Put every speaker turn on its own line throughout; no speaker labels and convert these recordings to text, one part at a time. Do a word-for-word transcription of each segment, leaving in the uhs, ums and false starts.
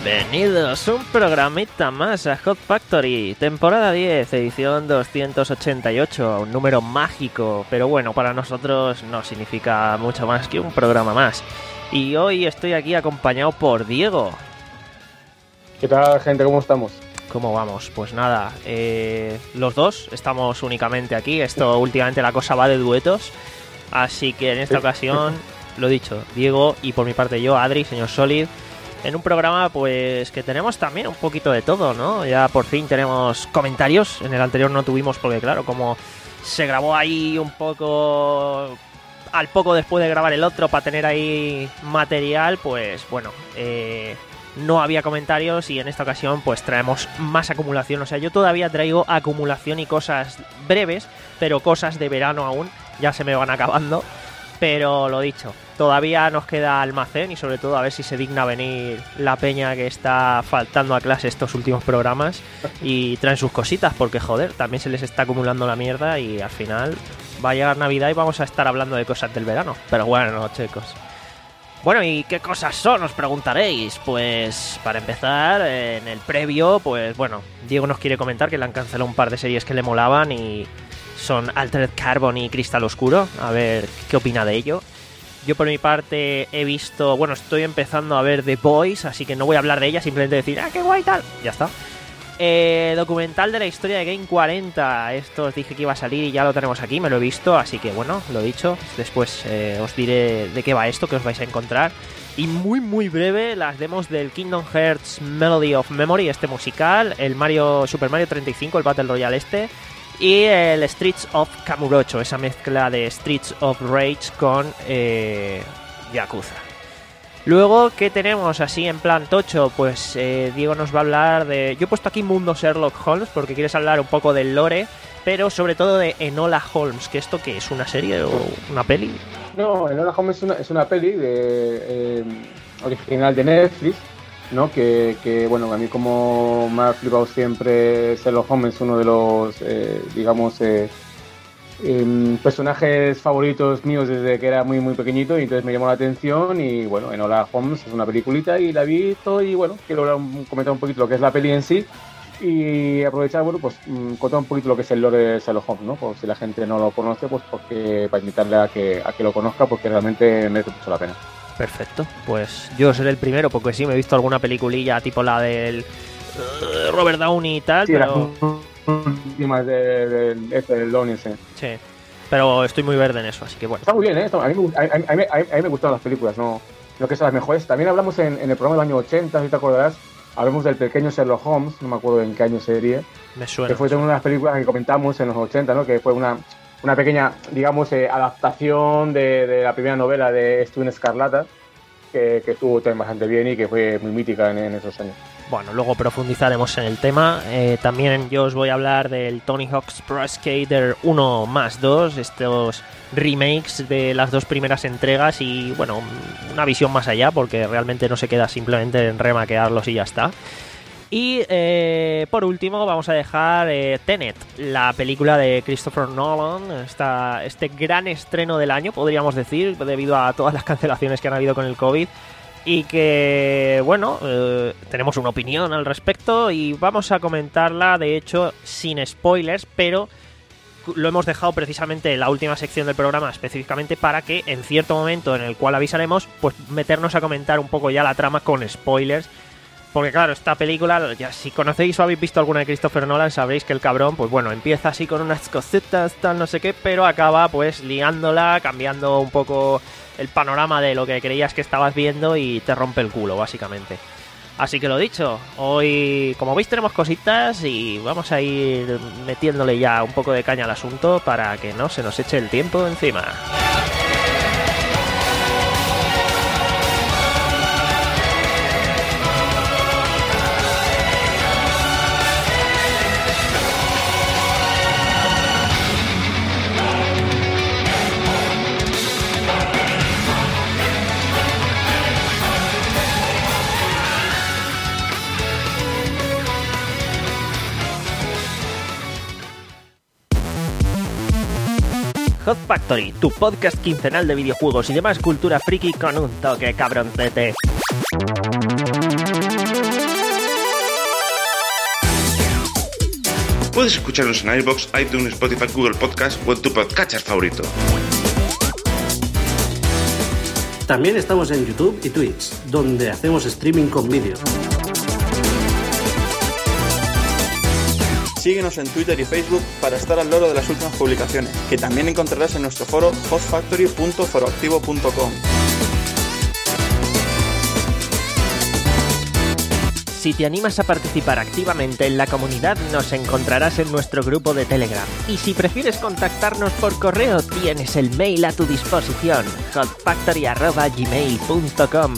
Bienvenidos un programita más a Hot Factory, temporada diez, edición doscientos ochenta y ocho, un número mágico, pero bueno, para nosotros no significa mucho más que un programa más. Y hoy estoy aquí acompañado por Diego.
¿Qué tal, gente? ¿Cómo estamos?
¿Cómo vamos? Pues nada, eh, los dos estamos únicamente aquí, esto últimamente la cosa va de duetos, así que en esta ocasión, lo dicho, Diego y por mi parte yo, Adri, señor Solid, en un programa pues que tenemos también un poquito de todo, ¿no? Ya por fin tenemos comentarios, en el anterior no tuvimos porque claro, como se grabó ahí un poco al poco después de grabar el otro para tener ahí material, pues bueno, eh, no había comentarios y en esta ocasión pues traemos más acumulación, o sea, yo todavía traigo acumulación y cosas breves, pero cosas de verano aún, ya se me van acabando. Pero lo dicho, todavía nos queda almacén y sobre todo a ver si se digna venir la peña que está faltando a clase estos últimos programas y traen sus cositas, porque joder, también se les está acumulando la mierda y al final va a llegar Navidad y vamos a estar hablando de cosas del verano. Pero bueno, chicos. Bueno, ¿y qué cosas son? Os preguntaréis. Pues para empezar, en el previo, pues bueno, Diego nos quiere comentar que le han cancelado un par de series que le molaban y son Altered Carbon y Cristal Oscuro. A ver qué opina de ello. Yo por mi parte he visto, bueno, estoy empezando a ver The Boys, así que no voy a hablar de ella, simplemente decir, ah, qué guay tal, ya está. Eh, documental de la historia de Game cuarenta, esto os dije que iba a salir y ya lo tenemos aquí, me lo he visto, así que bueno, lo dicho, después eh, os diré de qué va esto, que os vais a encontrar. Y muy muy breve, las demos del Kingdom Hearts Melody of Memory, este musical, el Mario Super Mario treinta y cinco, el Battle Royale este, y el Streets of Kamurocho, esa mezcla de Streets of Rage con eh, Yakuza. Luego, ¿qué tenemos así en plan tocho? Pues eh, Diego nos va a hablar de... Yo he puesto aquí Mundo Sherlock Holmes porque quieres hablar un poco del lore, pero sobre todo de Enola Holmes, que esto ¿qué es? ¿Una serie o una peli?
No, Enola Holmes es una, es una peli de, eh, original de Netflix, ¿no? Que, que, bueno, a mí como me ha flipado siempre Sherlock Holmes, uno de los, eh, digamos, eh, eh, personajes favoritos míos desde que era muy muy pequeñito, y entonces me llamó la atención y bueno, Enola Holmes es una peliculita y la he visto y bueno, quiero hablar un, comentar un poquito lo que es la peli en sí y aprovechar, bueno, pues contar un poquito lo que es el lore de Sherlock Holmes, ¿no? Por si la gente no lo conoce, pues porque para invitarle a que, a que lo conozca, porque realmente merece mucho la pena.
Perfecto, pues yo seré el primero porque sí, me he visto alguna peliculilla tipo la del uh, Robert Downey y tal,
sí,
pero...
las últimas de, de, de, de, del Downey, sí.
Sí, pero estoy muy verde en eso, así que bueno.
Está muy bien, ¿eh? A mí, a, a, a, mí, a mí me gustan las películas, no, no que sean las mejores. También hablamos en, en el programa del año ochenta, si te acordarás, hablamos del pequeño Sherlock Holmes, no me acuerdo en qué año sería.
Me suena.
Que fue una de las películas que comentamos en los ochenta, ¿no? Que fue una... una pequeña, digamos, eh, adaptación de, de la primera novela de Estudio Escarlata, que, que estuvo también bastante bien y que fue muy mítica en, en esos años.
Bueno, luego profundizaremos en el tema. Eh, también yo os voy a hablar del Tony Hawk's Pro Skater uno más dos, estos remakes de las dos primeras entregas y, bueno, una visión más allá, porque realmente no se queda simplemente en remaquearlos y ya está. Y eh, por último vamos a dejar eh, Tenet, la película de Christopher Nolan, esta, este gran estreno del año, podríamos decir, debido a todas las cancelaciones que han habido con el COVID. Y que, bueno, eh, tenemos una opinión al respecto y vamos a comentarla, de hecho, sin spoilers, pero lo hemos dejado precisamente en la última sección del programa específicamente para que en cierto momento en el cual avisaremos, pues meternos a comentar un poco ya la trama con spoilers. Porque claro, esta película, ya si conocéis o habéis visto alguna de Christopher Nolan, sabréis que el cabrón, pues bueno, empieza así con unas cositas, tal, no sé qué, pero acaba pues liándola, cambiando un poco el panorama de lo que creías que estabas viendo y te rompe el culo, básicamente. Así que lo dicho, hoy, como veis, tenemos cositas y vamos a ir metiéndole ya un poco de caña al asunto para que no se nos eche el tiempo encima. Hot Factory, tu podcast quincenal de videojuegos y demás cultura friki con un toque cabroncete.
Puedes escucharnos en iVoox, iTunes, Spotify, Google Podcast o en tu podcatcher favorito.
También estamos en YouTube y Twitch, donde hacemos streaming con vídeo.
Síguenos en Twitter y Facebook para estar al loro de las últimas publicaciones, que también encontrarás en nuestro foro hostfactory punto foroactivo punto com.
Si te animas a participar activamente en la comunidad, nos encontrarás en nuestro grupo de Telegram. Y si prefieres contactarnos por correo, tienes el mail a tu disposición, hotfactory arroba gmail punto com.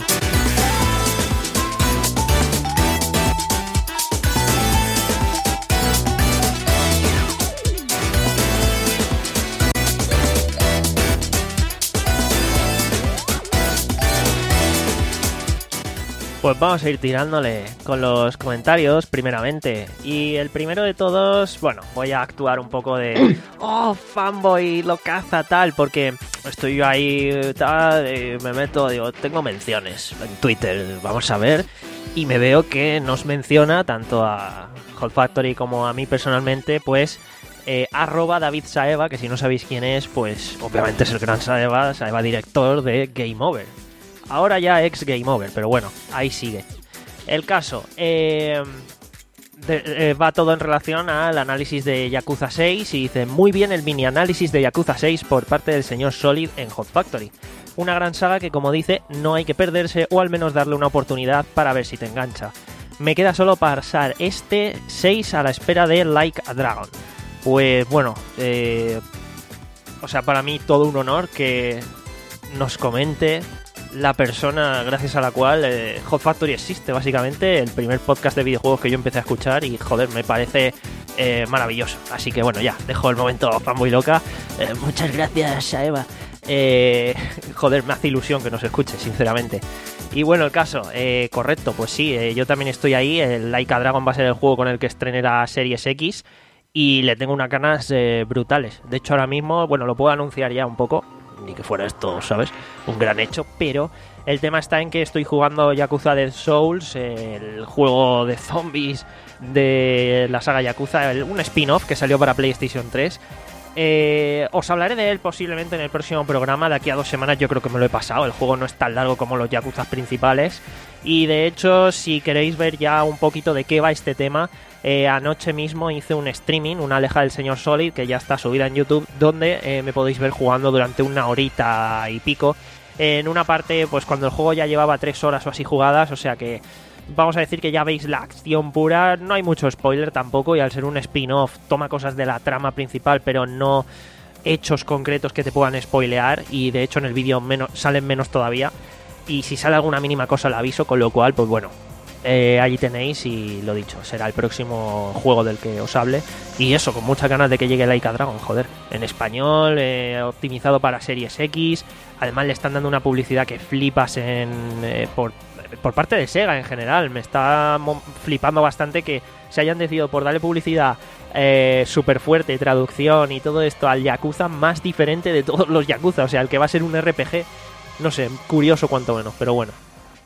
Pues vamos a ir tirándole con los comentarios primeramente. Y el primero de todos, bueno, voy a actuar un poco de oh, fanboy, lo caza, tal, porque estoy yo ahí, tal, y me meto, digo, tengo menciones en Twitter, vamos a ver, y me veo que nos menciona tanto a Hot Factory como a mí personalmente, pues eh, arroba David Saeva, que si no sabéis quién es, pues obviamente es el gran Saeva, Saeva director de Game Over. Ahora ya ex Game Over, pero bueno, ahí sigue. El caso, eh, de, eh, va todo en relación al análisis de Yakuza seis y dice, muy bien el mini análisis de Yakuza seis por parte del señor Solid en Hot Factory. Una gran saga que, como dice, no hay que perderse o al menos darle una oportunidad para ver si te engancha. Me queda solo pasar este seis a la espera de Like a Dragon. Pues bueno, eh, o sea, para mí todo un honor que nos comente la persona gracias a la cual eh, Hot Factory existe, básicamente el primer podcast de videojuegos que yo empecé a escuchar y joder, me parece eh, maravilloso. Así que bueno, ya, dejo el momento fanboy loca. Eh, muchas gracias, Saeva. Eh, joder, me hace ilusión que nos escuche, sinceramente. Y bueno, el caso, eh, correcto, pues sí, eh, yo también estoy ahí. El Like a Dragon va a ser el juego con el que estrene la Series X y le tengo unas ganas eh, brutales. De hecho, ahora mismo, bueno, lo puedo anunciar ya un poco. Ni que fuera esto, ¿sabes? Un gran hecho, pero el tema está en que estoy jugando Yakuza Dead Souls, el juego de zombies de la saga Yakuza, un spin-off que salió para PlayStation tres. Eh, os hablaré de él posiblemente en el próximo programa. De aquí a dos semanas yo creo que me lo he pasado. El juego no es tan largo como los Yakuza principales. Y de hecho, si queréis ver ya un poquito de qué va este tema, eh, anoche mismo hice un streaming, una aleja del señor Solid, que ya está subida en YouTube, donde eh, me podéis ver jugando durante una horita y pico. Eh, en una parte, pues cuando el juego ya llevaba tres horas o así jugadas, o sea que vamos a decir que ya veis la acción pura. No hay mucho spoiler tampoco, y al ser un spin-off toma cosas de la trama principal, pero no hechos concretos que te puedan spoilear, y de hecho en el vídeo menos, salen menos todavía. Y si sale alguna mínima cosa la aviso, con lo cual, pues bueno, eh, allí tenéis, y lo dicho, será el próximo juego del que os hable. Y eso, con muchas ganas de que llegue Like a Dragon, joder, en español, eh, optimizado para Series X. Además le están dando una publicidad que flipas en eh, por, por parte de Sega en general. Me está flipando bastante que se hayan decidido por darle publicidad eh, súper fuerte, traducción y todo esto al Yakuza más diferente de todos los Yakuza. O sea, el que va a ser un R P G. No sé, curioso cuanto menos, pero bueno.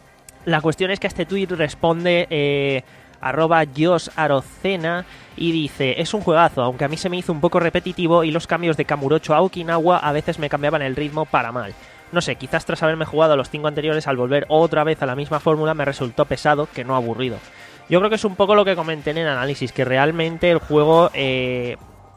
La cuestión es que a este tweet responde eh, arroba Josh Arocena y dice: es un juegazo, aunque a mí se me hizo un poco repetitivo y los cambios de Kamurocho a Okinawa a veces me cambiaban el ritmo para mal. No sé, quizás tras haberme jugado a los cinco anteriores, al volver otra vez a la misma fórmula me resultó pesado, que no aburrido. Yo creo que es un poco lo que comenté en el análisis, que realmente el juego, eh,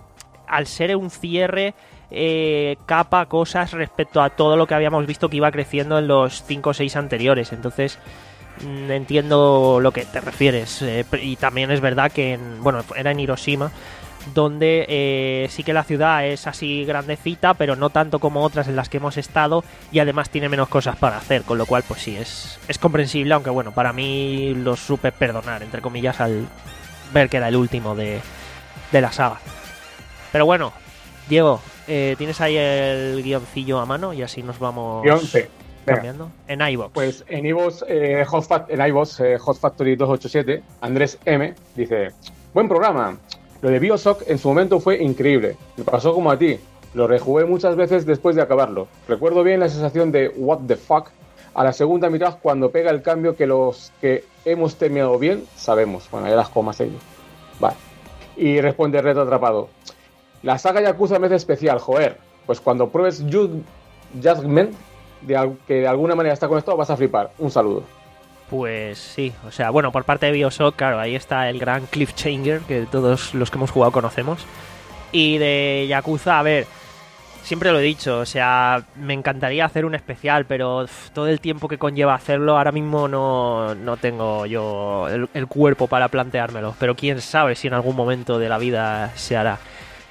al ser un cierre, Eh, capa cosas respecto a todo lo que habíamos visto que iba creciendo en los cinco o seis anteriores. Entonces mmm, entiendo lo que te refieres, eh, y también es verdad que en, bueno, era en Hiroshima, donde eh, sí que la ciudad es así grandecita, pero no tanto como otras en las que hemos estado, y además tiene menos cosas para hacer, con lo cual pues sí, es, es comprensible, aunque bueno, para mí lo supe perdonar, entre comillas, al ver que era el último de, de la saga. Pero bueno, Diego, eh, ¿tienes ahí el guioncillo a mano? Y así nos vamos
Guionce.
cambiando. En iVoox.
Pues en iVoox, eh, Hot, Fact, en iVoox eh, Hot Factory doscientos ochenta y siete, Andrés M. dice: buen programa. Lo de Bioshock en su momento fue increíble. Me pasó como a ti. Lo rejugué muchas veces después de acabarlo. Recuerdo bien la sensación de what the fuck a la segunda mitad cuando pega el cambio que los que hemos terminado bien sabemos. Bueno, ya las comas ellos. Vale. Y responde Reto Atrapado. La saga Yakuza me hace especial, joder. Pues cuando pruebes Judgment, de al- que de alguna manera está conectado, vas a flipar. Un saludo.
Pues sí, o sea, bueno, por parte de BioShock, claro, ahí está el gran cliffhanger que todos los que hemos jugado conocemos. Y de Yakuza, a ver, siempre lo he dicho, o sea, me encantaría hacer un especial, pero uf, todo el tiempo que conlleva hacerlo, ahora mismo no, no tengo yo el, el cuerpo para planteármelo, pero quién sabe si en algún momento de la vida se hará.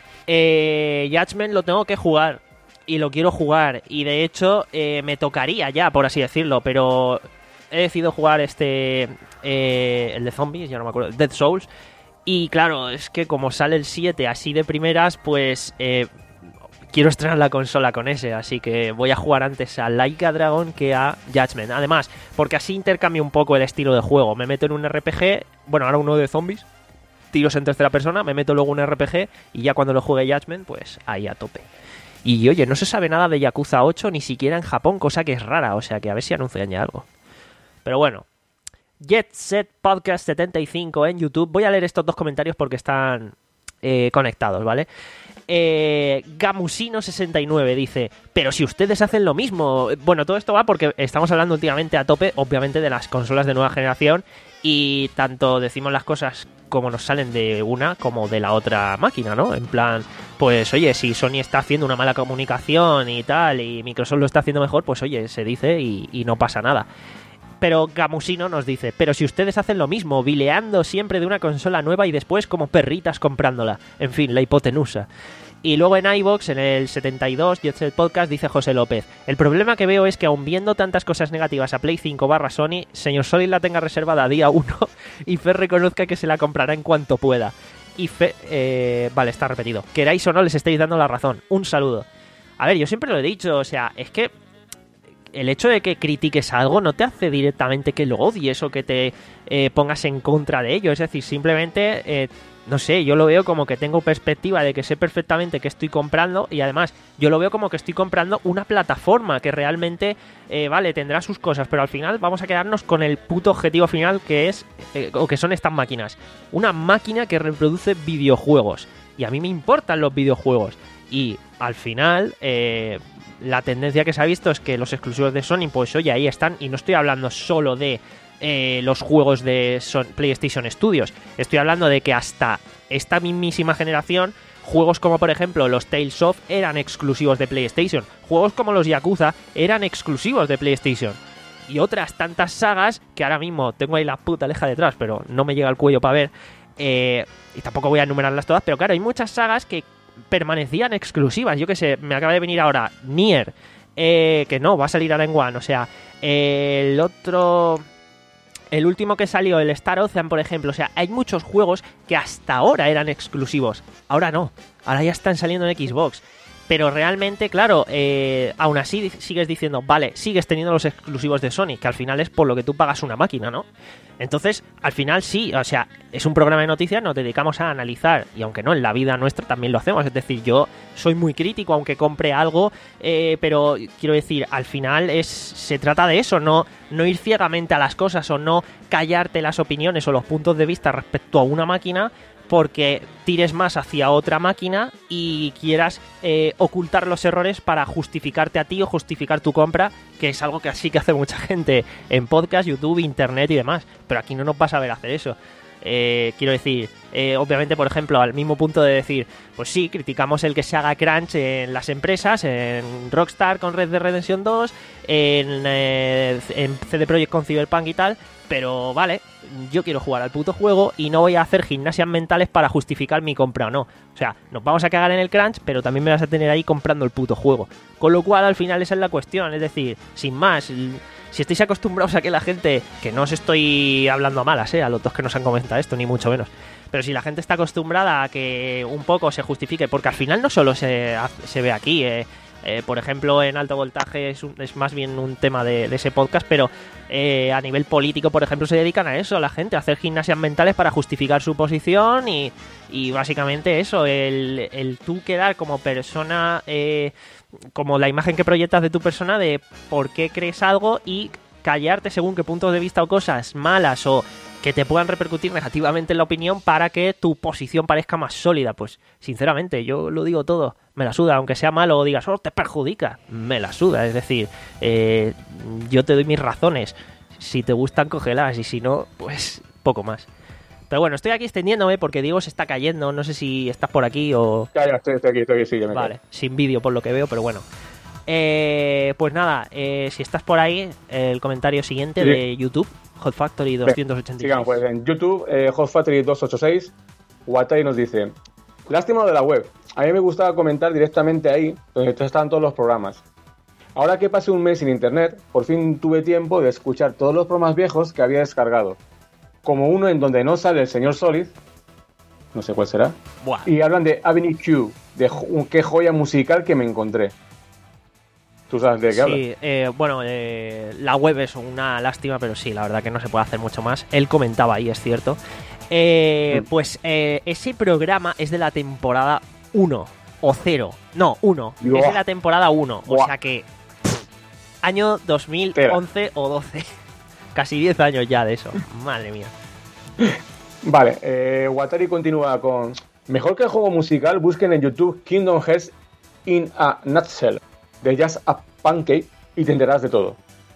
Eh, Judgment lo tengo que jugar, y lo quiero jugar, y de hecho eh, me tocaría ya, por así decirlo, pero he decidido jugar este, eh, el de zombies, ya no me acuerdo, Dead Souls, y claro, es que como sale el siete así de primeras, pues eh, quiero estrenar la consola con ese, así que voy a jugar antes a Like a Dragon que a Judgment. Además, porque así intercambio un poco el estilo de juego. Me meto en un R P G, bueno, ahora uno de zombies, tiros en tercera persona, me meto luego un R P G y ya cuando lo juegue Judgment, pues ahí a tope. Y oye, no se sabe nada de Yakuza ocho ni siquiera en Japón, cosa que es rara, o sea que a ver si anuncian ya algo. Pero bueno, Jet Set Podcast setenta y cinco en YouTube. Voy a leer estos dos comentarios porque están eh, conectados, ¿vale? Eh, Gamusino sesenta y nueve dice: pero si ustedes hacen lo mismo. Bueno, todo esto va porque estamos hablando últimamente a tope, obviamente, de las consolas de nueva generación. Y tanto decimos las cosas como nos salen de una como de la otra máquina, ¿no? En plan, pues oye, si Sony está haciendo una mala comunicación y tal, y Microsoft lo está haciendo mejor, pues oye, se dice y, y no pasa nada. Pero Gamusino nos dice: pero si ustedes hacen lo mismo, bileando siempre de una consola nueva y después como perritas comprándola. En fin, la hipotenusa. Y luego en iVoox, en el setenta y dos, Jet Set Podcast, dice José López: el problema que veo es que aun viendo tantas cosas negativas a Play cinco barra Sony, señor Solid la tenga reservada a día uno y Fer reconozca que se la comprará en cuanto pueda. Y Fer... Eh, vale, está repetido. Queráis o no, les estáis dando la razón. Un saludo. A ver, yo siempre lo he dicho, o sea, es que el hecho de que critiques algo no te hace directamente que lo odies o que te eh, pongas en contra de ello. Es decir, simplemente, eh, no sé, yo lo veo como que tengo perspectiva de que sé perfectamente qué estoy comprando y además yo lo veo como que estoy comprando una plataforma que realmente, eh, vale, tendrá sus cosas, pero al final vamos a quedarnos con el puto objetivo final que es, eh, o que son estas máquinas. Una máquina que reproduce videojuegos. Y a mí me importan los videojuegos. Y al final... Eh, la tendencia que se ha visto es que los exclusivos de Sony, pues oye, ahí están. Y no estoy hablando solo de eh, los juegos de Son- PlayStation Studios. Estoy hablando de que hasta esta mismísima generación, juegos como por ejemplo los Tales of eran exclusivos de PlayStation. Juegos como los Yakuza eran exclusivos de PlayStation. Y otras tantas sagas que ahora mismo tengo ahí la puta leja detrás, pero no me llega al cuello para ver. Eh, y tampoco voy a enumerarlas todas, pero claro, hay muchas sagas que permanecían exclusivas. Yo que sé, me acaba de venir ahora Nier, eh, que no, va a salir ahora en One. O sea, eh, el otro... El último que salió, el Star Ocean, por ejemplo. O sea, hay muchos juegos que hasta ahora eran exclusivos. Ahora no, ahora ya están saliendo en Xbox. Pero realmente, claro, eh, aún así sigues diciendo, vale, sigues teniendo los exclusivos de Sony, que al final es por lo que tú pagas una máquina, ¿no? Entonces, al final sí, o sea, es un programa de noticias, nos dedicamos a analizar, y aunque no, en la vida nuestra también lo hacemos, es decir, yo soy muy crítico aunque compre algo, eh, pero quiero decir, al final es se trata de eso, no, no ir ciegamente a las cosas o no callarte las opiniones o los puntos de vista respecto a una máquina, porque tires más hacia otra máquina y quieras eh, ocultar los errores para justificarte a ti o justificar tu compra, que es algo que así que hace mucha gente en podcast, YouTube, internet y demás. Pero aquí no nos vas a ver hacer eso. Eh, quiero decir, eh, obviamente, por ejemplo, al mismo punto de decir, pues sí, criticamos el que se haga crunch en las empresas, en Rockstar con Red Dead Redemption dos, en, eh, en C D Projekt con Cyberpunk y tal, pero vale, yo quiero jugar al puto juego y no voy a hacer gimnasias mentales para justificar mi compra o no. O sea, nos vamos a cagar en el crunch, pero también me vas a tener ahí comprando el puto juego. Con lo cual, al final, esa es la cuestión. Es decir, sin más, si estáis acostumbrados a que la gente, que no os estoy hablando a malas, eh, a los dos que nos han comentado esto, ni mucho menos, pero si la gente está acostumbrada a que un poco se justifique, porque al final no solo se, se ve aquí, eh, Eh, por ejemplo, en Alto Voltaje es, un, es más bien un tema de, de ese podcast, pero eh, a nivel político, por ejemplo, se dedican a eso, a la gente, a hacer gimnasias mentales para justificar su posición y, y básicamente eso, el, el tú quedar como persona, eh, como la imagen que proyectas de tu persona de por qué crees algo y callarte según qué puntos de vista o cosas malas o que te puedan repercutir negativamente en la opinión para que tu posición parezca más sólida. Pues, sinceramente, yo lo digo todo, me la suda, aunque sea malo o digas, oh, te perjudica, me la suda. Es decir, eh, yo te doy mis razones, si te gustan, cógelas, y si no, pues poco más. Pero bueno, estoy aquí extendiéndome porque Diego se está cayendo, no sé si estás por aquí o...
Ya, ya, estoy, estoy aquí, estoy aquí, sí, ya me
Vale,
quedo.
sin vídeo por lo que veo, pero bueno. Eh, pues nada, eh, si estás por ahí, el comentario siguiente
Sí.
de YouTube, Hot Factory doscientos ochenta y seis.
Sigamos, pues en YouTube, eh, Hot Factory doscientos ochenta y seis, Watari nos dice: lástima lo de la web. A mí me gustaba comentar directamente ahí, donde están todos los programas. Ahora que pasé un mes sin internet, por fin tuve tiempo de escuchar todos los programas viejos que había descargado. Como uno en donde no sale el señor Solid, no sé cuál será,
Buah.
y hablan de Avenue Q, de jo- qué joya musical que me encontré. ¿Tú sabes de qué hablas?
Sí, eh, bueno, eh, la web es una lástima, pero sí, la verdad que no se puede hacer mucho más. Él comentaba ahí, es cierto. Eh,
Mm.
Pues eh, ese programa es de la temporada uno o cero. No, uno.
Buah.
Es de la temporada uno. O
Buah.
sea que... pff, año dos mil once o doce. Casi diez años ya de eso. Madre mía.
Vale, eh, Watari continúa con: mejor que el juego musical, busquen en YouTube Kingdom Hearts in a Nutshell de Jazz a Pancake y te enterarás de todo.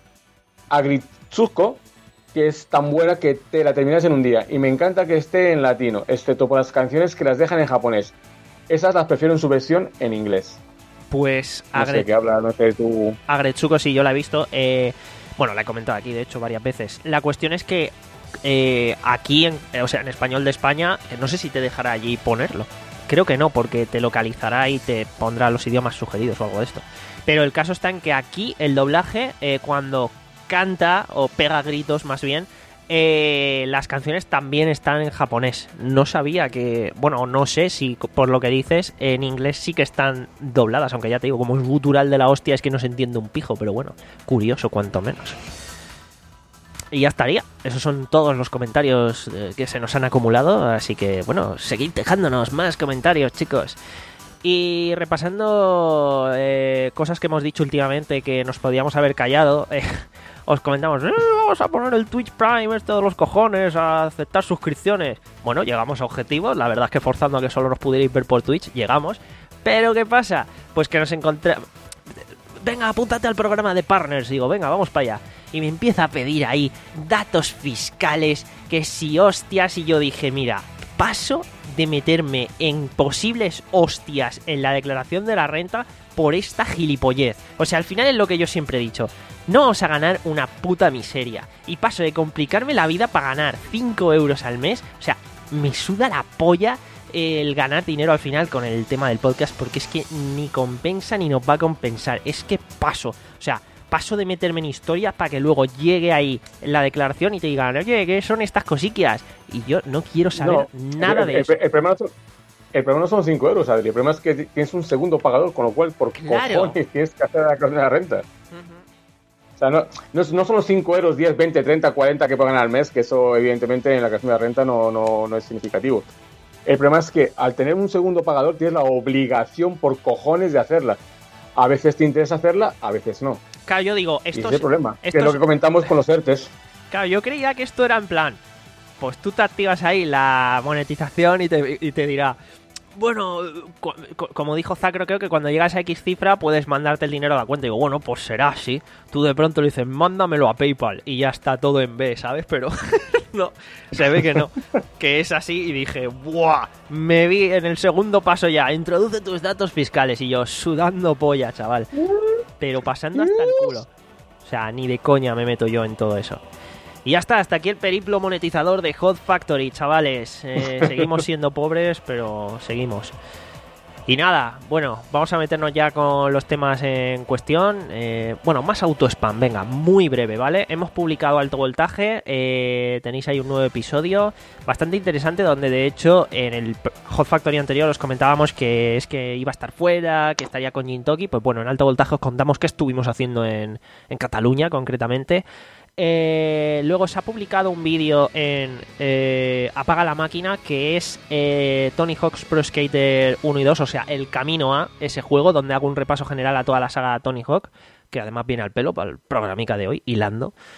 Agritsuko, que es tan buena que te la terminas en un día, y me encanta que esté en latino, excepto por las canciones que las dejan en japonés. Esas las prefiero en su versión en inglés.
Pues
No sé
Agre-
qué habla, no sé tú.
Agretsuko sí, yo la he visto. Eh, bueno, la he comentado aquí, de hecho, varias veces. La cuestión es que eh, aquí, en, eh, o sea, en español de España, eh, no sé si te dejará allí ponerlo. Creo que no, porque te localizará y te pondrá los idiomas sugeridos o algo de esto. Pero el caso está en que aquí el doblaje, eh, cuando canta o pega gritos más bien, eh, las canciones también están en japonés. No sabía que... Bueno, no sé si por lo que dices en inglés sí que están dobladas, aunque ya te digo, como es gutural de la hostia es que no se entiende un pijo, pero bueno, curioso cuanto menos. Y ya estaría. Esos son todos los comentarios eh, que se nos han acumulado, así que bueno, seguid dejándonos más comentarios, chicos. Y repasando eh, cosas que hemos dicho últimamente que nos podíamos haber callado, eh, os comentamos, eh, vamos a poner el Twitch Prime, esto de los cojones, a aceptar suscripciones. Bueno, llegamos a objetivos, la verdad es que forzando a que solo nos pudierais ver por Twitch, llegamos. Pero ¿qué pasa? Pues que nos encontramos... Venga, apúntate al programa de partners, digo, venga, vamos para allá. Y me empieza a pedir ahí datos fiscales, que si hostias, y yo dije, mira, paso de meterme en posibles hostias en la declaración de la renta por esta gilipollez. O sea, al final es lo que yo siempre he dicho, no vamos a ganar una puta miseria. Y paso de complicarme la vida para ganar cinco euros al mes, o sea, me suda la polla el ganar dinero al final con el tema del podcast, porque es que ni compensa ni nos va a compensar. Es que paso, o sea, paso de meterme en historias para que luego llegue ahí la declaración y te digan, oye, ¿qué son estas cosiquias? Y yo no quiero saber
No,
nada
el,
de
el,
eso.
El, problema no son, el problema no son cinco euros, Adri. El problema es que tienes un segundo pagador, con lo cual, por
Claro.
cojones tienes que hacer la declaración de la renta. O sea, no, no, no son los cinco euros, diez, veinte, treinta, cuarenta que pagan al mes, que eso evidentemente en la declaración de la renta no, no, no es significativo. El problema es que al tener un segundo pagador tienes la obligación por cojones de hacerla. A veces te interesa hacerla, a veces no.
Claro, yo digo,
Y
esto
ese es el problema, que
esto
es lo
es-
que comentamos con los ERTES.
Claro, yo creía que esto era en plan, pues tú te activas ahí la monetización y te, y te dirá, bueno, cu- cu- como dijo Zacro, creo que cuando llegas a X cifra puedes mandarte el dinero a la cuenta. Y digo, bueno, pues será así. Tú de pronto le dices, mándamelo a PayPal y ya está todo en B, ¿sabes? Pero no, se ve que no, que es así. Y dije, ¡buah! Me vi en el segundo paso ya, introduce tus datos fiscales. Y yo, sudando polla, chaval. Pero pasando hasta el culo. O sea, ni de coña me meto yo en todo eso. Y ya está, hasta aquí el periplo monetizador de Hot Factory, chavales. Eh, seguimos siendo pobres, pero seguimos. Y nada, bueno, vamos a meternos ya con los temas en cuestión. Eh, bueno, más autospam, venga, muy breve, ¿vale? Hemos publicado Alto Voltaje, eh, tenéis ahí un nuevo episodio bastante interesante donde de hecho en el Hot Factory anterior os comentábamos que es que iba a estar fuera, que estaría con Gintoki. Pues bueno, en Alto Voltaje os contamos qué estuvimos haciendo en, en Cataluña concretamente. Eh, luego se ha publicado un vídeo en eh, Apaga la Máquina, que es eh, Tony Hawk's Pro Skater uno y dos, o sea, el camino a ese juego, donde hago un repaso general a toda la saga Tony Hawk, que además viene al pelo para el programica de hoy, hilando.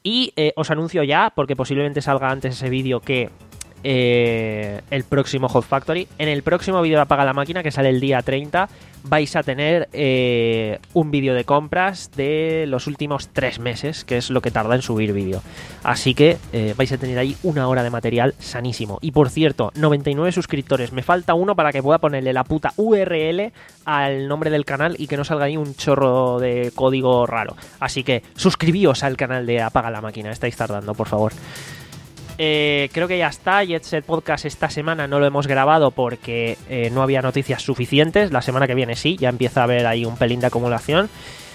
Y eh, os anuncio ya, porque posiblemente salga antes ese vídeo, que eh, el próximo Hot Factory, en el próximo vídeo de Apaga la Máquina, que sale el día treinta, vais a tener eh, un vídeo de compras de los últimos tres meses, que es lo que tarda en subir vídeo. Así que eh, vais a tener ahí una hora de material sanísimo. Y por cierto, noventa y nueve suscriptores. Me falta uno para que pueda ponerle la puta U R L al nombre del canal y que no salga ahí un chorro de código raro. Así que suscribíos al canal de Apaga la Máquina. Estáis tardando, por favor. Eh, creo que ya está. Jet Set Podcast esta semana no lo hemos grabado porque eh, no había noticias suficientes. La semana que viene sí, ya empieza a haber ahí un pelín de acumulación.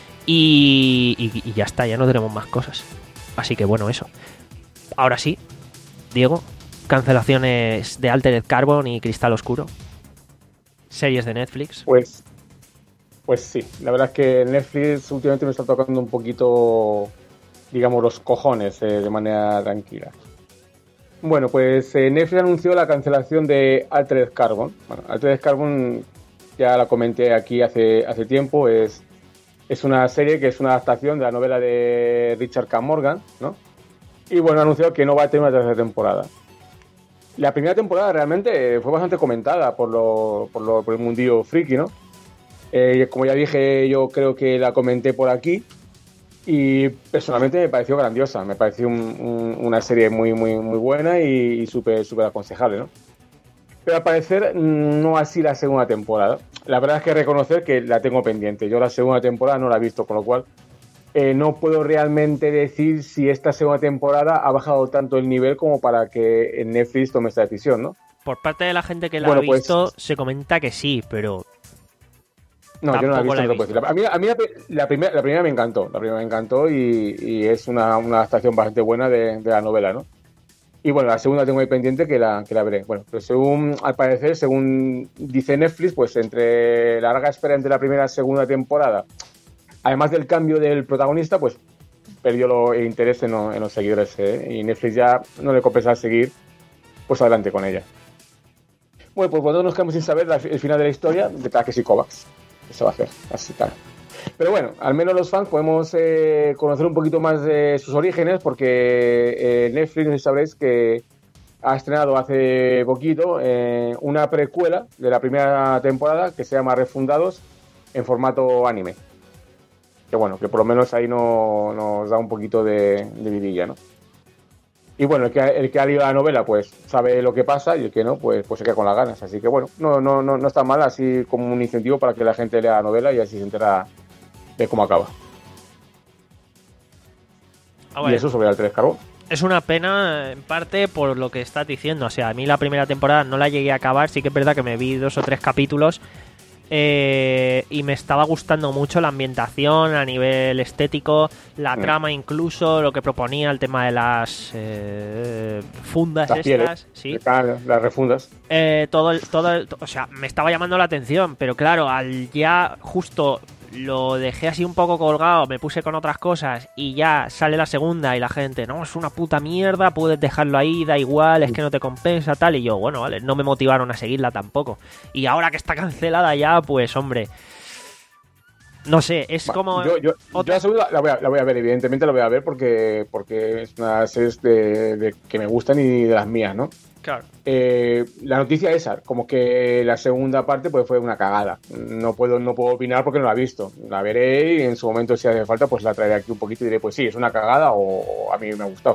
Y, y, y ya está, ya no tenemos más cosas. Así que bueno, eso. Ahora sí, Diego, cancelaciones de Altered Carbon y Cristal Oscuro. Series de Netflix.
Pues, pues sí, la verdad es que Netflix últimamente me está tocando un poquito, digamos, los cojones eh, de manera tranquila. Bueno, pues eh, Netflix anunció la cancelación de Altered Carbon. Bueno, Altered Carbon ya la comenté aquí hace, hace tiempo, es, es una serie que es una adaptación de la novela de Richard K. Morgan, ¿no? Y bueno, anunció que no va a tener una tercera temporada. La primera temporada realmente fue bastante comentada por, lo, por, lo, por el mundillo friki, ¿no? Eh, como ya dije, yo creo que la comenté por aquí. Y personalmente me pareció grandiosa, me pareció un, un, una serie muy muy muy buena y, y súper súper aconsejable, ¿no? Pero al parecer no así la segunda temporada. La verdad es que reconocer que la tengo pendiente. Yo la segunda temporada no la he visto, con lo cual eh, no puedo realmente decir si esta segunda temporada ha bajado tanto el nivel como para que en Netflix tome esta decisión, ¿no?
Por parte de la gente que la
bueno,
ha visto,
pues,
se comenta que sí, pero...
No, yo no la he visto,
la he
no
visto.
Puedo decir. A mí, a mí la, la, primera, la primera me encantó, la primera me encantó y, y es una, una adaptación bastante buena de, de la novela, ¿no? Y bueno, la segunda tengo ahí pendiente que la, que la veré. Bueno, pues según, al parecer, según dice Netflix, pues entre la larga espera entre la primera y la segunda temporada, además del cambio del protagonista, pues perdió lo, el interés en, lo, en los seguidores, ¿eh? Y Netflix ya no le compensa seguir, pues adelante con ella. Bueno, pues cuando nos quedamos sin saber la, el final de la historia de Takeshi y Kovacs. Se va a hacer, así tal. Pero bueno, al menos los fans podemos eh, conocer un poquito más de sus orígenes, porque eh, Netflix, no sé si sabréis que ha estrenado hace poquito eh, una precuela de la primera temporada que se llama Refundados en formato anime. Que bueno, que por lo menos ahí no, nos da un poquito de, de vidilla, ¿no? Y bueno, el que, el que ha leído la novela pues sabe lo que pasa y el que no, pues, pues se queda con las ganas. Así que bueno, no, no, no, no está mal así como un incentivo para que la gente lea la novela y así se entera de cómo acaba.
Ah, bueno.
Y eso sobre Altered Carbon.
Es una pena en parte por lo que estás diciendo. O sea, a mí la primera temporada no la llegué a acabar. Sí que es verdad que me vi dos o tres capítulos eh, y me estaba gustando mucho la ambientación a nivel estético, la mm. trama incluso, lo que proponía el tema de las eh, fundas
las
estas,
pieles,
sí,
las refundas.
Eh, todo el, todo el, o sea, me estaba llamando la atención, pero claro, al ya justo lo dejé así un poco colgado, me puse con otras cosas y ya sale la segunda y la gente, no, es una puta mierda, puedes dejarlo ahí, da igual, es que no te compensa, tal, y yo, bueno, vale, no me motivaron a seguirla tampoco. Y ahora que está cancelada ya, pues hombre, no sé, es Va, como...
Yo, yo, otra... yo la segunda la voy, a, la voy a ver, evidentemente la voy a ver porque, porque es una serie de, de que me gustan y de las mías, ¿no?
Claro.
Eh, la noticia esa, como que la segunda parte pues fue una cagada. No puedo, no puedo opinar porque no la he visto. La veré y en su momento, si hace falta, pues la traeré aquí un poquito y diré, pues sí, es una cagada o a mí me ha gustado.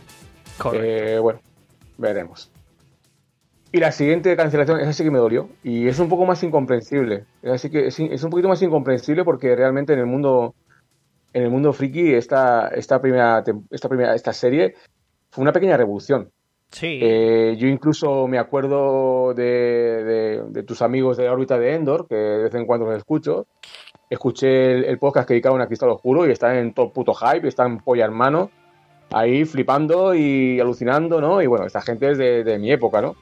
Eh, bueno, veremos. Y la siguiente cancelación, esa sí que me dolió. Y es un poco más incomprensible. Es así que es, es un poquito más incomprensible porque realmente en el mundo, en el mundo friki, esta, esta primera, esta primera, esta serie fue una pequeña revolución.
Sí.
Eh, yo incluso me acuerdo de, de, de tus amigos de la órbita de Endor, que de vez en cuando los escucho. Escuché el, el podcast que dedicaban a Cristal Oscuro y están en todo puto hype, están polla en mano, ahí flipando y alucinando, ¿no? Y bueno, esta gente es de, de mi época, ¿no?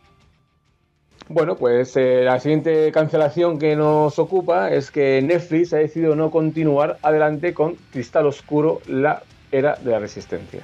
Bueno, pues eh, la siguiente cancelación que nos ocupa es que Netflix ha decidido no continuar adelante con Cristal Oscuro, la era de la resistencia.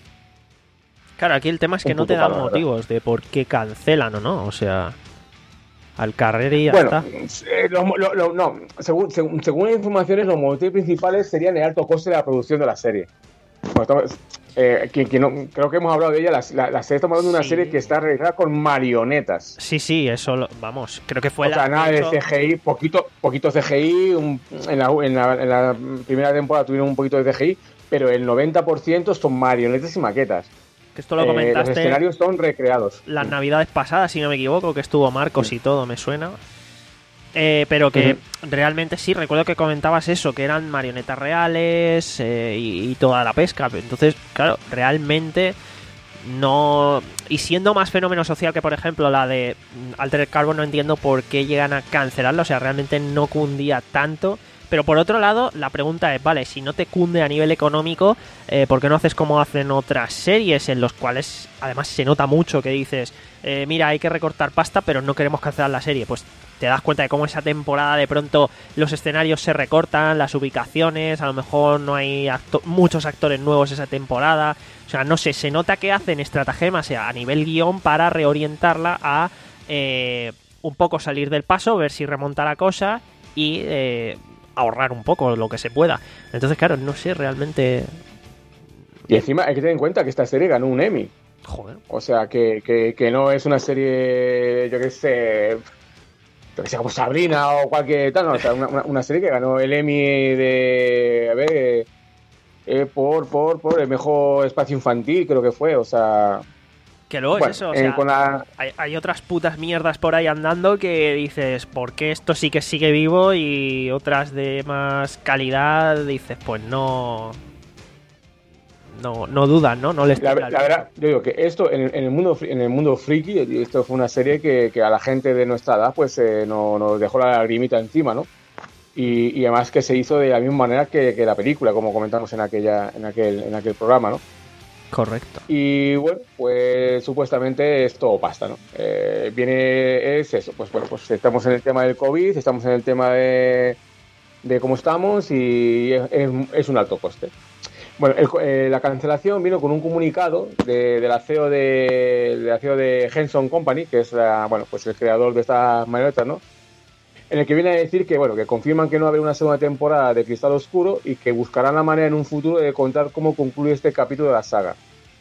Claro, aquí el tema es que no te dan motivos de por qué cancelan o no, o sea, al carrera y ya
bueno,
está.
Eh, lo, lo, lo, no, según, según, según las informaciones, los motivos principales serían el alto coste de la producción de la serie. Bueno, estamos, eh, que, que no, creo que hemos hablado de ella. La, la, la serie, estamos hablando de una
Sí.
serie que está realizada con marionetas.
Sí, sí, eso, lo, vamos, creo que fue
O
la...
sea, nada de
hecho-
C G I, poquito, poquito C G I. Un, en, la, en, la, en la primera temporada tuvieron un poquito de C G I, pero el noventa por ciento son marionetas y maquetas.
que esto lo
Eh, los
comentaste
escenarios son recreados.
las navidades pasadas, si no me equivoco, que estuvo Marcos y todo, me suena. Eh, pero que
Ujú.
realmente sí, recuerdo que comentabas eso, que eran marionetas reales eh, y, y toda la pesca. Entonces, claro, realmente no... Y siendo más fenómeno social que, por ejemplo, la de Altered Carbon, no entiendo por qué llegan a cancelarla. O sea, realmente no cundía tanto. Pero por otro lado, la pregunta es, vale, si no te cunde a nivel económico, eh, ¿por qué no haces como hacen otras series en los cuales además se nota mucho que dices, eh, mira, hay que recortar pasta, pero no queremos cancelar la serie? Pues te das cuenta de cómo esa temporada de pronto los escenarios se recortan, las ubicaciones, a lo mejor no hay acto- muchos actores nuevos esa temporada. O sea, no sé, se nota que hacen estratagemas, o sea, a nivel guión para reorientarla a eh, un poco salir del paso, ver si remonta la cosa y eh, ahorrar un poco lo que se pueda. Entonces, claro, no sé realmente...
Y encima hay que tener en cuenta que esta serie ganó un Emmy.
Joder.
O sea, que, que, que no es una serie, yo qué sé, yo que sé, como Sabrina o cualquier tal, no, o sea, una, una, una serie que ganó el Emmy de, a ver, eh, por, por, por el mejor espacio infantil, creo que fue, o sea...
Que luego
bueno,
es eso, o
eh,
sea,
con la...
hay, hay otras putas mierdas por ahí andando que dices, ¿por qué esto sí que sigue vivo? Y otras de más calidad dices, pues no... No, no dudan, ¿no? No les
La,
tira el
la verdad, yo digo que esto en, en el mundo fri- en el mundo friki, y esto fue una serie que, que a la gente de nuestra edad pues eh, no, nos dejó la lagrimita encima, ¿no? Y, y además que se hizo de la misma manera que, que la película, como comentamos en aquella en aquel en aquel programa, ¿no?
Correcto.
Y bueno, pues supuestamente es todo pasta, ¿no? Eh, viene, es eso, pues bueno, pues estamos en el tema del COVID, estamos en el tema de, de cómo estamos y es, es, es un alto coste. Bueno, el, eh, la cancelación vino con un comunicado de, de la C E O de, de la C E O de Henson Company, que es la, bueno, pues el creador de estas marionetas, ¿no? En el que viene a decir que, bueno, que confirman que no va a haber una segunda temporada de Cristal Oscuro y que buscarán la manera en un futuro de contar cómo concluye este capítulo de la saga.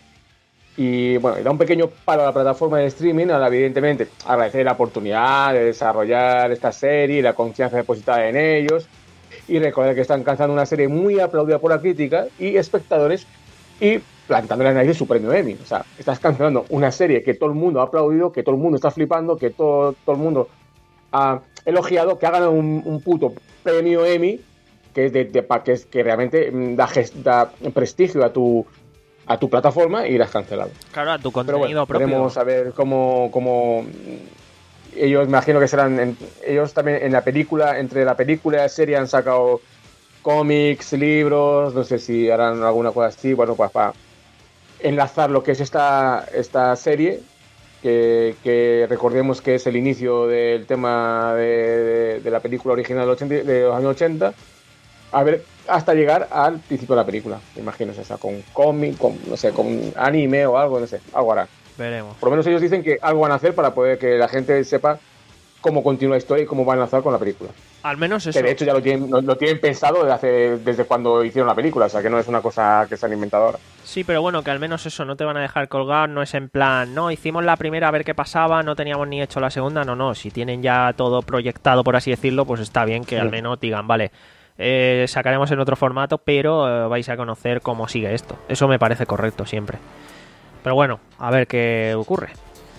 Y bueno, da un pequeño palo a la plataforma de streaming, ahora evidentemente agradecer la oportunidad de desarrollar esta serie y la confianza depositada en ellos. Y recordar que están lanzando una serie muy aplaudida por la crítica y espectadores y plantándole a nadie su premio Emmy. O sea, estás cancelando una serie que todo el mundo ha aplaudido, que todo el mundo está flipando, que todo, todo el mundo ha elogiado, que ha ganado un, un puto premio Emmy que es de, de, que, es, que realmente da, gest, da prestigio a tu a tu plataforma y la has cancelado.
Claro, a tu
Pero
contenido
bueno,
propio.
veremos a ver cómo, cómo ellos, me imagino que serán en, ellos también en la película, entre la película y la serie han sacado cómics, libros, no sé si harán alguna cosa así, bueno, pues para enlazar lo que es esta, esta serie, que, que recordemos que es el inicio del tema de, de, de la película original de los, ochenta, de los años ochenta, a ver, hasta llegar al principio de la película, me imagino, o sea, con cómic, con, no sé, con anime o algo, no sé, algo harán.
Veremos.
Por lo menos ellos dicen que algo van a hacer para poder que la gente sepa cómo continúa la historia y cómo van a lanzar con la película.
Al menos eso.
Que de hecho ya lo tienen, lo, lo tienen pensado desde, hace, desde cuando hicieron la película, o sea que no es una cosa que se han inventado ahora.
Sí, pero bueno, que al menos eso, no te van a dejar colgar, no es en plan, no, hicimos la primera a ver qué pasaba, no teníamos ni hecho la segunda, no, no, si tienen ya todo proyectado, por así decirlo, pues está bien que sí. Al menos digan, vale, eh, sacaremos en otro formato, pero eh, vais a conocer cómo sigue esto. Eso me parece correcto siempre. Pero bueno, a ver qué ocurre.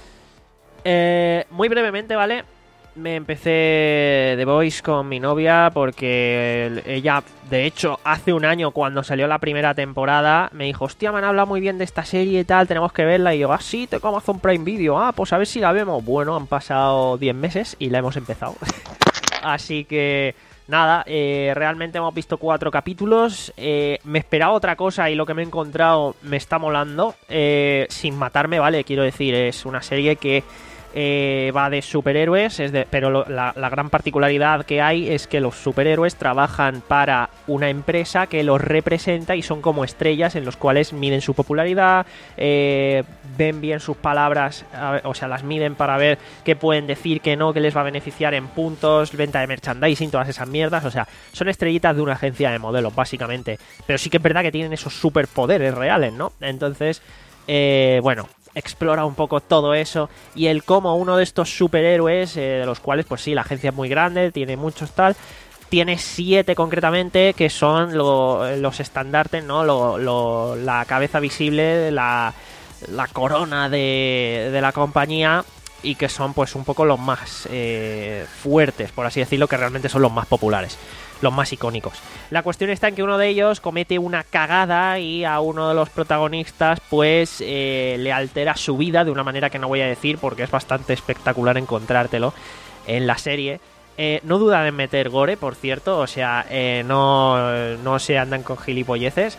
Eh, muy brevemente, ¿vale? Me empecé The Voice con mi novia porque ella, de hecho, hace un año cuando salió la primera temporada, me dijo, hostia, me han hablado muy bien de esta serie y tal, tenemos que verla. Y yo, ah, sí, tengo Amazon Prime Video, ah, pues a ver si la vemos. Bueno, han pasado diez meses y la hemos empezado. Así que... Nada, eh, realmente hemos visto cuatro capítulos, eh, me esperaba otra cosa y lo que me he encontrado me está molando, eh, sin matarme, ¿vale? Quiero decir, es una serie que eh, va de superhéroes, es de, pero lo, la, la gran particularidad que hay es que los superhéroes trabajan para una empresa que los representa y son como estrellas en los cuales miden su popularidad, eh, ven bien sus palabras, a, o sea, las miden para ver qué pueden decir, qué no, qué les va a beneficiar en puntos, venta de merchandising, todas esas mierdas, o sea, son estrellitas de una agencia de modelos, básicamente. Pero sí que es verdad que tienen esos superpoderes reales, ¿no? Entonces, eh, bueno, explora un poco todo eso y el cómo uno de estos superhéroes, eh, de los cuales, pues sí, la agencia es muy grande, tiene muchos tal, tiene siete concretamente que son lo, los estandartes, ¿no? Lo, lo, la cabeza visible, la, la corona de, de la compañía y que son pues un poco los más eh, fuertes, por así decirlo, que realmente son los más populares, los más icónicos. La cuestión está en que uno de ellos comete una cagada y a uno de los protagonistas pues eh, le altera su vida de una manera que no voy a decir porque es bastante espectacular encontrártelo en la serie. Eh, no dudan en meter gore, por cierto, o sea, eh, no, no se andan con gilipolleces.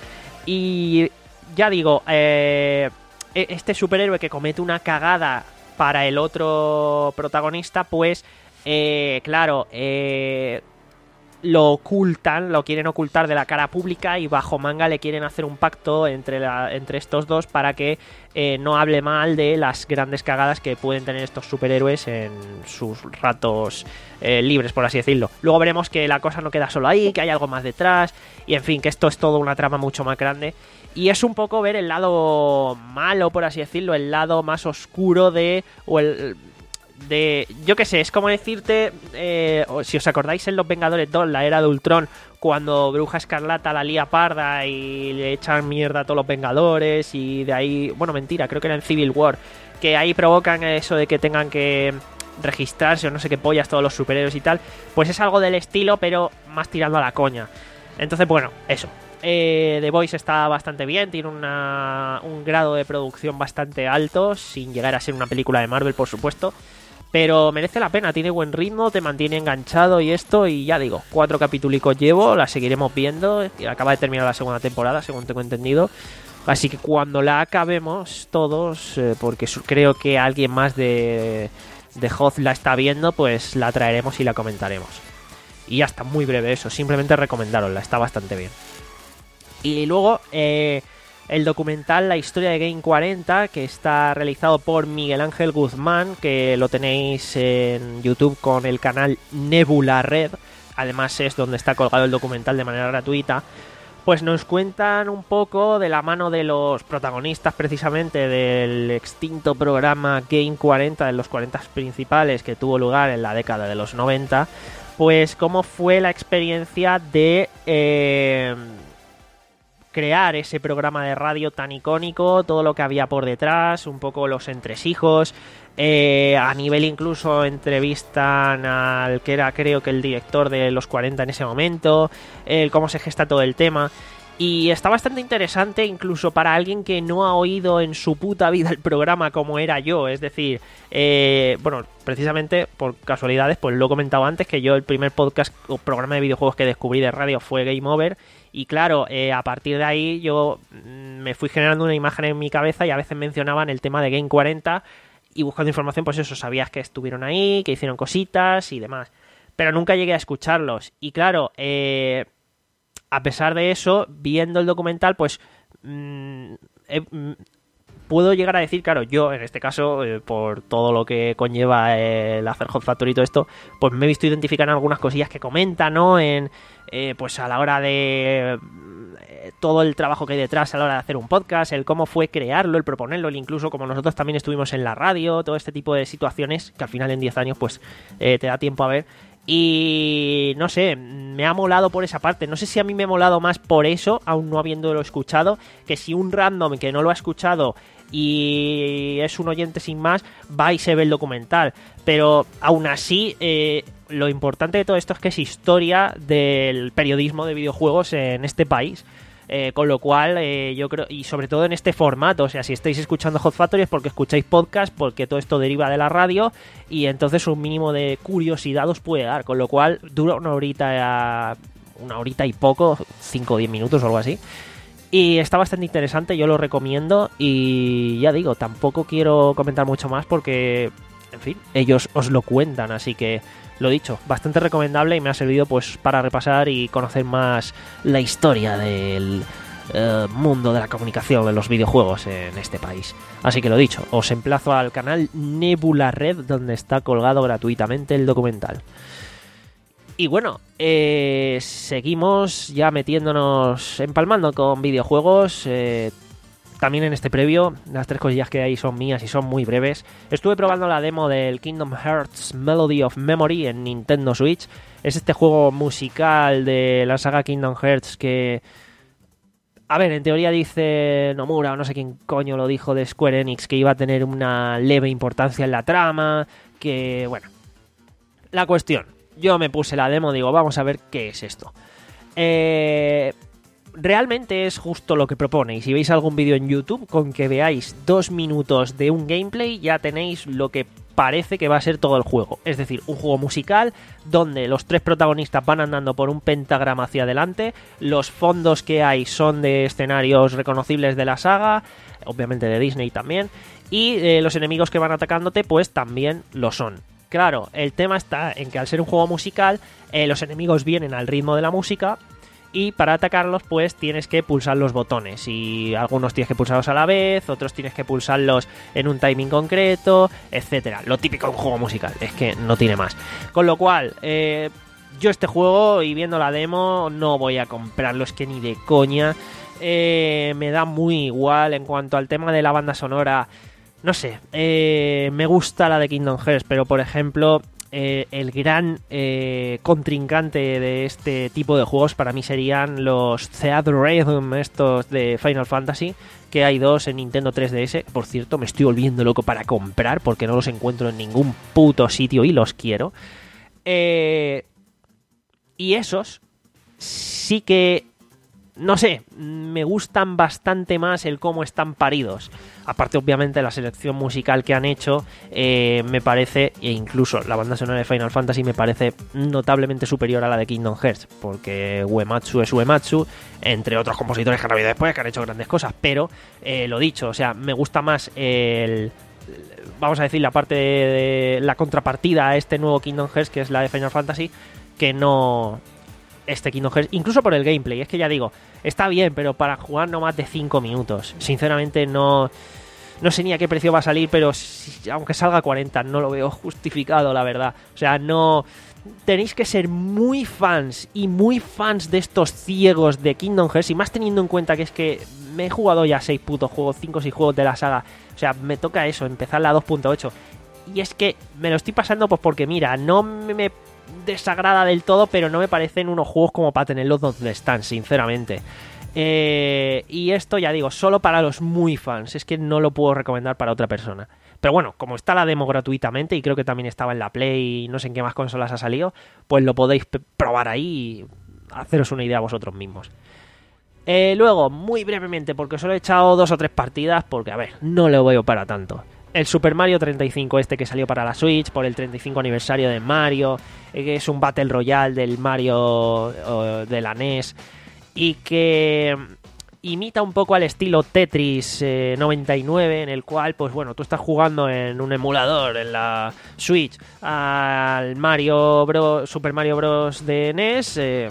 Y ya digo, eh, este superhéroe que comete una cagada para el otro protagonista, pues, eh, claro, eh, lo ocultan, lo quieren ocultar de la cara pública y bajo manga le quieren hacer un pacto entre, la, entre estos dos para que eh, no hable mal de las grandes cagadas que pueden tener estos superhéroes en sus ratos eh, libres, por así decirlo. Luego veremos que la cosa no queda solo ahí, que hay algo más detrás y en fin, que esto es todo una trama mucho más grande. Y es un poco ver el lado malo, por así decirlo, el lado más oscuro de... o el de yo qué sé, es como decirte, eh, si os acordáis en Los Vengadores dos, la era de Ultron, cuando Bruja Escarlata la lía parda y le echan mierda a todos los Vengadores y de ahí, bueno, mentira, creo que era en Civil War, que ahí provocan eso de que tengan que registrarse o no sé qué pollas todos los superhéroes y tal, pues es algo del estilo, pero más tirando a la coña. Entonces, bueno, eso. Eh, The Voice está bastante bien, tiene una, un grado de producción bastante alto, sin llegar a ser una película de Marvel, por supuesto, pero merece la pena, tiene buen ritmo, te mantiene enganchado y esto, y ya digo, cuatro capítulos llevo, la seguiremos viendo, y acaba de terminar la segunda temporada, según tengo entendido, así que cuando la acabemos todos, eh, porque creo que alguien más de, de Hoth la está viendo, pues la traeremos y la comentaremos. Y ya está, muy breve eso, simplemente recomendarosla, está bastante bien. Y luego, eh, el documental La Historia de Game cuarenta, que está realizado por Miguel Ángel Guzmán, que lo tenéis en YouTube con el canal Nebula Red, además es donde está colgado el documental de manera gratuita, pues nos cuentan un poco de la mano de los protagonistas precisamente del extinto programa Game cuarenta, de los cuarenta principales que tuvo lugar en la década de los noventa, pues cómo fue la experiencia de... Eh, crear ese programa de radio tan icónico, todo lo que había por detrás, un poco los entresijos, eh, a nivel incluso entrevistan al que era creo que el director de los cuarenta en ese momento, eh, cómo se gesta todo el tema, y está bastante interesante incluso para alguien que no ha oído en su puta vida el programa como era yo, es decir, eh, bueno, precisamente por casualidades, pues lo he comentado antes, que yo el primer podcast o programa de videojuegos que descubrí de radio fue Game Over. Y claro, eh, a partir de ahí yo me fui generando una imagen en mi cabeza y a veces mencionaban el tema de Game cuarenta y buscando información, pues eso, sabías que estuvieron ahí, que hicieron cositas y demás. Pero nunca llegué a escucharlos. Y claro, eh, a pesar de eso, viendo el documental, pues mmm, eh, mmm, puedo llegar a decir, claro, yo en este caso, eh, por todo lo que conlleva eh, el hacer Hot Factory y todo esto, pues me he visto identificar en algunas cosillas que comentan, ¿no? En... Eh, pues a la hora de eh, todo el trabajo que hay detrás a la hora de hacer un podcast, el cómo fue crearlo, el proponerlo, el incluso como nosotros también estuvimos en la radio, todo este tipo de situaciones que al final en diez años pues eh, te da tiempo a ver. Y no sé, me ha molado por esa parte. No sé si a mí me ha molado más por eso, aún no habiéndolo escuchado, que si un random que no lo ha escuchado y es un oyente sin más, va y se ve el documental. Pero aún así, eh, lo importante de todo esto es que es historia del periodismo de videojuegos en este país. Eh, con lo cual, eh, yo creo, y sobre todo en este formato, o sea, si estáis escuchando Hot Factory es porque escucháis podcast, porque todo esto deriva de la radio, y entonces un mínimo de curiosidad os puede dar, con lo cual dura una horita, una horita y poco, cinco o diez minutos o algo así, y está bastante interesante, yo lo recomiendo, y ya digo, tampoco quiero comentar mucho más porque en fin, ellos os lo cuentan, así que lo dicho, bastante recomendable y me ha servido pues para repasar y conocer más la historia del eh, mundo de la comunicación de los videojuegos en este país. Así que lo dicho, os emplazo al canal Nebula Red, donde está colgado gratuitamente el documental. Y bueno, eh, seguimos ya metiéndonos, empalmando con videojuegos. Eh, También en este previo, las tres cosillas que hay son mías y son muy breves. Estuve probando la demo del Kingdom Hearts Melody of Memory en Nintendo Switch. Es este juego musical de la saga Kingdom Hearts que... A ver, en teoría dice Nomura, o no sé quién coño lo dijo, de Square Enix, que iba a tener una leve importancia en la trama, que... bueno. La cuestión, yo me puse la demo, digo, vamos a ver qué es esto. Eh... Realmente es justo lo que propone, y si veis algún vídeo en YouTube, con que veáis dos minutos de un gameplay ya tenéis lo que parece que va a ser todo el juego. Es decir, un juego musical donde los tres protagonistas van andando por un pentagrama hacia adelante, los fondos que hay son de escenarios reconocibles de la saga, obviamente de Disney también, y eh, los enemigos que van atacándote pues también lo son. Claro, el tema está en que al ser un juego musical, eh, los enemigos vienen al ritmo de la música, y para atacarlos pues tienes que pulsar los botones, y algunos tienes que pulsarlos a la vez, otros tienes que pulsarlos en un timing concreto, etcétera. Lo típico de un juego musical, es que no tiene más. Con lo cual, eh, yo este juego, y viendo la demo, no voy a comprarlo, es que ni de coña. Eh, me da muy igual. En cuanto al tema de la banda sonora, no sé, eh, me gusta la de Kingdom Hearts, pero por ejemplo... Eh, el gran eh, contrincante de este tipo de juegos para mí serían los Theatrhythm estos de Final Fantasy, que hay dos en Nintendo tres D S. Por cierto, me estoy volviendo loco para comprar porque no los encuentro en ningún puto sitio y los quiero. Eh, y esos sí que, no sé, me gustan bastante más el cómo están paridos. Aparte, obviamente, la selección musical que han hecho eh, me parece, e incluso la banda sonora de Final Fantasy me parece notablemente superior a la de Kingdom Hearts, porque Uematsu es Uematsu, entre otros compositores que han habido después, que han hecho grandes cosas, pero eh, lo dicho, o sea, me gusta más el... vamos a decir, la parte de, de la contrapartida a este nuevo Kingdom Hearts, que es la de Final Fantasy, que no... este Kingdom Hearts, incluso por el gameplay. Es que ya digo, está bien, pero para jugar no más de cinco minutos. Sinceramente no no sé ni a qué precio va a salir, pero si, aunque salga a cuarenta, no lo veo justificado, la verdad. O sea, no... tenéis que ser muy fans y muy fans de estos ciegos de Kingdom Hearts, y más teniendo en cuenta que es que me he jugado ya seis putos juegos, cinco o seis juegos de la saga. O sea, me toca eso, empezar la dos punto ocho. Y es que me lo estoy pasando pues porque, mira, no me desagrada del todo, pero no me parecen unos juegos como para tenerlos donde están, sinceramente. Eh, y esto, ya digo, solo para los muy fans. Es que no lo puedo recomendar para otra persona. Pero bueno, como está la demo gratuitamente, y creo que también estaba en la Play y no sé en qué más consolas ha salido, pues lo podéis p- probar ahí y haceros una idea vosotros mismos. Eh, luego, muy brevemente, porque solo he echado dos o tres partidas, porque a ver, no lo veo para tanto. El Super Mario treinta y cinco este que salió para la Switch por el treinta y cinco aniversario de Mario, que es un Battle Royale del Mario uh, de la N E S, y que imita un poco al estilo Tetris eh, noventa y nueve, en el cual, pues bueno, tú estás jugando en un emulador en la Switch al Mario Bros, Super Mario Bros de N E S, eh,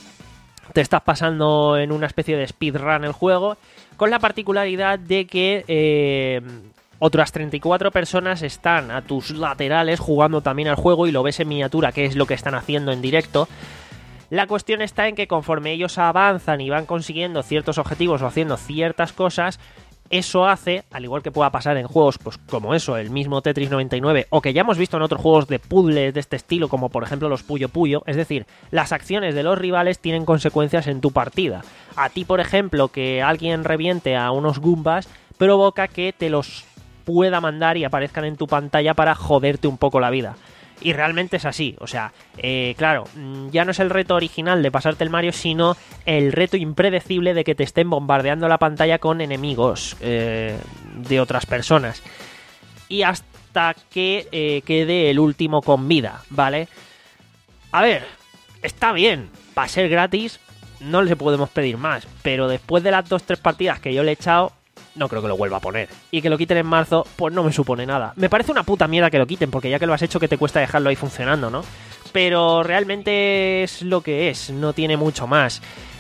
te estás pasando en una especie de speedrun el juego, con la particularidad de que eh, otras treinta y cuatro personas están a tus laterales jugando también al juego, y lo ves en miniatura, que es lo que están haciendo en directo. La cuestión está en que conforme ellos avanzan y van consiguiendo ciertos objetivos o haciendo ciertas cosas, eso hace, al igual que pueda pasar en juegos pues como eso, el mismo Tetris noventa y nueve, o que ya hemos visto en otros juegos de puzzles de este estilo, como por ejemplo los Puyo Puyo, es decir, las acciones de los rivales tienen consecuencias en tu partida. A ti, por ejemplo, que alguien reviente a unos Goombas provoca que te los pueda mandar y aparezcan en tu pantalla para joderte un poco la vida. Y realmente es así, o sea, eh, claro, ya no es el reto original de pasarte el Mario, sino el reto impredecible de que te estén bombardeando la pantalla con enemigos eh, de otras personas. Y hasta que eh, quede el último con vida, ¿vale? A ver, está bien, para ser gratis no le podemos pedir más, pero después de las dos tres partidas que yo le he echado, no creo que lo vuelva a poner. Y que lo quiten en marzo, pues no me supone nada. Me parece una puta mierda que lo quiten, porque ya que lo has hecho, que te cuesta dejarlo ahí funcionando, ¿no? Pero realmente es lo que es, no tiene mucho más.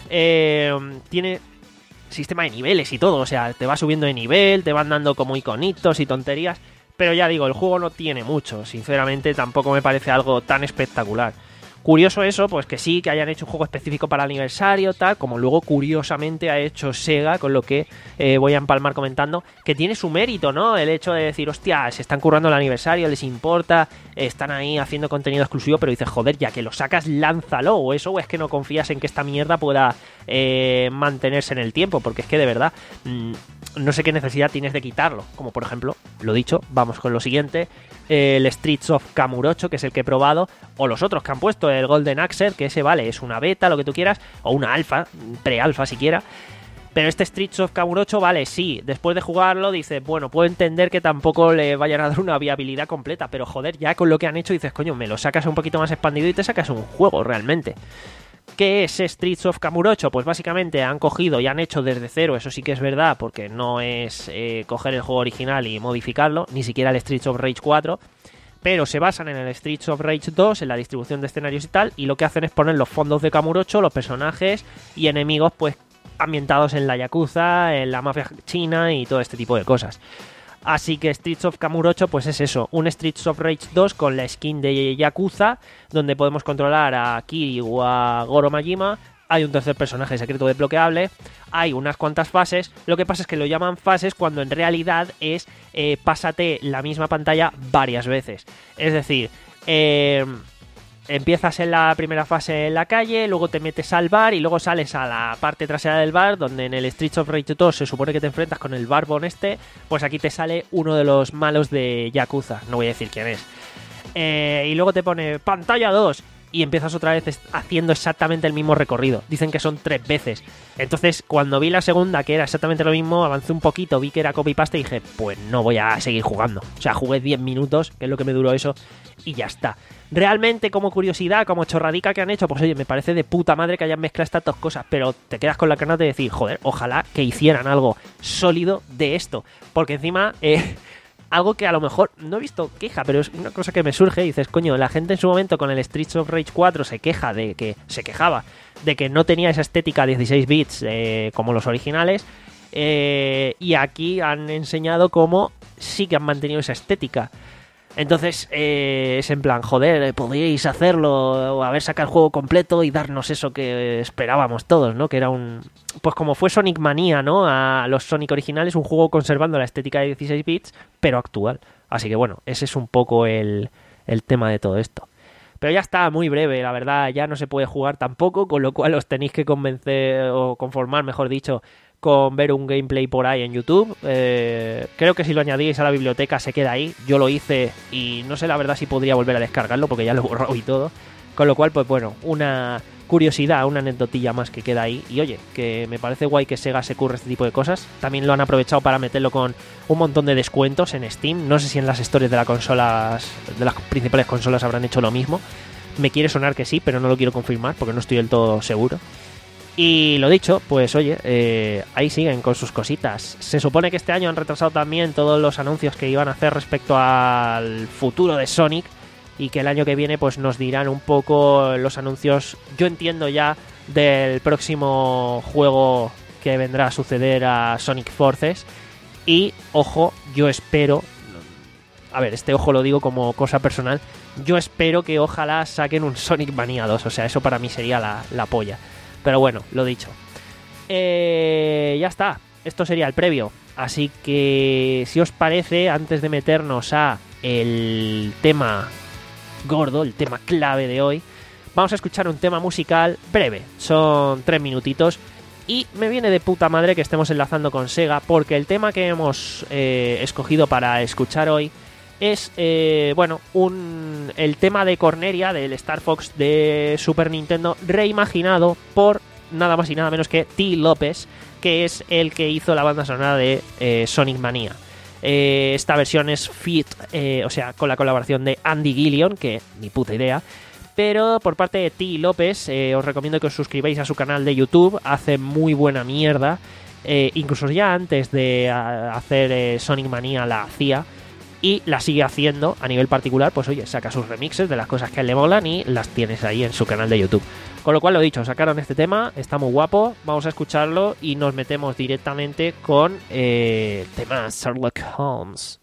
Eh, tiene sistema de niveles y todo, o sea, te va subiendo de nivel, te van dando como iconitos y tonterías, pero ya digo, el juego no tiene mucho, sinceramente tampoco me parece algo tan espectacular. Curioso eso, pues que sí, que hayan hecho un juego específico para el aniversario, tal, como luego curiosamente ha hecho Sega, con lo que eh, voy a empalmar comentando, que tiene su mérito, ¿no? El hecho de decir, hostia, se están currando el aniversario, les importa, están ahí haciendo contenido exclusivo, pero dices, joder, ya que lo sacas, lánzalo, o eso, o es que no confías en que esta mierda pueda eh, mantenerse en el tiempo, porque es que de verdad, mmm, no sé qué necesidad tienes de quitarlo, como por ejemplo, lo dicho, vamos con lo siguiente, el Streets of Kamurocho, que es el que he probado, o los otros que han puesto, el Golden Axe, que ese vale, es una beta, lo que tú quieras, o una alfa, pre-alfa siquiera. Pero este Streets of Kamurocho, vale, sí, después de jugarlo dices, bueno, puedo entender que tampoco le vayan a dar una viabilidad completa, pero joder, ya con lo que han hecho dices, coño, me lo sacas un poquito más expandido y te sacas un juego realmente. ¿Qué es Streets of Kamurocho? Pues básicamente han cogido y han hecho desde cero, eso sí que es verdad, porque no es eh, coger el juego original y modificarlo, ni siquiera el Streets of Rage cuatro, pero se basan en el Streets of Rage dos, en la distribución de escenarios y tal, y lo que hacen es poner los fondos de Kamurocho, los personajes y enemigos pues ambientados en la Yakuza, en la mafia china y todo este tipo de cosas. Así que Streets of Kamurocho pues es eso, un Streets of Rage dos con la skin de Yakuza, donde podemos controlar a Kiryu o a Goro Majima. Hay un tercer personaje secreto desbloqueable, hay unas cuantas fases, lo que pasa es que lo llaman fases cuando en realidad es eh, pásate la misma pantalla varias veces. Es decir, eh, empiezas en la primera fase en la calle, luego te metes al bar y luego sales a la parte trasera del bar, donde en el Streets of Rage dos se supone que te enfrentas con el Barbón este, pues aquí te sale uno de los malos de Yakuza, no voy a decir quién es. Eh, y luego te pone pantalla dos y empiezas otra vez haciendo exactamente el mismo recorrido. Dicen que son tres veces. Entonces, cuando vi la segunda, que era exactamente lo mismo, avancé un poquito, vi que era copy-paste y dije, pues no voy a seguir jugando. O sea, jugué diez minutos, que es lo que me duró eso, y ya está. Realmente, como curiosidad, como chorradica que han hecho, pues oye, me parece de puta madre que hayan mezclado estas dos cosas, pero te quedas con la ganas de decir, joder, ojalá que hicieran algo sólido de esto. Porque encima... Eh, algo que a lo mejor no he visto queja, pero es una cosa que me surge y dices, coño, la gente en su momento con el Streets of Rage cuatro se queja de que se quejaba de que no tenía esa estética dieciséis bits eh, como los originales, eh, y aquí han enseñado cómo sí que han mantenido esa estética. Entonces eh, es en plan, joder, podríais hacerlo o haber sacado el juego completo y darnos eso que esperábamos todos, ¿no? Que era un... Pues como fue Sonic Mania, ¿no? A los Sonic originales, un juego conservando la estética de dieciséis bits, pero actual. Así que bueno, ese es un poco el, el tema de todo esto. Pero ya está, muy breve, la verdad, ya no se puede jugar tampoco, con lo cual os tenéis que convencer, o conformar, mejor dicho, con ver un gameplay por ahí en YouTube. Eh, creo que si lo añadís a la biblioteca se queda ahí. Yo lo hice y no sé la verdad si podría volver a descargarlo porque ya lo he borrado y todo. Con lo cual, pues bueno, una curiosidad, una anécdotilla más que queda ahí. Y oye, que me parece guay que Sega se curre este tipo de cosas. También lo han aprovechado para meterlo con un montón de descuentos en Steam. No sé si en las stories de las consolas, de las principales consolas habrán hecho lo mismo. Me quiere sonar que sí, pero no lo quiero confirmar porque no estoy del todo seguro. Y lo dicho, pues oye, eh, ahí siguen con sus cositas. Se supone que este año han retrasado también todos los anuncios que iban a hacer respecto al futuro de Sonic, y que el año que viene pues nos dirán un poco los anuncios, yo entiendo ya, del próximo juego que vendrá a suceder a Sonic Forces. Y ojo, yo espero, a ver, este ojo lo digo como cosa personal, yo espero que ojalá saquen un Sonic Mania dos, o sea, eso para mí sería la, la polla. Pero bueno, lo dicho. Eh, ya está. Esto sería el previo. Así que, si os parece, antes de meternos a el tema gordo, el tema clave de hoy, vamos a escuchar un tema musical breve. Son tres minutitos. Y me viene de puta madre que estemos enlazando con Sega, porque el tema que hemos eh, escogido para escuchar hoy es, eh, bueno, un, el tema de Corneria, del Star Fox de Super Nintendo, reimaginado por nada más y nada menos que T. López, que es el que hizo la banda sonora de eh, Sonic Mania. Eh, esta versión es fit, eh, o sea, con la colaboración de Andy Gillion, que ni puta idea, pero por parte de T. López, eh, os recomiendo que os suscribáis a su canal de YouTube, hace muy buena mierda. eh, incluso ya antes de a, hacer eh, Sonic Mania la hacía, y la sigue haciendo a nivel particular, pues oye, saca sus remixes de las cosas que a él le molan y las tienes ahí en su canal de YouTube. Con lo cual, lo dicho, sacaron este tema, está muy guapo, vamos a escucharlo y nos metemos directamente con eh, el tema Sherlock Holmes.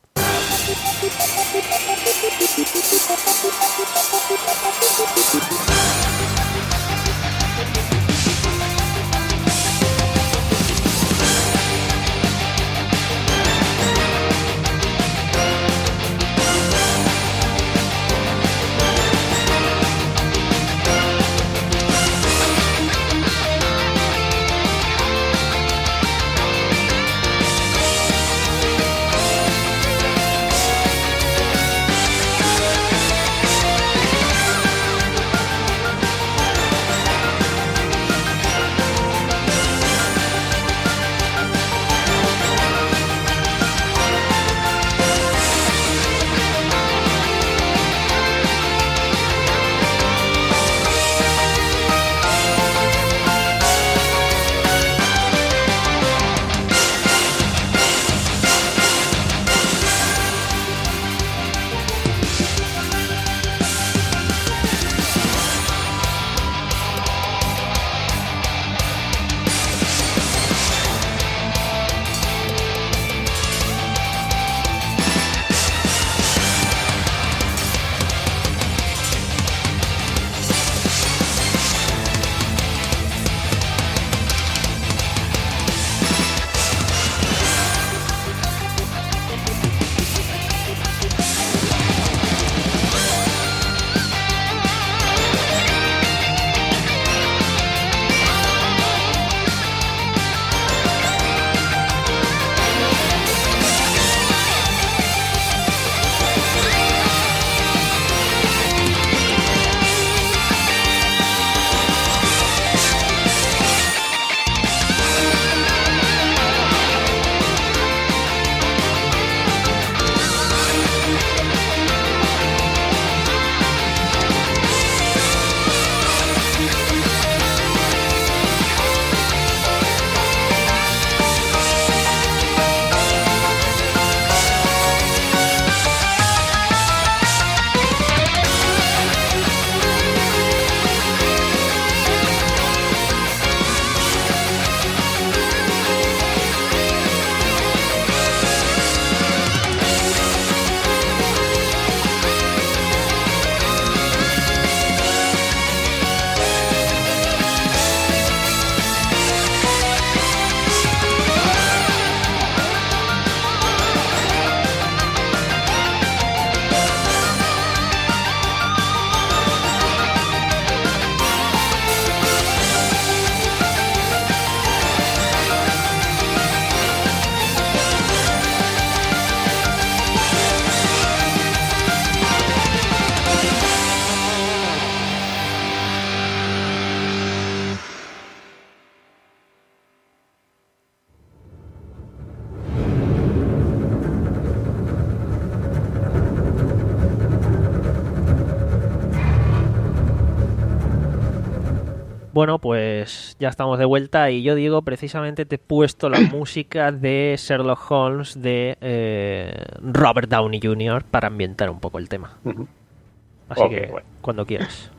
Bueno, pues ya estamos de vuelta y yo, Diego, precisamente te he puesto la música de Sherlock Holmes de eh, Robert Downey junior para ambientar un poco el tema.
Uh-huh.
Así
okay,
que,
bueno.
cuando quieras.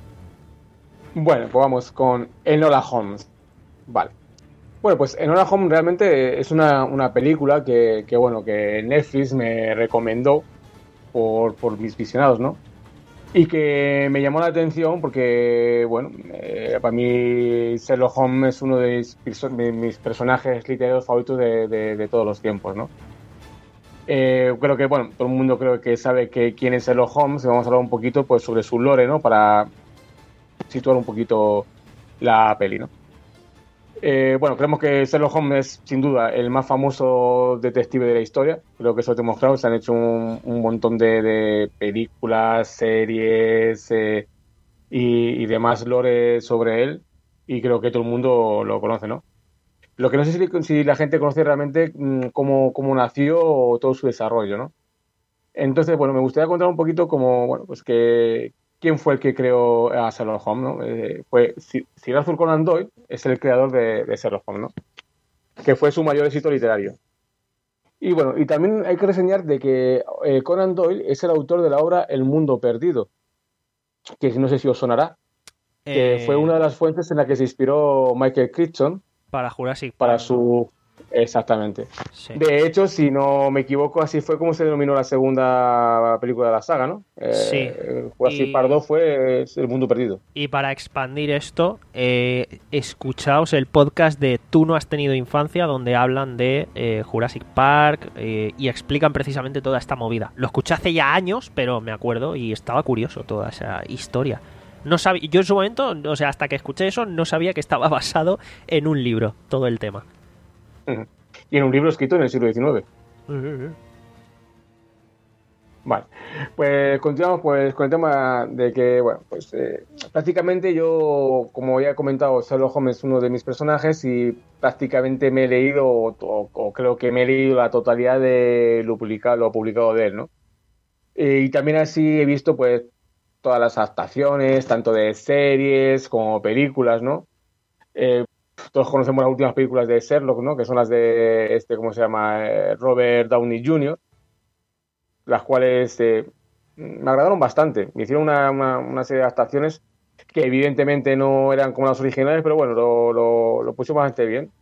Bueno, pues vamos con Enola Holmes. Vale. Bueno, pues Enola Holmes realmente es una, una película que, que, bueno, que Netflix me recomendó por, por mis visionados, ¿no? Y que me llamó la atención porque, bueno, eh, para mí Sherlock Holmes es uno de mis, perso- de mis personajes literarios favoritos de, de, de todos los tiempos, ¿no? Eh, creo que, bueno, todo el mundo creo que sabe que quién es Sherlock Holmes y vamos a hablar un poquito pues sobre su lore, ¿no? Para situar un poquito la peli, ¿no? Eh, bueno, creemos que Sherlock Holmes es sin duda el más famoso detective de la historia. Creo que eso ha demostrado. Se han hecho un, un montón de, de películas, series eh, y, y demás lore sobre él. Y creo que todo el mundo lo conoce, ¿no? Lo que no sé si, si la gente conoce realmente mmm, cómo, cómo nació o todo su desarrollo, ¿no? Entonces, bueno, me gustaría contar un poquito como, bueno, pues que quién fue el que creó a Sherlock Holmes, ¿no? Eh, fue Sir Arthur Conan Doyle, es el creador de, de Sherlock Holmes, ¿no? que fue su mayor éxito literario. Y bueno, y también hay que reseñar de que eh, Conan Doyle es el autor de la obra El Mundo Perdido, que no sé si os sonará, que
Eh,
fue una de las fuentes en la que se inspiró Michael Crichton
para Jurassic
para
Park, ¿no?
su... Exactamente.
Sí.
De hecho, si no me equivoco, así fue como se denominó la segunda película de la saga, ¿no?
Sí.
Eh, Jurassic
Y-
Park dos fue El Mundo Perdido.
Y para expandir esto, eh, escuchaos el podcast de Tú no has tenido infancia, donde hablan de eh, Jurassic Park eh, y explican precisamente toda esta movida. Lo escuché hace ya años, pero me acuerdo y estaba curioso toda esa historia. No sabía, yo en su momento, o sea, hasta que escuché eso, no sabía que estaba basado en un libro, todo el tema.
Ujú. Y en un libro escrito en el siglo diecinueve. Vale, pues continuamos pues con el tema de que, bueno, pues eh, prácticamente yo, como ya he comentado, Sherlock Holmes es uno de mis personajes y prácticamente me he leído, o, o- o creo que me he leído la totalidad de lo publicado, lo publicado de él, ¿no? Eh, y también así he visto pues todas las adaptaciones, tanto de series como películas, ¿no? Eh, Todos conocemos las últimas películas de Sherlock, ¿no? Que son las de, este, ¿cómo se llama? Eh, Robert Downey junior, las cuales eh, me agradaron bastante. Me hicieron una, una, una serie de adaptaciones que evidentemente no eran como las originales, pero bueno, lo, lo, lo pusieron bastante bien.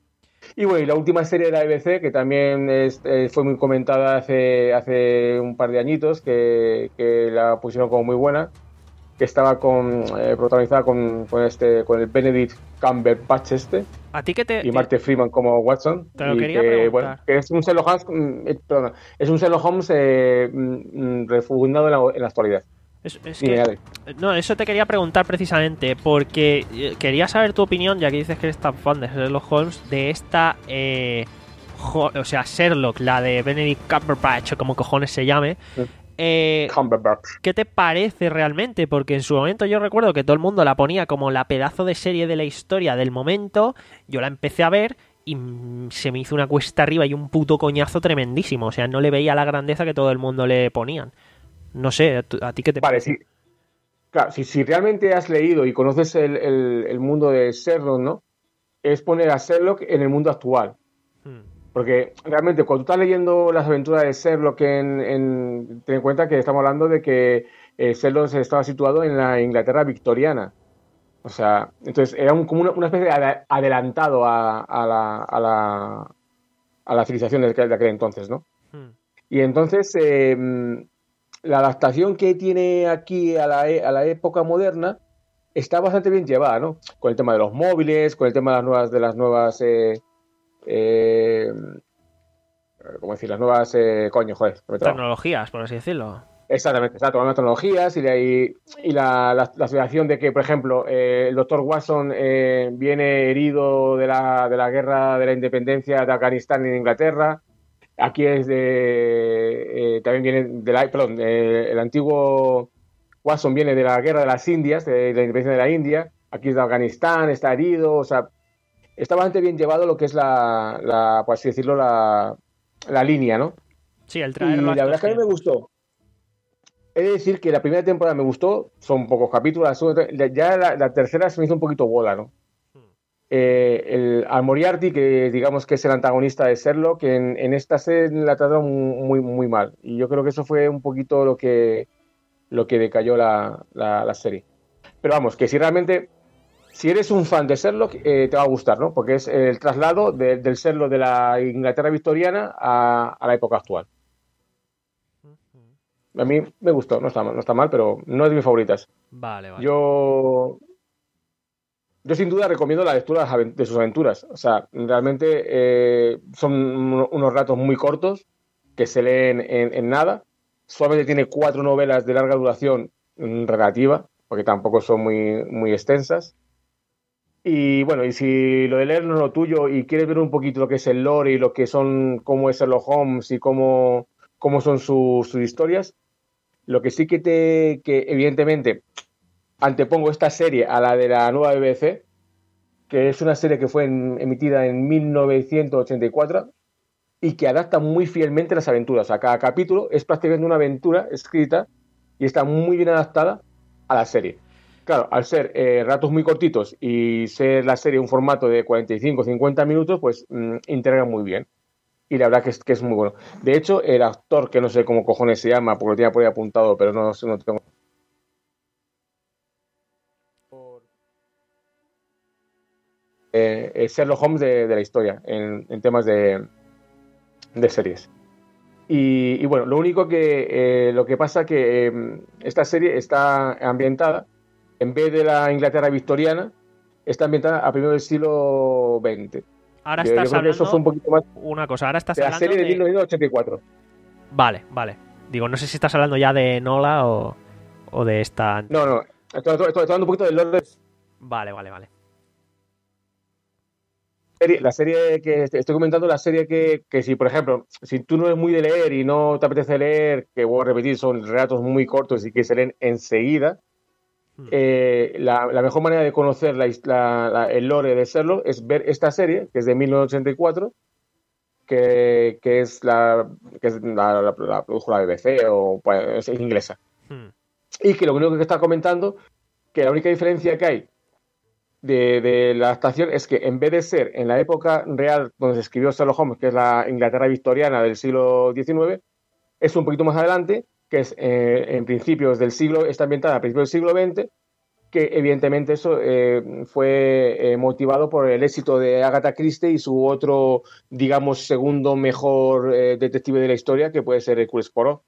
Y bueno, y la última serie de la B B C, que también es, eh, fue muy comentada hace, hace un par de añitos, que, que la pusieron como muy buena, que estaba con, eh, protagonizada con, con, este, con el Benedict Cumberbatch este,
¿A ti que te...?
y Martin Freeman como Watson.
Te lo
y
quería
que,
preguntar.
bueno, que es un Sherlock Holmes, mm, eh, perdona, es un Sherlock Holmes eh, mm, refundado en la, en la actualidad.
Es, es
Dime,
que,
Adri.
no, eso te quería preguntar precisamente, porque eh, quería saber tu opinión, ya que dices que eres tan fan de Sherlock Holmes, de esta, eh, jo- o sea, Sherlock, la de Benedict Cumberbatch, o como cojones se llame. Eh,
Cumberbatch.
¿Qué te parece realmente? Porque en su momento yo recuerdo que todo el mundo la ponía como la pedazo de serie de la historia del momento. Yo la empecé a ver y mm, se me hizo una cuesta arriba y un puto coñazo tremendísimo. O sea, no le veía la grandeza que todo el mundo le ponían. No sé, ¿a, tu- a ti qué te
Vale,
parece?
sí. Claro, si, si realmente has leído y conoces el, el, el mundo de Sherlock, ¿no? Es poner a Sherlock en el mundo actual.
Hmm.
Porque realmente cuando tú estás leyendo las aventuras de Sherlock, en, en, ten en cuenta que estamos hablando de que eh, Sherlock estaba situado en la Inglaterra victoriana. O sea, entonces era un, como una, una especie de ade- adelantado a, a, la, a, la, a la civilización de aquel, de aquel entonces, ¿no?
Hmm.
Y entonces eh, la adaptación que tiene aquí a la, e- a la época moderna está bastante bien llevada, ¿no? Con el tema de los móviles, con el tema de las nuevas, de las nuevas eh, eh, ¿cómo decir? Las nuevas, eh, coño, joder, me trabo.
Tecnologías, por así decirlo.
Exactamente, exacto, las nuevas tecnologías y, y, y la, la, la situación de que, por ejemplo, eh, el doctor Watson eh, viene herido de la, de la guerra de la independencia de Afganistán en Inglaterra. Aquí es de, eh, también viene de la, perdón, eh, el antiguo Watson viene de la guerra de las Indias, de la independencia de la India. Aquí es de Afganistán, está herido, o sea, está bastante bien llevado lo que es la, la por así decirlo, la, la línea, ¿no?
Sí, el
Y
traerlo a
la verdad
estos
es que a mí me
tiempos.
gustó. He de decir que la primera temporada me gustó, son pocos capítulos, la segunda- ya la, la tercera se me hizo un poquito bola, ¿no? Eh, el, al Moriarty, que digamos que es el antagonista de Sherlock, en, en esta serie la trataron muy, muy mal. Y yo creo que eso fue un poquito lo que, lo que decayó la, la, la serie. Pero vamos, que si realmente, si eres un fan de Sherlock, eh, te va a gustar, ¿no? Porque es el traslado de, del Sherlock de la Inglaterra victoriana a, a la época actual. A mí me gustó, no está, mal- no está mal, pero no es de mis favoritas.
Vale, vale.
Yo, yo sin duda recomiendo la lectura de las aven- de sus aventuras. O sea, realmente eh, son uno- unos ratos muy cortos que se leen en, en nada. Solamente tiene cuatro novelas de larga duración mm, relativa, porque tampoco son muy, muy extensas. Y bueno, y si lo de leer no es lo tuyo y quieres ver un poquito lo que es el lore y lo que son, cómo es Sherlock Holmes y cómo, cómo son su- sus historias, lo que sí que te, que evidentemente antepongo esta serie a la de la nueva B B C, que es una serie que fue en- emitida en mil novecientos ochenta y cuatro y que adapta muy fielmente las aventuras. O sea, cada capítulo es prácticamente una aventura escrita y está muy bien adaptada a la serie. claro, al ser eh, ratos muy cortitos y ser la serie un formato de cuarenta y cinco a cincuenta minutos, pues mmm, integra muy bien. Y la verdad que es, que es muy bueno. De hecho, el actor, que no sé cómo cojones se llama, porque lo tenía por ahí apuntado, pero no, no tengo... Eh, es Sherlock Holmes de, de la historia, en, en temas de, de series. Y, y bueno, lo único que eh, lo que pasa que eh, esta serie está ambientada, en vez de la Inglaterra victoriana, está ambientada a primeros del siglo veinte.
Ahora
Yo,
estás
yo creo que
hablando
eso fue un poquito más
una cosa, ahora estás
de la
hablando
serie de,
de...
mil novecientos ochenta y cuatro.
Vale, vale. Digo, no sé si estás hablando ya de Nola o, o de esta...
No, no, estoy, estoy, estoy hablando un poquito del lore de...
Vale, vale, vale.
La serie que estoy comentando, la serie que, que si, por ejemplo, si tú no eres muy de leer y no te apetece leer, que voy a repetir, son relatos muy cortos y que se leen enseguida, hmm. eh, la, la mejor manera de conocer la, la, la, el lore de Sherlock es ver esta serie, que es de mil novecientos ochenta y cuatro, que, que es la que es la, la, la produjo la B B C o pues, es inglesa. Hmm. Y que lo único que está comentando, que la única diferencia que hay De, de la adaptación es que en vez de ser en la época real donde se escribió Sherlock Holmes, que es la Inglaterra victoriana del siglo diecinueve, es un poquito más adelante, que es eh, en principios del siglo, está ambientada a principios del siglo veinte, que evidentemente eso eh, fue eh, motivado por el éxito de Agatha Christie y su otro, digamos, segundo mejor eh, detective de la historia, que puede ser Hercule Poirot,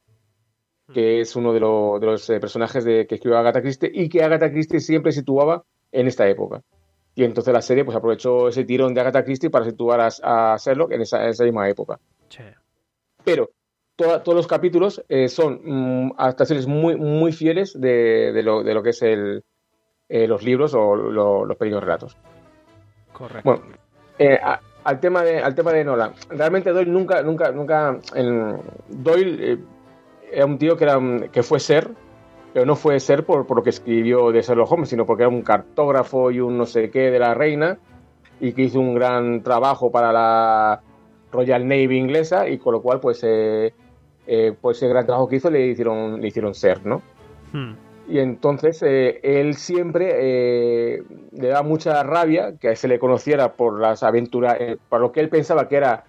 que es uno de, lo, de los eh, personajes de, que escribió Agatha Christie y que Agatha Christie siempre situaba en esta época. Y entonces la serie pues aprovechó ese tirón de Agatha Christie para situar a, a Sherlock en esa, en esa misma época. Sí. Pero toda, todos los capítulos eh, son mm, adaptaciones muy, muy fieles de, de, lo, de lo que es el, eh, los libros o lo, los pequeños relatos.
Correcto.
Bueno, eh, a, al tema de al tema de Nolan, realmente Doyle nunca, nunca, nunca... En, Doyle eh, era un tío que, era, que fue ser... pero no fue ser por, por lo que escribió de Sherlock Holmes, sino porque era un cartógrafo y un no sé qué de la reina y que hizo un gran trabajo para la Royal Navy inglesa y con lo cual pues eh, eh, pues ese gran trabajo que hizo le hicieron, le hicieron ser, ¿no? Hmm. Y entonces eh, él siempre eh, le daba mucha rabia que se le conociera por las aventuras, eh, por lo que él pensaba que era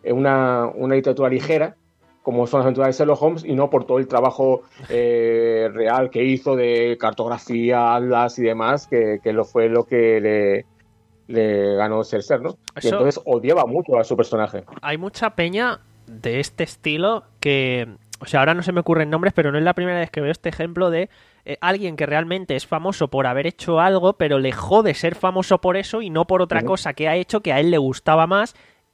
una, una literatura ligera, como son las aventuras de Sherlock Holmes, y no por todo el trabajo eh, real que hizo de cartografía, atlas y demás, que, que lo fue lo que le, le ganó ser ser, ¿no? Eso, y entonces odiaba mucho a su personaje.
Hay mucha peña de este estilo que... O sea, ahora no se me ocurren nombres, pero no es la primera vez que veo este ejemplo de eh, alguien que realmente es famoso por haber hecho algo, pero le jode ser famoso por eso y no por otra uh-huh. cosa que ha hecho que a él le gustaba más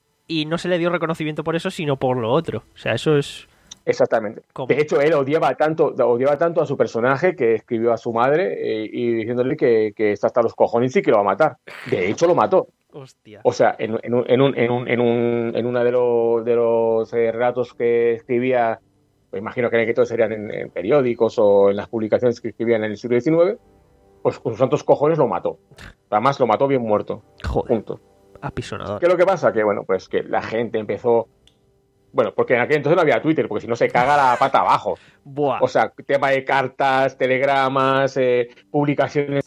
y no se le dio reconocimiento por eso, sino por lo otro. O sea, eso es...
Exactamente. ¿Cómo? De hecho, él odiaba tanto, odiaba tanto a su personaje que escribió a su madre eh, y diciéndole que, que está hasta los cojones y que lo va a matar. De hecho, lo mató.
Hostia.
O sea, en, en, un, en, un, en, un, en, un, en una de los, de los eh, relatos que escribía, me imagino que en el que todos serían en, en periódicos o en las publicaciones que escribían en el siglo diecinueve, pues con sus santos cojones lo mató. Además, lo mató bien muerto.
Joder.
Punto.
Apisonador.
¿Qué es lo que pasa? Que, bueno, pues que la gente empezó... Bueno, porque en aquel entonces no había Twitter, porque si no se caga la pata abajo.
Buah.
O sea, tema de cartas, telegramas, eh, publicaciones...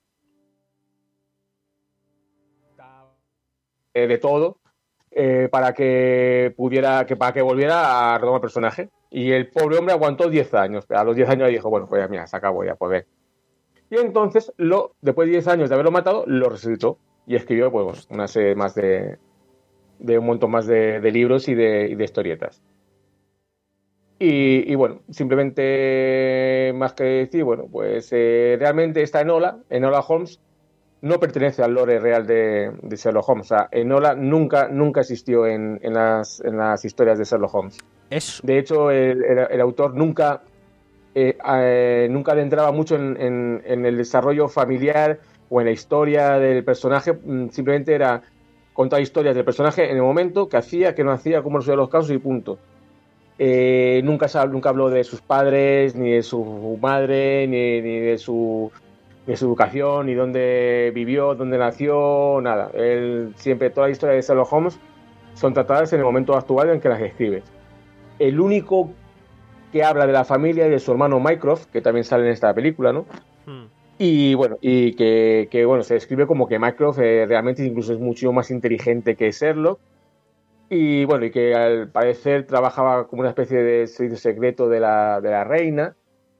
Eh, de todo, eh, para que pudiera, que para que volviera a retomar el personaje. Y el pobre hombre aguantó diez años. A los diez años dijo, bueno, pues ya, mira, se acabó ya, pues ver. Y entonces, lo, después de diez años de haberlo matado, lo resucitó. Y escribió pues una serie más de, de un montón más de, de libros y de, y de historietas. Y, y bueno, simplemente más que decir, bueno, pues eh, realmente esta Enola, Enola Holmes, no pertenece al lore real de, de Sherlock Holmes. O sea, Enola nunca, nunca existió en, en, las, en las historias de Sherlock Holmes.
Eso.
De hecho, el, el, el autor nunca, eh, eh, nunca adentraba mucho en, en, en el desarrollo familiar o en la historia del personaje. Simplemente era contar historias del personaje en el momento, qué hacía, qué no hacía, cómo resolvía los casos y punto. Eh, nunca, nunca habló de sus padres, ni de su madre, ni, ni de su... de su educación, ni dónde vivió, dónde nació, nada. Él siempre, toda la historia de Sherlock Holmes son tratadas en el momento actual en que las escribe. El único que habla de la familia es de su hermano Mycroft, que también sale en esta película, ¿no? Hmm. Y bueno, y que, que bueno, se describe como que Mycroft eh, realmente incluso es mucho más inteligente que Sherlock. Y bueno, y que al parecer trabajaba como una especie de servicio secreto de la, de la reina.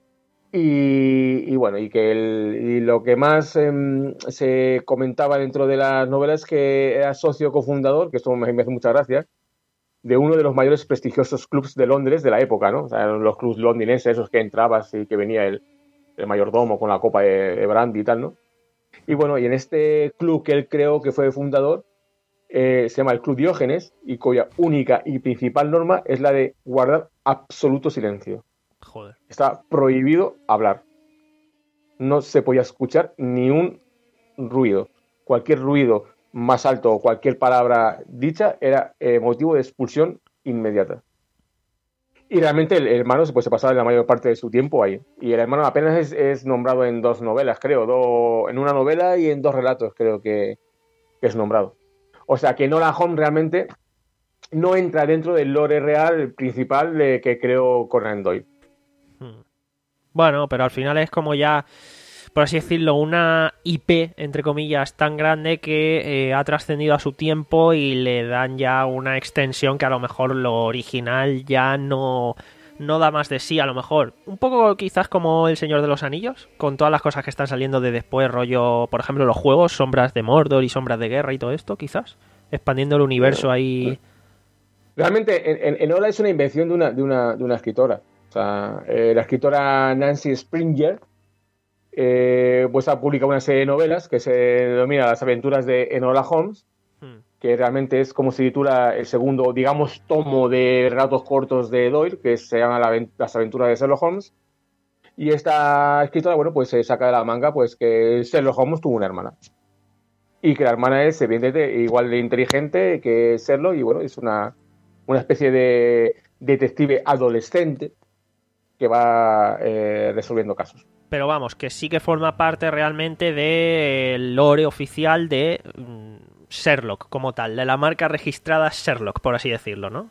Y, y bueno, y que el, y lo que más eh, se comentaba dentro de las novelas es que era socio cofundador, que esto me, me hace mucha gracia, de uno de los mayores prestigiosos clubs de Londres de la época, ¿no? O sea, los clubs londinenses, esos que entrabas y que venía el, el mayordomo con la copa de, de brandy y tal, ¿no? Y bueno, y en este club que él creó, que fue fundador, eh, se llama el Club Diógenes, y cuya única y principal norma es la de guardar absoluto silencio.
Joder.
Está prohibido hablar. No se podía escuchar ni un ruido. Cualquier ruido más alto o cualquier palabra dicha era eh, motivo de expulsión inmediata. Y realmente el, el hermano pues, se pasaba la mayor parte de su tiempo ahí. Y el hermano apenas es, es nombrado en dos novelas, creo. Do, en una novela y en dos relatos, creo que, que es nombrado. O sea que Enola Holmes realmente no entra dentro del lore real principal de, que creó Conan Doyle.
Hmm. Bueno, pero al final es como ya, por así decirlo, una I P, entre comillas, tan grande que eh, ha trascendido a su tiempo y le dan ya una extensión que a lo mejor lo original ya no, no da más de sí, a lo mejor. Un poco quizás como El Señor de los Anillos, con todas las cosas que están saliendo de después, rollo, por ejemplo, los juegos, Sombras de Mordor y Sombras de Guerra y todo esto, quizás, expandiendo el universo ahí.
Realmente, en, en, Enola es una invención de una, de una, de una escritora. O sea, eh, la escritora Nancy Springer eh, pues ha publicado una serie de novelas que se denomina Las aventuras de Enola Holmes, hmm. que realmente es como se titula el segundo, digamos, tomo de relatos cortos de Doyle, que se llama la, Las aventuras de Sherlock Holmes. Y esta escritora, bueno, pues se saca de la manga pues que Sherlock Holmes tuvo una hermana. Y que la hermana es, evidentemente, igual de inteligente que Sherlock, y bueno, es una, una especie de detective adolescente que va eh, resolviendo casos.
Pero vamos, que sí que forma parte realmente del lore oficial de mm, Sherlock como tal, de la marca registrada Sherlock, por así decirlo, ¿no?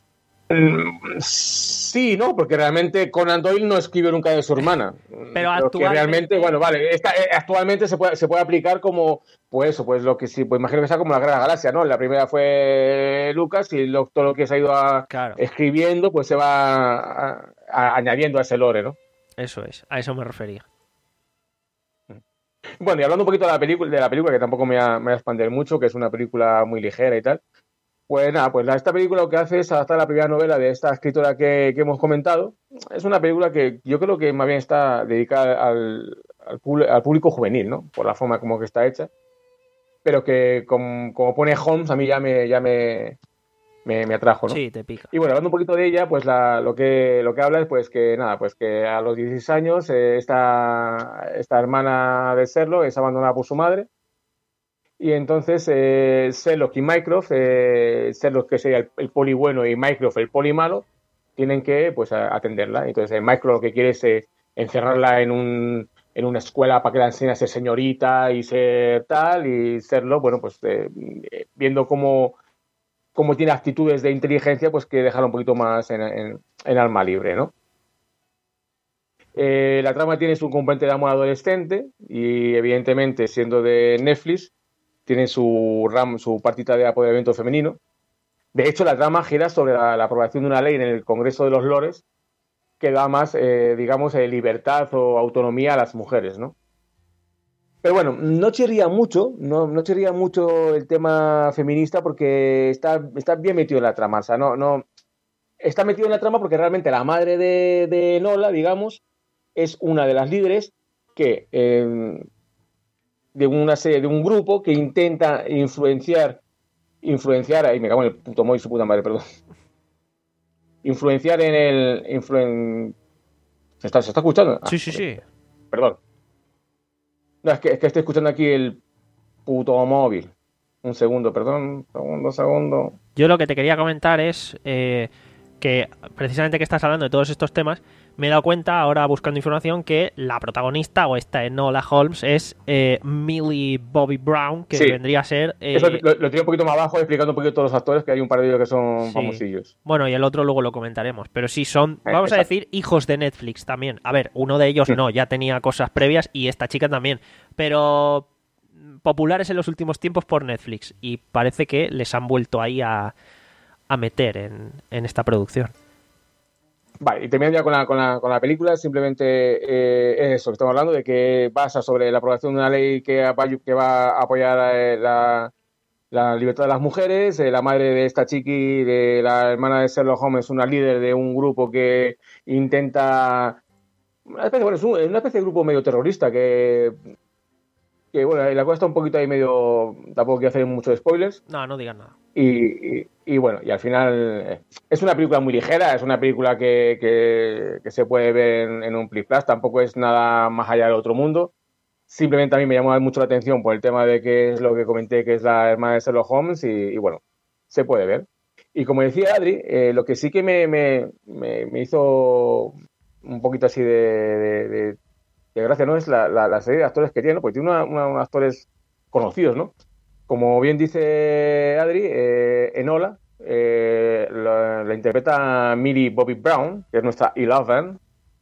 Mm, sí, ¿no? Porque realmente Conan Doyle no escribió nunca de su hermana.
Pero actualmente...
que realmente, bueno, vale, esta, eh, actualmente se puede, se puede aplicar como, pues eso, pues lo que sí, pues imagino que sea como la Gran Galaxia, ¿no? La primera fue Lucas y lo, todo lo que se ha ido a, claro. escribiendo, pues se va a, a, añadiendo a ese lore, ¿no?
Eso es, a eso me refería.
Bueno, y hablando un poquito de la película, de la película que tampoco me va, me va a expandir mucho, que es una película muy ligera y tal. Pues nada, pues esta película lo que hace es adaptar la primera novela de esta escritora que, que hemos comentado. Es una película que yo creo que más bien está dedicada al, al, al público juvenil, ¿no? Por la forma como que está hecha. Pero que, como, como pone Holmes, a mí ya me, ya me, me, me atrajo, ¿no?
Sí, te pica.
Y bueno, hablando un poquito de ella, pues la, lo, que, lo que habla es pues que nada, pues que a los dieciséis años eh, esta, esta hermana de Sherlock es abandonada por su madre. Y entonces eh, Sherlock y Mycroft, eh, Sherlock que sería el, el poli bueno y Mycroft el poli malo, tienen que pues a, atenderla. Entonces eh, Mycroft lo que quiere es eh, encerrarla en, un, en una escuela para que la enseñe a ser señorita y ser tal, y Sherlock, bueno, pues eh, viendo cómo, cómo tiene actitudes de inteligencia, pues que dejarla un poquito más en, en, en alma libre, ¿no? Eh, la trama tiene su componente de amor adolescente y evidentemente siendo de Netflix tiene su ram, su partita de apoderamiento femenino. De hecho, la trama gira sobre la, la aprobación de una ley en el Congreso de los Lores que da más, eh, digamos, eh, libertad o autonomía a las mujeres, ¿no? Pero bueno, no chirría mucho, no, no chirría mucho el tema feminista porque está, está bien metido en la trama. O sea, no, no, está metido en la trama porque realmente la madre de, de Enola, digamos, es una de las líderes que... Eh, de una serie, de un grupo que intenta influenciar, influenciar, ahí me cago en el puto móvil, su puta madre, perdón. Influenciar en el, influen... ¿Se está, ¿Se está escuchando?
Sí, ah, sí, sí.
Perdón. No, es que, es que estoy escuchando aquí el puto móvil. Un segundo, perdón, segundo, segundo.
Yo lo que te quería comentar es eh, que precisamente que estás hablando de todos estos temas, me he dado cuenta ahora buscando información que la protagonista, o esta Enola Holmes, es eh, Millie Bobby Brown, que
Sí.
vendría a ser... Eh...
Eso lo, lo tengo un poquito más abajo, explicando un poquito todos los actores, que hay un par de ellos que son
Sí.
famosillos.
Bueno, y el otro luego lo comentaremos. Pero sí son,
Eh,
vamos a
exacto.
decir, hijos de Netflix también. A ver, uno de ellos no, ya tenía cosas previas y esta chica también. Pero populares en los últimos tiempos por Netflix. Y parece que les han vuelto ahí a, a meter en, en esta producción.
Vale, y terminando ya con la, con la, con la película, simplemente eh, es eso que estamos hablando, de que basa sobre la aprobación de una ley que, apa- que va a apoyar eh, la, la libertad de las mujeres. Eh, la madre de esta chiqui, de la hermana de Sherlock Holmes, es una líder de un grupo que intenta... Una especie, bueno, es un- una especie de grupo medio terrorista que, que bueno, la cosa está un poquito ahí medio... Tampoco quiero hacer muchos spoilers.
No, no digan nada.
Y, y, y bueno, y al final eh, es una película muy ligera, es una película que, que, que se puede ver en, en un Plus Plus, tampoco es nada más allá del otro mundo. Simplemente a mí me llamó mucho la atención por el tema de que es lo que comenté, que es la hermana de Sherlock Holmes, y, y bueno, se puede ver. Y como decía Adri, eh, lo que sí que me, me, me, me hizo un poquito así de, de, de, de gracia, ¿no? Es la, la, la serie de actores que tiene, ¿no? Porque tiene una, una, unos actores conocidos, ¿no? Como bien dice Adri, eh, Enola eh, la, la interpreta Millie Bobby Brown, que es nuestra Eleven.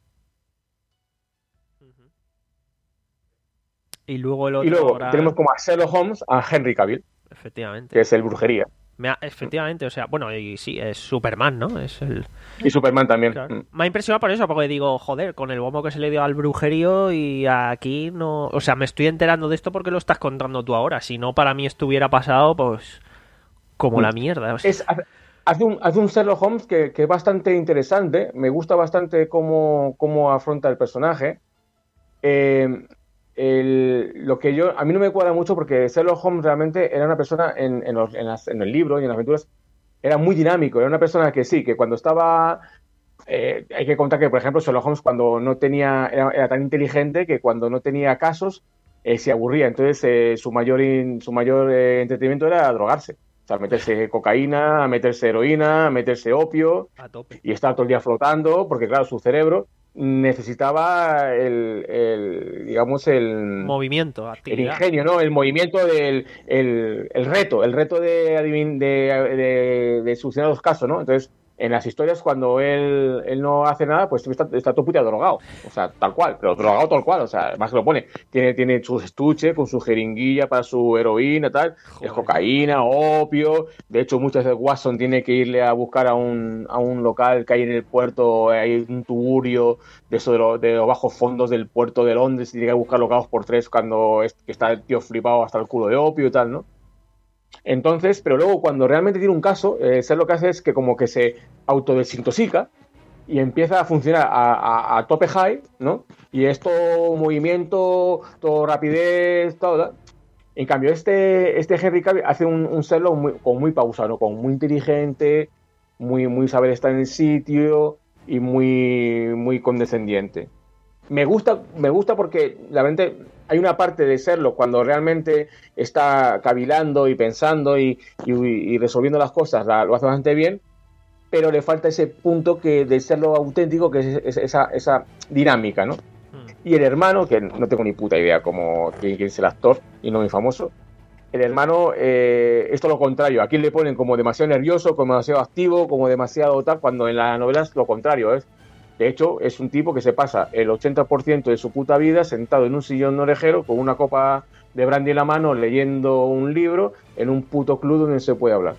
Y luego el otro...
Y luego
ahora...
tenemos como a Sherlock Holmes a Henry Cavill,
Efectivamente.
que es el Brujería.
Me ha... Efectivamente, o sea, bueno, y sí, es Superman, ¿no? Es el...
Y Superman también.
Claro.
Mm.
Me ha impresionado por eso, porque digo, joder, con el bombo que se le dio al brujerío y aquí no... O sea, me estoy enterando de esto porque lo estás contando tú ahora. Si no, para mí estuviera pasado, pues... Como la mierda. O sea...
Es, hace, un, hace un Sherlock Holmes que, que es bastante interesante. Me gusta bastante cómo, cómo afronta el personaje. Eh, el, lo que yo... A mí no me cuadra mucho porque Sherlock Holmes realmente era una persona en, en, los, en, las, en el libro y en las aventuras... Era muy dinámico. Era una persona que sí, que cuando estaba... Eh, hay que contar que, por ejemplo, Sherlock Holmes cuando no tenía... Era, era tan inteligente que cuando no tenía casos eh, se aburría. Entonces eh, su mayor, in, su mayor eh, entretenimiento era drogarse. O sea, meterse cocaína, meterse heroína, meterse opio
A tope.
y estar todo el día flotando, porque claro, su cerebro necesitaba el, el digamos, el
Movimiento,
el
actividad.
ingenio, ¿no? El movimiento del el, el reto, el reto de, adivin, de, de, de solucionar los casos, ¿no? Entonces, en las historias, cuando él, él no hace nada, pues está, está todo puta drogado. O sea, tal cual, pero drogado tal cual. O sea, además que lo pone. Tiene, tiene sus estuches con su jeringuilla para su heroína, tal.
Joder.
Es cocaína, opio. De hecho, muchas veces Watson tiene que irle a buscar a un, a un local que hay en el puerto, hay un tugurio de eso de, lo, de los bajos fondos del puerto de Londres, y tiene que buscarlo cada dos por tres cuando es, que está el tío flipado hasta el culo de opio y tal, ¿no? Entonces, pero luego cuando realmente tiene un caso, eh, Ser lo que hace es que como que se autodesintoxica y empieza a funcionar a, a, a tope high, ¿no? Y es todo movimiento, todo rapidez, todo. En cambio, este, este Henry Cavill hace un, un Sherlock muy, como muy pausado, como muy inteligente, muy, muy saber estar en el sitio y muy, muy condescendiente. Me gusta, me gusta porque realmente hay una parte de Sherlock cuando realmente está cavilando y pensando y, y, y resolviendo las cosas, la, lo hace bastante bien, pero le falta ese punto que de Sherlock auténtico, que es, es esa, esa dinámica, ¿no? Mm. Y el hermano, que no tengo ni puta idea cómo quién es el actor y no muy famoso, el hermano eh, es todo lo contrario. Aquí le ponen como demasiado nervioso, como demasiado activo, como demasiado tal, cuando en la novela es lo contrario, es. De hecho, es un tipo que se pasa el ochenta por ciento de su puta vida sentado en un sillón orejero con una copa de brandy en la mano, leyendo un libro en un puto club donde se puede hablar.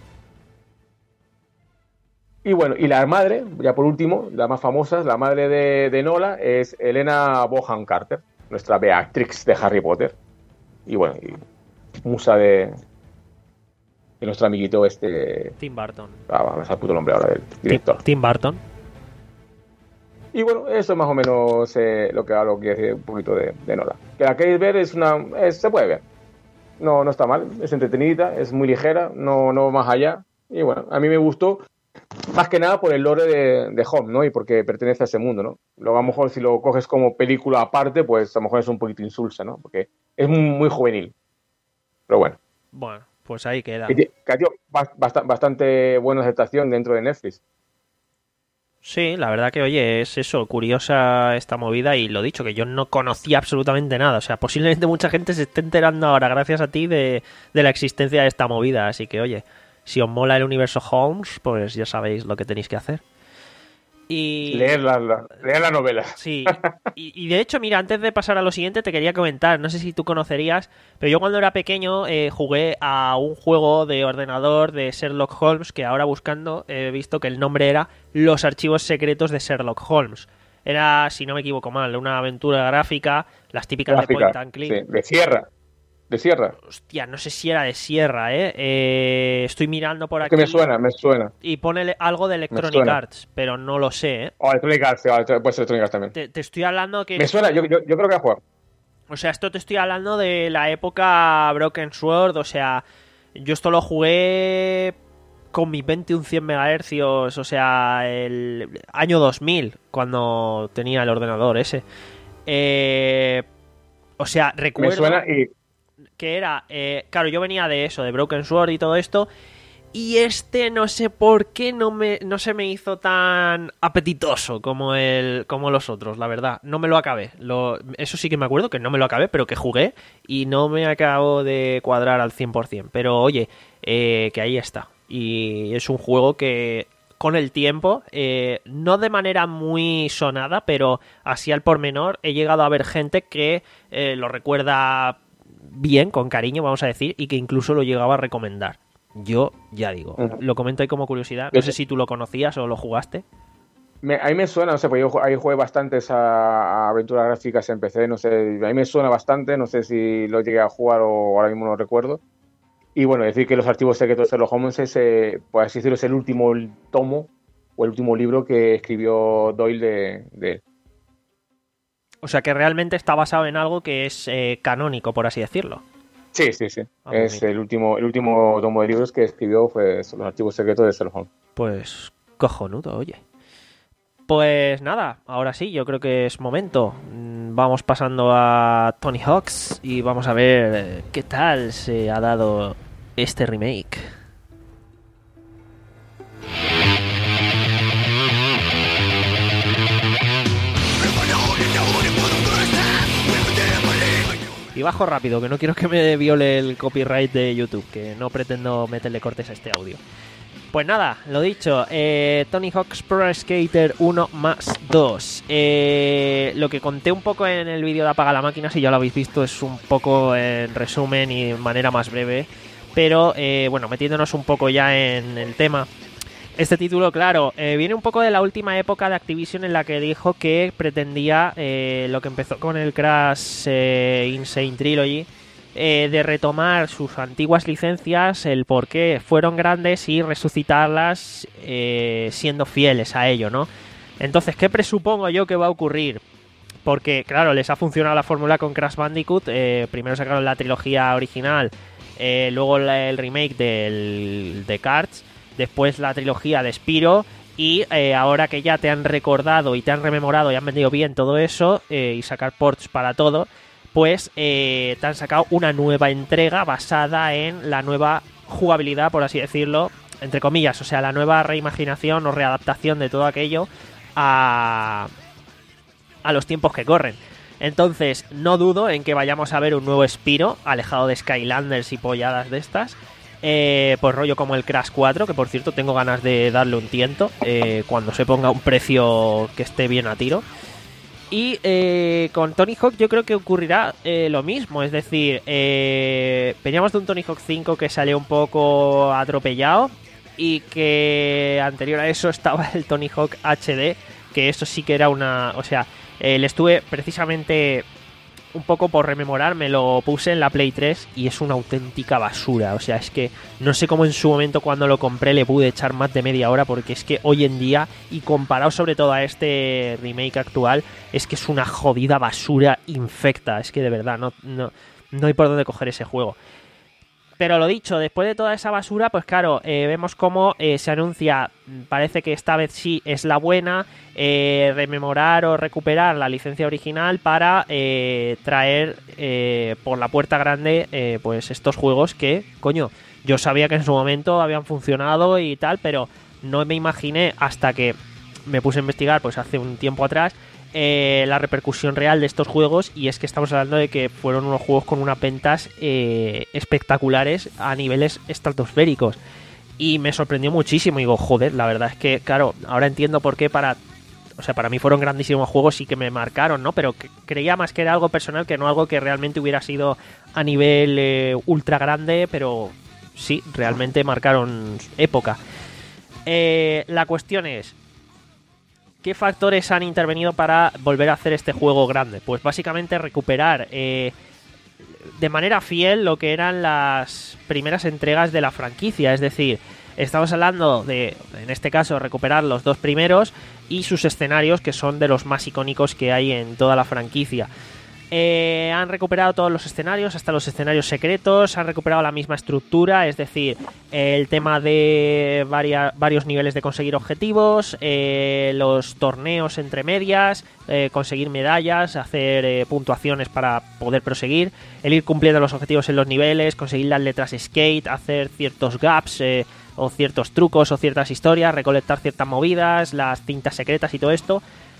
Y bueno, y la madre, ya por último, la más famosa, la madre de, de Nola, es Helena Bonham Carter, nuestra Beatrix de Harry Potter. Y bueno, y musa de, de nuestro amiguito este...
Tim Burton.
Ah, vamos al puto nombre ahora del director.
Tim, Tim Burton.
Y bueno, eso es más o menos eh, lo que hablo que decir un poquito de, de Nola. Que la queréis ver, es una, es, se puede ver. No, no está mal, es entretenida, es muy ligera, no, no más allá. Y bueno, a mí me gustó, más que nada por el lore de, de Home, ¿no? Y porque pertenece a ese mundo, ¿no? Luego a lo mejor si lo coges como película aparte, pues a lo mejor es un poquito insulsa, ¿no? Porque es muy, muy juvenil. Pero bueno.
Bueno, pues ahí queda.
Que, que ha tenido bastante buena aceptación dentro de Netflix.
Sí, la verdad que, oye, es eso, curiosa esta movida y lo dicho, que yo no conocía absolutamente nada. O sea, posiblemente mucha gente se esté enterando ahora, gracias a ti, de, de la existencia de esta movida. Así que, oye, si os mola el universo Holmes, pues ya sabéis lo que tenéis que hacer. Y...
Leer la, la, leer la novela.
Sí, y, y de hecho, mira, antes de pasar a lo siguiente te quería comentar, no sé si tú conocerías, pero yo cuando era pequeño eh, jugué a un juego de ordenador de Sherlock Holmes, que ahora buscando he visto que el nombre era Los Archivos Secretos de Sherlock Holmes. Era, si no me equivoco mal, una aventura gráfica, las típicas
Gráfica,
de point and click.
Sí, de sierra. De sierra.
Hostia, no sé si era de sierra, ¿eh? eh estoy mirando por
Es
aquí.
que me suena, me suena.
Y pone algo de Electronic Arts, pero no lo sé, ¿eh?
O Electronic Arts, sí, puede ser Electronic Arts también.
Te, te estoy hablando que...
Me suena, yo, yo, yo creo que ha jugado.
O sea, esto te estoy hablando de la época Broken Sword, o sea, yo esto lo jugué con mis veintiuno cien megahercios, o sea, el año dos mil, cuando tenía el ordenador ese. Eh, o sea, recuerdo...
Me suena y...
que era, eh, claro, yo venía de eso, de Broken Sword y todo esto, y este no sé por qué no me no se me hizo tan apetitoso como el como los otros, la verdad, no me lo acabé. Lo, eso sí que me acuerdo que no me lo acabé, pero que jugué y no me acabo de cuadrar al cien por ciento. Pero oye, eh, que ahí está. Y es un juego que con el tiempo, eh, no de manera muy sonada, pero así al pormenor, he llegado a ver gente que eh, lo recuerda bien, con cariño, vamos a decir, y que incluso lo llegaba a recomendar. Yo, ya digo, uh-huh. Lo comento ahí como curiosidad. No sé si tú lo conocías o lo jugaste.
Me, a mí me suena, no sé, porque yo ahí jugué bastantes a, a aventuras gráficas en P C, no sé, a mí me suena bastante, no sé si lo llegué a jugar o ahora mismo no lo recuerdo. Y bueno, decir que Los Archivos Secretos de Sherlock Holmes es, eh, por así decirlo, es el último tomo o el último libro que escribió Doyle de, de él.
O sea que realmente está basado en algo que es eh, canónico, por así decirlo.
Sí, sí, sí. Ah, es el último, el último tomo de libros que escribió fue Los Archivos Secretos de Sherlock Holmes.
Pues cojonudo, oye. Pues nada, ahora sí, yo creo que es momento. Vamos pasando a Tony Hawk's y vamos a ver qué tal se ha dado este remake. Y bajo rápido, que no quiero que me viole el copyright de YouTube, que no pretendo meterle cortes a este audio. Pues nada, lo dicho, eh, Tony Hawk's Pro Skater uno más dos. Eh, lo que conté un poco en el vídeo de Apaga la Máquina, si ya lo habéis visto, es un poco en resumen y de manera más breve. Pero eh, bueno, metiéndonos un poco ya en el tema. Este título, claro, eh, viene un poco de la última época de Activision en la que dijo que pretendía eh, lo que empezó con el Crash eh, Insane Trilogy, eh, de retomar sus antiguas licencias, el por qué fueron grandes y resucitarlas eh, siendo fieles a ello, ¿no? Entonces, ¿qué presupongo yo que va a ocurrir? Porque, claro, les ha funcionado la fórmula con Crash Bandicoot, eh, primero sacaron la trilogía original, eh, luego la, el remake del, de Karts, después la trilogía de Spyro y eh, ahora que ya te han recordado y te han rememorado y han vendido bien todo eso eh, y sacar ports para todo, pues eh, te han sacado una nueva entrega basada en la nueva jugabilidad, por así decirlo, entre comillas, o sea, la nueva reimaginación o readaptación de todo aquello a, a los tiempos que corren. Entonces, no dudo en que vayamos a ver un nuevo Spyro alejado de Skylanders y polladas de estas. Eh, pues rollo como el Crash cuatro, que por cierto tengo ganas de darle un tiento eh, cuando se ponga un precio que esté bien a tiro. Y eh, con Tony Hawk yo creo que ocurrirá eh, lo mismo, es decir, eh, veníamos de un Tony Hawk cinco que salió un poco atropellado y que anterior a eso estaba el Tony Hawk H D, que eso sí que era una... O sea, eh, le estuve precisamente... un poco por rememorar, me lo puse en la Play tres y es una auténtica basura. O sea, es que no sé cómo en su momento cuando lo compré le pude echar más de media hora, porque es que hoy en día, y comparado sobre todo a este remake actual, es que es una jodida basura infecta. Es que de verdad, no, no, no hay por dónde coger ese juego. Pero lo dicho, después de toda esa basura, pues claro, eh, vemos cómo eh, se anuncia, parece que esta vez sí es la buena, eh, rememorar o recuperar la licencia original para eh, traer eh, por la puerta grande eh, pues estos juegos que, coño, yo sabía que en su momento habían funcionado y tal, pero no me imaginé hasta que me puse a investigar pues hace un tiempo atrás eh, la repercusión real de estos juegos, y es que estamos hablando de que fueron unos juegos con unas ventas eh, espectaculares a niveles estratosféricos. Y me sorprendió muchísimo. Y digo, joder, la verdad es que, claro, ahora entiendo por qué para... O sea, para mí fueron grandísimos juegos y que me marcaron, ¿no? Pero que creía más que era algo personal que no algo que realmente hubiera sido a nivel eh, ultra grande, pero sí, realmente marcaron época. Eh, la cuestión es, ¿qué factores han intervenido para volver a hacer este juego grande? Pues básicamente recuperar eh, de manera fiel lo que eran las primeras entregas de la franquicia, es decir... Estamos hablando de, en este caso, recuperar los dos primeros y sus escenarios, que son de los más icónicos que hay en toda la franquicia. Eh, han recuperado todos los escenarios, hasta los escenarios secretos, han recuperado la misma estructura, es decir, el tema de varia, varios niveles de conseguir objetivos, eh, los torneos entre medias, eh, conseguir medallas, hacer eh, puntuaciones para poder proseguir, el ir cumpliendo los objetivos en los niveles, conseguir las letras Skate, hacer ciertos gaps, eh, o ciertos trucos o ciertas historias, recolectar ciertas movidas, las cintas secretas y todo esto.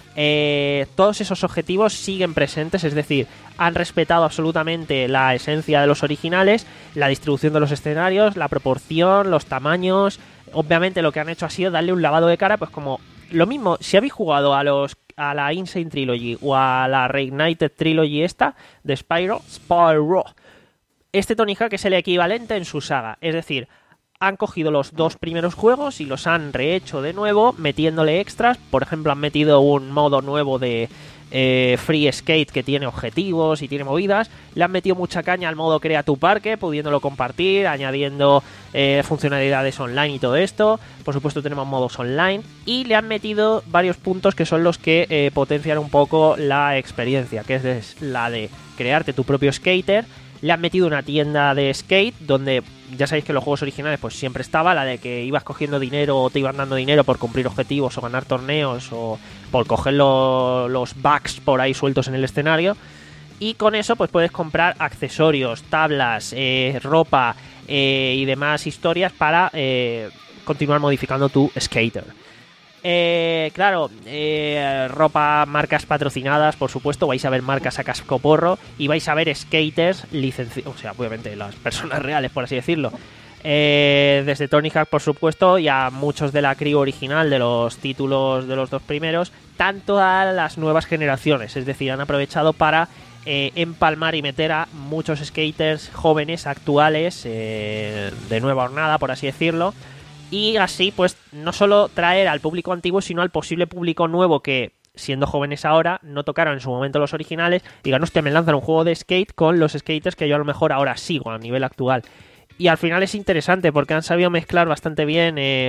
Eh, todos esos objetivos siguen presentes, es decir, han respetado absolutamente la esencia de los originales, la distribución de los escenarios, la proporción, los tamaños. Obviamente lo que han hecho ha sido darle un lavado de cara, pues como lo mismo, si habéis jugado a los a la Insane Trilogy o a la Reignited Trilogy esta de Spyro, Spyro, este Tony Hawk es el equivalente en su saga, es decir, han cogido los dos primeros juegos y los han rehecho de nuevo, metiéndole extras. Por ejemplo, han metido un modo nuevo de eh, Free Skate que tiene objetivos y tiene movidas. Le han metido mucha caña al modo Crea tu Parque, pudiéndolo compartir, añadiendo eh, funcionalidades online y todo esto. Por supuesto, tenemos modos online. Y le han metido varios puntos que son los que eh, potencian un poco la experiencia, que es la de crearte tu propio skater. Le han metido una tienda de skate donde ya sabéis que en los juegos originales pues siempre estaba la de que ibas cogiendo dinero o te iban dando dinero por cumplir objetivos o ganar torneos o por coger lo, los bugs por ahí sueltos en el escenario, y con eso pues puedes comprar accesorios, tablas, eh, ropa eh, y demás historias para eh, continuar modificando tu skater. Eh, claro, eh, ropa, marcas patrocinadas, por supuesto, vais a ver marcas a cascoporro y vais a ver skaters licenciados, o sea, obviamente las personas reales, por así decirlo. Eh, desde Tony Hawk, por supuesto, y a muchos de la crew original de los títulos de los dos primeros, tanto a las nuevas generaciones, es decir, han aprovechado para eh, empalmar y meter a muchos skaters jóvenes, actuales, eh, de nueva hornada, por así decirlo. Y así, pues, no solo traer al público antiguo, sino al posible público nuevo que, siendo jóvenes ahora, no tocaron en su momento los originales. Digan, hostia, me lanzan un juego de skate con los skaters que yo a lo mejor ahora sigo a nivel actual. Y al final es interesante porque han sabido mezclar bastante bien eh,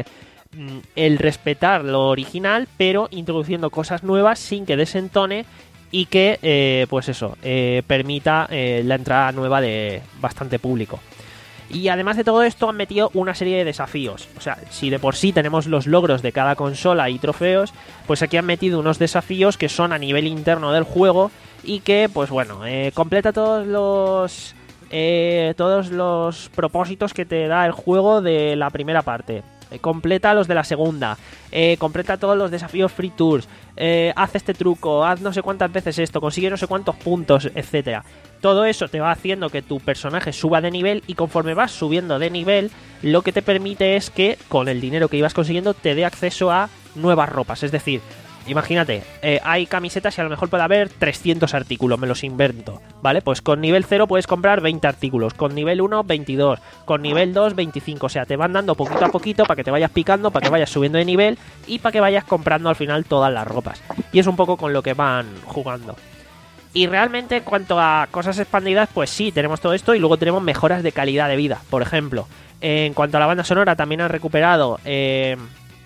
el respetar lo original, pero introduciendo cosas nuevas sin que desentone y que, eh, pues eso, eh, permita eh, la entrada nueva de bastante público. Y además de todo esto han metido una serie de desafíos. O sea, si de por sí tenemos los logros de cada consola y trofeos, pues aquí han metido unos desafíos que son a nivel interno del juego y que, pues bueno, eh, completa todos los eh, todos los propósitos que te da el juego de la primera parte. Eh, completa los de la segunda, eh, completa todos los desafíos free tours, eh, haz este truco, haz no sé cuántas veces esto, consigue no sé cuántos puntos, etcétera. Todo eso te va haciendo que tu personaje suba de nivel y conforme vas subiendo de nivel, lo que te permite es que con el dinero que ibas consiguiendo te dé acceso a nuevas ropas. Es decir, imagínate, eh, hay camisetas y a lo mejor puede haber trescientos artículos, me los invento, ¿vale? Pues con nivel cero puedes comprar veinte artículos, con nivel uno veintidós, con nivel dos veinticinco, o sea, te van dando poquito a poquito para que te vayas picando, para que vayas subiendo de nivel y para que vayas comprando al final todas las ropas. Y es un poco con lo que van jugando. Y realmente en cuanto a cosas expandidas, pues sí, tenemos todo esto y luego tenemos mejoras de calidad de vida. Por ejemplo, eh, en cuanto a la banda sonora, también han recuperado eh,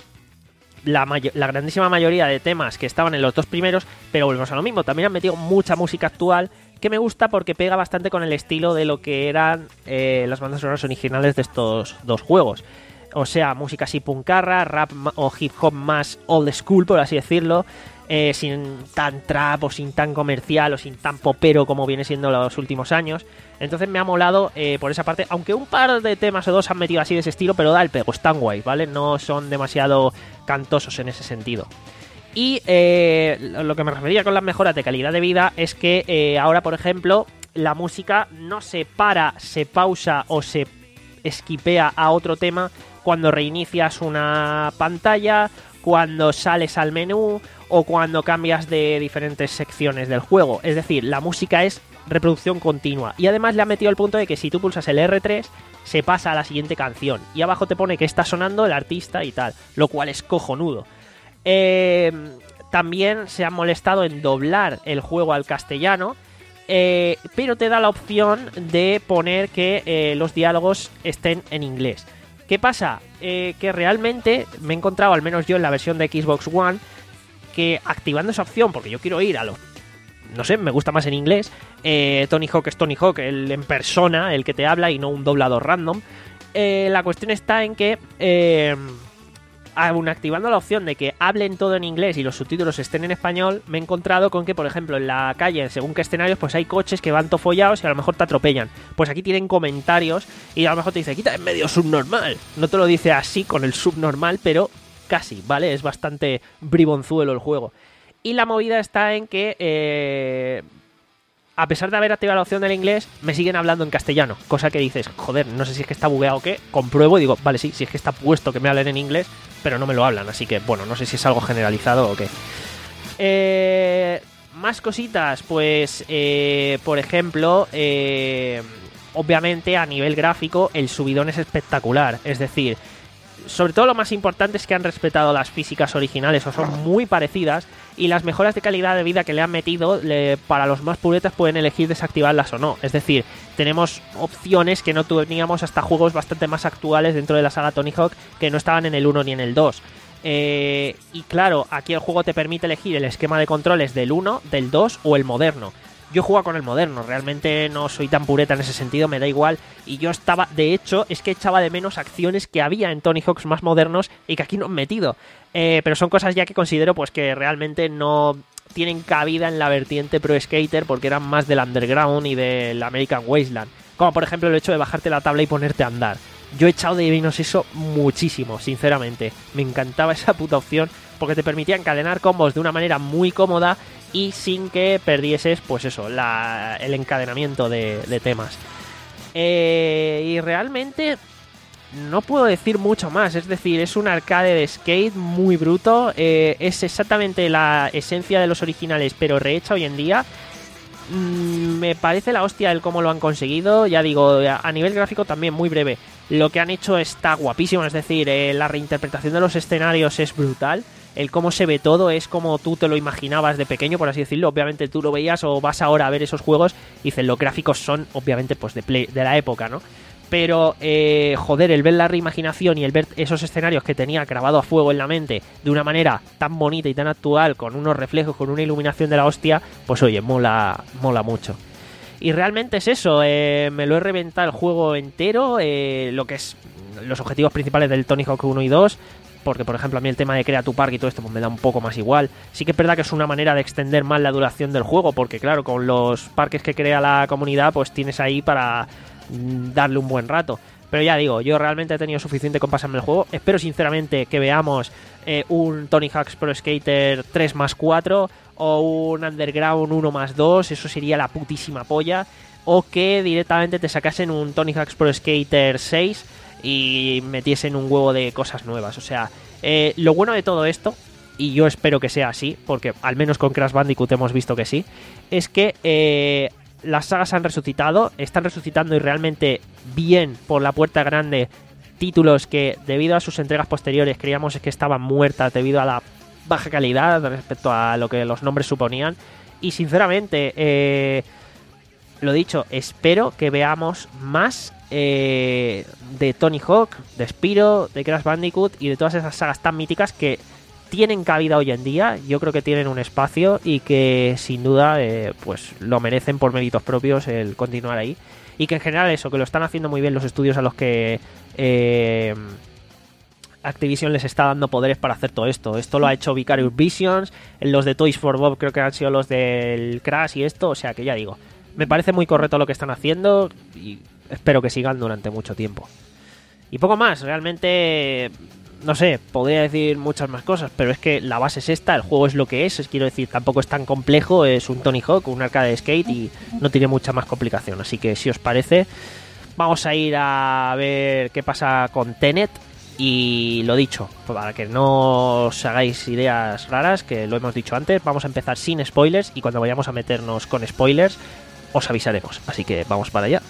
la, may- la grandísima mayoría de temas que estaban en los dos primeros, pero volvemos a lo mismo, también han metido mucha música actual que me gusta porque pega bastante con el estilo de lo que eran eh, las bandas sonoras originales de estos dos juegos. O sea, música así puncarra, rap o hip hop más old school, por así decirlo. Eh, sin tan trap o sin tan comercial o sin tan popero como viene siendo los últimos años. Entonces me ha molado eh, por esa parte, aunque un par de temas o dos han metido así de ese estilo, pero da el pego, están guay, ¿vale? No son demasiado cantosos en ese sentido. Y eh, lo que me refería con las mejoras de calidad de vida es que eh, ahora, por ejemplo, la música no se para, se pausa o se esquipea a otro tema cuando reinicias una pantalla, cuando sales al menú o cuando cambias de diferentes secciones del juego. Es decir, la música es reproducción continua. Y además le ha metido el punto de que si tú pulsas el erre tres, se pasa a la siguiente canción. Y abajo te pone que está sonando el artista y tal, lo cual es cojonudo. Eh, también se han molestado en doblar el juego al castellano, eh, pero te da la opción de poner que eh, los diálogos estén en inglés. ¿Qué pasa? Eh, que realmente me he encontrado, al menos yo en la versión de Xbox One, que activando esa opción, porque yo quiero ir a los... no sé, me gusta más en inglés, eh, Tony Hawk es Tony Hawk, el en persona, el que te habla y no un doblador random. Eh, la cuestión está en que... Eh, aún activando la opción de que hablen todo en inglés y los subtítulos estén en español, me he encontrado con que, por ejemplo, en la calle, según qué escenarios, pues hay coches que van tofollados y a lo mejor te atropellan. Pues aquí tienen comentarios y a lo mejor te dice, quita en medio subnormal. No te lo dice así con el subnormal, pero casi, ¿vale? Es bastante bribonzuelo el juego. Y la movida está en que... Eh... a pesar de haber activado la opción del inglés, me siguen hablando en castellano. Cosa que dices, joder, no sé si es que está bugueado o qué. Compruebo y digo, vale, sí, si es que está puesto que me hablen en inglés, pero no me lo hablan. Así que, bueno, no sé si es algo generalizado o qué. Eh, más cositas, pues, eh, por ejemplo, eh, obviamente a nivel gráfico, el subidón es espectacular. Es decir, sobre todo lo más importante es que han respetado las físicas originales o son muy parecidas, y las mejoras de calidad de vida que le han metido, le, para los más puretas pueden elegir desactivarlas o no. Es decir, tenemos opciones que no teníamos hasta juegos bastante más actuales dentro de la saga Tony Hawk, que no estaban en el uno ni en el dos. Eh, y claro, aquí el juego te permite elegir el esquema de controles del uno, del dos o el moderno. Yo juego con el moderno, realmente no soy tan pureta en ese sentido, me da igual. Y yo estaba, de hecho, es que echaba de menos acciones que había en Tony Hawks más modernos y que aquí no han metido. Eh, pero son cosas ya que considero pues que realmente no tienen cabida en la vertiente Pro Skater, porque eran más del Underground y del American Wasteland. Como por ejemplo el hecho de bajarte la tabla y ponerte a andar. Yo he echado de menos eso muchísimo, sinceramente. Me encantaba esa puta opción porque te permitía encadenar combos de una manera muy cómoda y sin que perdieses, pues eso, la, el encadenamiento de, de temas. Eh, y realmente no puedo decir mucho más. Es decir, es un arcade de skate muy bruto. Eh, es exactamente la esencia de los originales, pero rehecha hoy en día. Mm, me parece la hostia el cómo lo han conseguido. Ya digo, a nivel gráfico también muy breve. Lo que han hecho está guapísimo. Es decir, eh, la reinterpretación de los escenarios es brutal. El cómo se ve todo es como tú te lo imaginabas de pequeño, por así decirlo. Obviamente tú lo veías o vas ahora a ver esos juegos y dices, los gráficos son obviamente pues de, play, de la época, ¿no? Pero, eh, joder, el ver la reimaginación y el ver esos escenarios que tenía grabado a fuego en la mente de una manera tan bonita y tan actual, con unos reflejos, con una iluminación de la hostia, pues oye, mola, mola mucho. Y realmente es eso, eh, me lo he reventado el juego entero, eh, lo que es los objetivos principales del Tony Hawk uno y dos, porque por ejemplo a mí el tema de Crea tu Parque y todo esto pues me da un poco más igual. Sí que es verdad que es una manera de extender más la duración del juego, porque claro, con los parques que crea la comunidad pues tienes ahí para darle un buen rato. Pero ya digo, yo realmente he tenido suficiente con pasarme el juego. Espero sinceramente que veamos eh, un Tony Hawk's Pro Skater tres más cuatro o un Underground uno más dos, eso sería la putísima polla. O que directamente te sacasen un Tony Hawk's Pro Skater seis y metiesen un huevo de cosas nuevas. O sea, eh, lo bueno de todo esto, y yo espero que sea así, porque al menos con Crash Bandicoot hemos visto que sí, es que eh, las sagas han resucitado, están resucitando y realmente bien por la puerta grande títulos que debido a sus entregas posteriores creíamos que estaban muertas debido a la baja calidad respecto a lo que los nombres suponían. Y sinceramente, eh, lo dicho, espero que veamos más eh, de Tony Hawk, de Spyro, de Crash Bandicoot y de todas esas sagas tan míticas que tienen cabida hoy en día. Yo creo que tienen un espacio y que sin duda eh, pues lo merecen por méritos propios el continuar ahí. Y que en general eso, que lo están haciendo muy bien los estudios a los que eh, Activision les está dando poderes para hacer todo esto. Esto lo ha hecho Vicarious Visions, los de Toys for Bob creo que han sido los del Crash y esto, o sea que ya digo, me parece muy correcto lo que están haciendo y espero que sigan durante mucho tiempo. Y poco más, realmente no sé, podría decir muchas más cosas, pero es que la base es esta, el juego es lo que es, es quiero decir, tampoco es tan complejo, es un Tony Hawk, un arcade de skate y no tiene mucha más complicación. Así que si os parece, vamos a ir a ver qué pasa con Tenet. Y lo dicho, para que no os hagáis ideas raras, que lo hemos dicho antes, vamos a empezar sin spoilers y cuando vayamos a meternos con spoilers os avisaremos. Así que vamos para allá.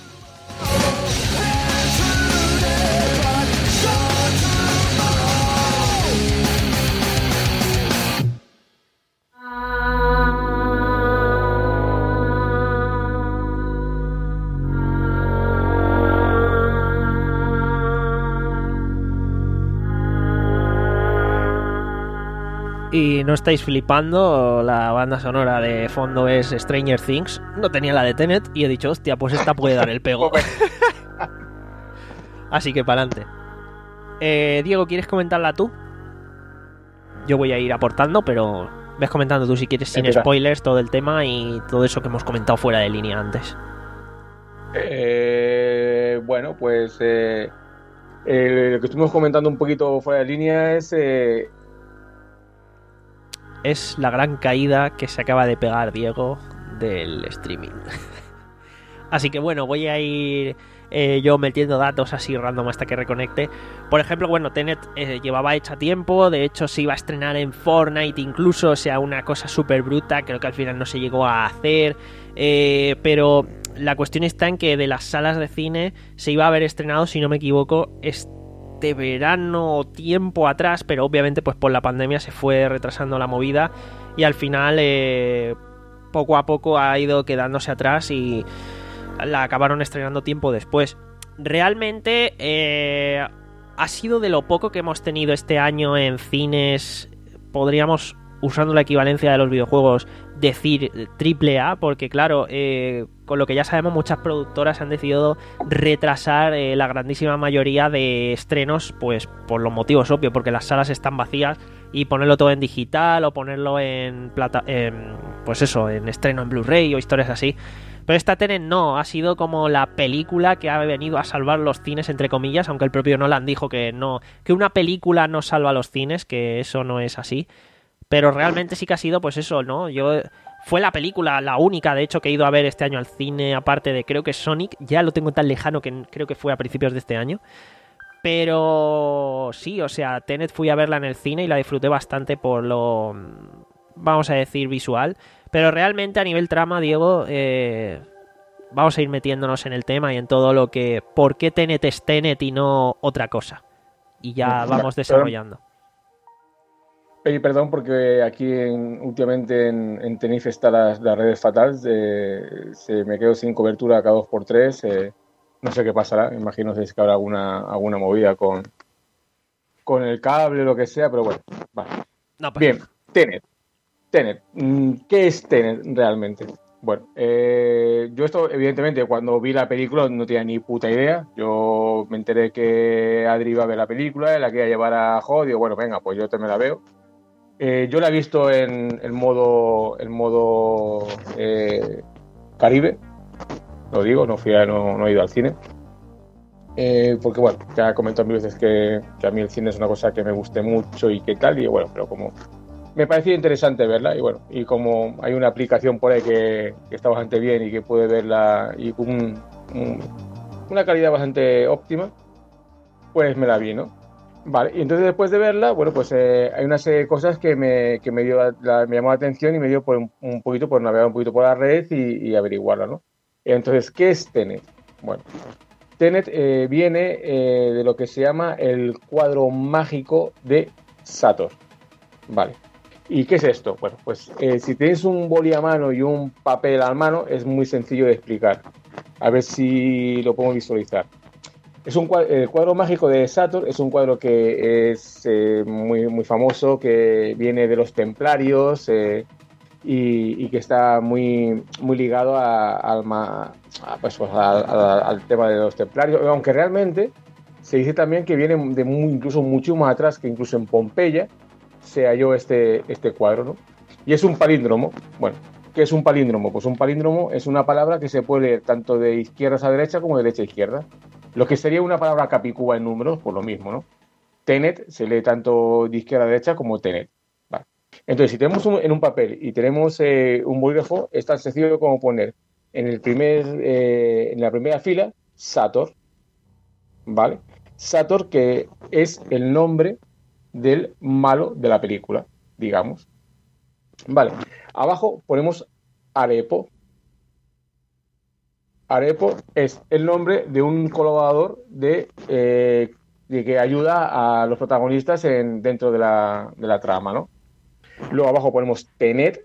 Y no estáis flipando, la banda sonora de fondo es Stranger Things. No tenía la de Tenet y he dicho, hostia, pues esta puede dar el pego. Así que para adelante. Eh, Diego, ¿quieres comentarla tú? Yo voy a ir aportando, pero ves comentando tú si quieres sin
Empieza.
spoilers todo el tema y todo eso que hemos comentado fuera de línea antes.
Eh, bueno, pues eh, eh, lo que estuvimos comentando un poquito fuera de línea es... Eh,
Es la gran caída que se acaba de pegar Diego del streaming. Así que bueno, voy a ir eh, yo metiendo datos así random hasta que reconecte. Por ejemplo, bueno, Tenet eh, llevaba hecha tiempo, de hecho se iba a estrenar en Fortnite incluso, o sea, una cosa súper bruta, creo que al final no se llegó a hacer, eh, pero la cuestión está en que de las salas de cine se iba a haber estrenado, si no me equivoco, este de verano o tiempo atrás, pero obviamente pues por la pandemia se fue retrasando la movida y al final eh, poco a poco ha ido quedándose atrás y la acabaron estrenando tiempo después. Realmente eh, ha sido de lo poco que hemos tenido este año en cines, podríamos, usando la equivalencia de los videojuegos, decir triple A, porque claro, eh, con lo que ya sabemos, muchas productoras han decidido retrasar eh, la grandísima mayoría de estrenos, pues por los motivos obvios, porque las salas están vacías y ponerlo todo en digital o ponerlo en plata, en, pues eso, en estreno en Blu-ray o historias así. Pero esta Tenet no, ha sido como la película que ha venido a salvar los cines, entre comillas, aunque el propio Nolan dijo que no, que una película no salva los cines, que eso no es así. Pero realmente sí que ha sido, pues eso, ¿no? Yo fue la película, la única, de hecho, que he ido a ver este año al cine, aparte de, creo que Sonic, ya lo tengo tan lejano que creo que fue a principios de este año. Pero sí, o sea, Tenet fui a verla en el cine y la disfruté bastante por lo, vamos a decir, visual. Pero realmente a nivel trama, Diego, eh, vamos a ir metiéndonos en el tema y en todo lo que, ¿por qué Tenet es Tenet y no otra cosa? Y ya vamos desarrollando.
Pedir perdón porque aquí en, últimamente en, en Tenerife están las, las redes fatales, eh, se me quedo sin cobertura cada dos por tres, eh, no sé qué pasará, imagino que habrá alguna, alguna movida con, con el cable o lo que sea, pero bueno, vale.
No, pues...
Bien, Tenet. Tenet. ¿Qué es Tenet realmente? Bueno, eh, yo esto evidentemente cuando vi la película no tenía ni puta idea. Yo me enteré que Adri iba a ver la película, la quería llevar a Hot, digo, bueno, venga, pues yo te me la veo. Eh, yo la he visto en el modo, el modo eh, Caribe, lo digo, no, fui a, no, no he ido al cine. Eh, porque bueno, ya he comentado mil veces que, que a mí el cine es una cosa que me guste mucho y que tal, y bueno, pero como me parecía interesante verla, y bueno, y como hay una aplicación por ahí que, que está bastante bien y que puede verla y con un, un, una calidad bastante óptima, pues me la vi, ¿no? Vale, y entonces después de verla, bueno, pues eh, hay una serie de cosas que me, que me, dio la, la, me llamó la atención y me dio por un, un poquito por navegar un poquito por la red y, y averiguarla, ¿no? Entonces, ¿qué es Tenet? Bueno, Tenet eh, viene eh, de lo que se llama el cuadro mágico de Sator. Vale. ¿Y qué es esto? Bueno, pues eh, si tenéis un boli a mano y un papel a mano, es muy sencillo de explicar. A ver si lo podemos visualizar. Es un cuadro, el cuadro mágico de Sator es un cuadro que es eh, muy, muy famoso, que viene de los templarios eh, y, y que está muy, muy ligado a, a, a, pues, pues, a, a, al tema de los templarios, aunque realmente se dice también que viene de muy, incluso mucho más atrás, que incluso en Pompeya se halló este, este cuadro, ¿no? Y es un palíndromo. Bueno, ¿qué es un palíndromo? Pues un palíndromo es una palabra que se puede leer tanto de izquierda a derecha como de derecha a izquierda. Lo que sería una palabra capicúa en números, por lo mismo, ¿no? Tenet se lee tanto de izquierda a derecha como Tenet. Vale. Entonces, si tenemos un, en un papel y tenemos eh, un bolígrafo, es tan sencillo como poner en, el primer, eh, en la primera fila Sator, ¿vale? Sator, que es el nombre del malo de la película, digamos. Vale. Abajo ponemos Arepo. Arepo es el nombre de un colaborador de, eh, de que ayuda a los protagonistas en, dentro de la, de la trama, ¿no? Luego abajo ponemos Tenet,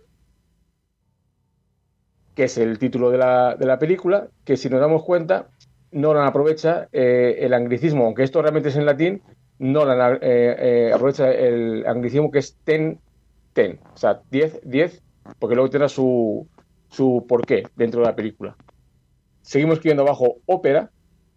que es el título de la, de la película, que si nos damos cuenta, Nolan aprovecha eh, el anglicismo, aunque esto realmente es en latín, Nolan eh, eh, aprovecha el anglicismo que es ten, ten, o sea, diez, diez, porque luego tendrá su, su porqué dentro de la película. Seguimos escribiendo abajo ópera,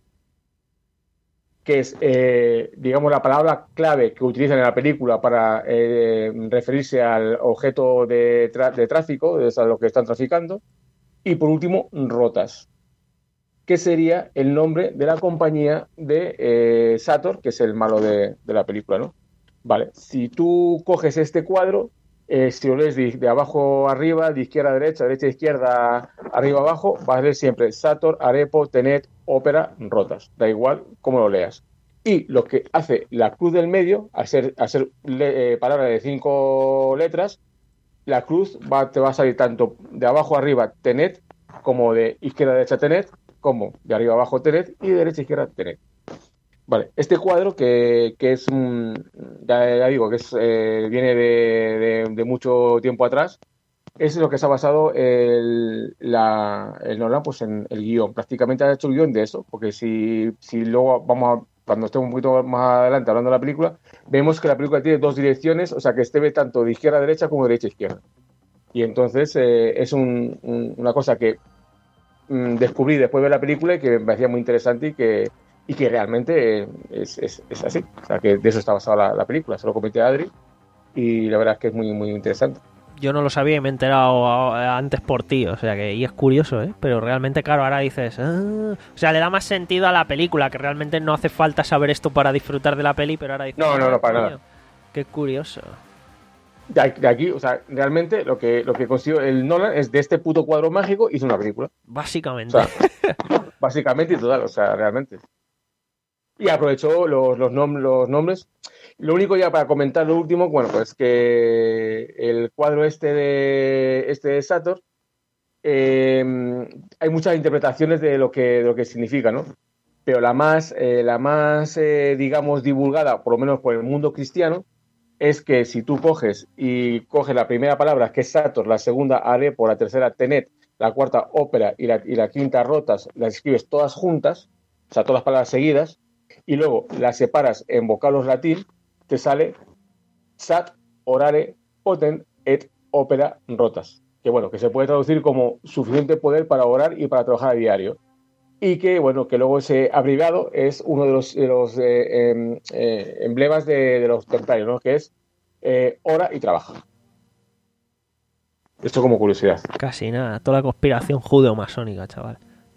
que es, eh, digamos, la palabra clave que utilizan en la película para eh, referirse al objeto de, tra- de tráfico, es a lo que están traficando. Y por último, Rotas, que sería el nombre de la compañía de eh, Sator, que es el malo de, de la película, ¿no? Vale, si tú coges este cuadro, eh, si lo lees de, de abajo a arriba, de izquierda a derecha, derecha a izquierda, arriba a abajo, vas a leer siempre Sator, Arepo, Tenet, ópera, Rotas. Da igual cómo lo leas. Y lo que hace la cruz del medio, al ser, al ser le, eh, palabra de cinco letras, la cruz va, te va a salir tanto de abajo a arriba Tenet, como de izquierda a derecha Tenet, como de arriba a abajo Tenet y de derecha a izquierda Tenet. Vale, este cuadro que, que es, un, ya, ya digo, que es, eh, viene de, de, de mucho tiempo atrás, es lo que se ha basado el, la, el Nolan pues, en el guión. Prácticamente ha hecho el guión de eso, porque si, si luego vamos a, cuando estemos un poquito más adelante hablando de la película, vemos que la película tiene dos direcciones, o sea que este ve tanto de izquierda a derecha como de derecha a izquierda. Y entonces eh, es un, un, una cosa que mm, descubrí después de ver la película y que me parecía muy interesante y que y que realmente es, es, es así. O sea, que de eso está basada la, la película. Se lo comenté a Adri y la verdad es que es muy, muy interesante.
Yo no lo sabía y me he enterado antes por ti, o sea que y es curioso, ¿eh? Pero realmente, claro, ahora dices... Ah, o sea, le da más sentido a la película, que realmente no hace falta saber esto para disfrutar de la peli, pero ahora dices...
No, no, no, para
coño,
nada.
Qué curioso.
De aquí, o sea, realmente lo que, lo que consiguió el Nolan es de este puto cuadro mágico hizo una película.
Básicamente.
O sea, básicamente y total, o sea, realmente. Y aprovechó los, los, nom- los nombres. Lo único ya para comentar lo último, bueno, pues que el cuadro este de este de Sator, eh, hay muchas interpretaciones de lo que, de lo que significa, ¿no? Pero la más, eh, la más eh, digamos, divulgada, por lo menos por el mundo cristiano, es que si tú coges y coges la primera palabra, que es Sator, la segunda Arepo, la tercera Tenet, la cuarta ópera y la, y la quinta Rotas, las escribes todas juntas, o sea, todas las palabras seguidas, y luego las separas en vocablos latín, te sale Sat, orare, poten, et opera, rotas. Que bueno, que se puede traducir como suficiente poder para orar y para trabajar a diario. Y que bueno, que luego ese abreviado es uno de los, de los eh, eh, eh, emblemas de, de los templarios, ¿no? Que es eh, ora y trabaja. Esto como curiosidad.
Casi nada, toda la conspiración judeo-masónica, chaval.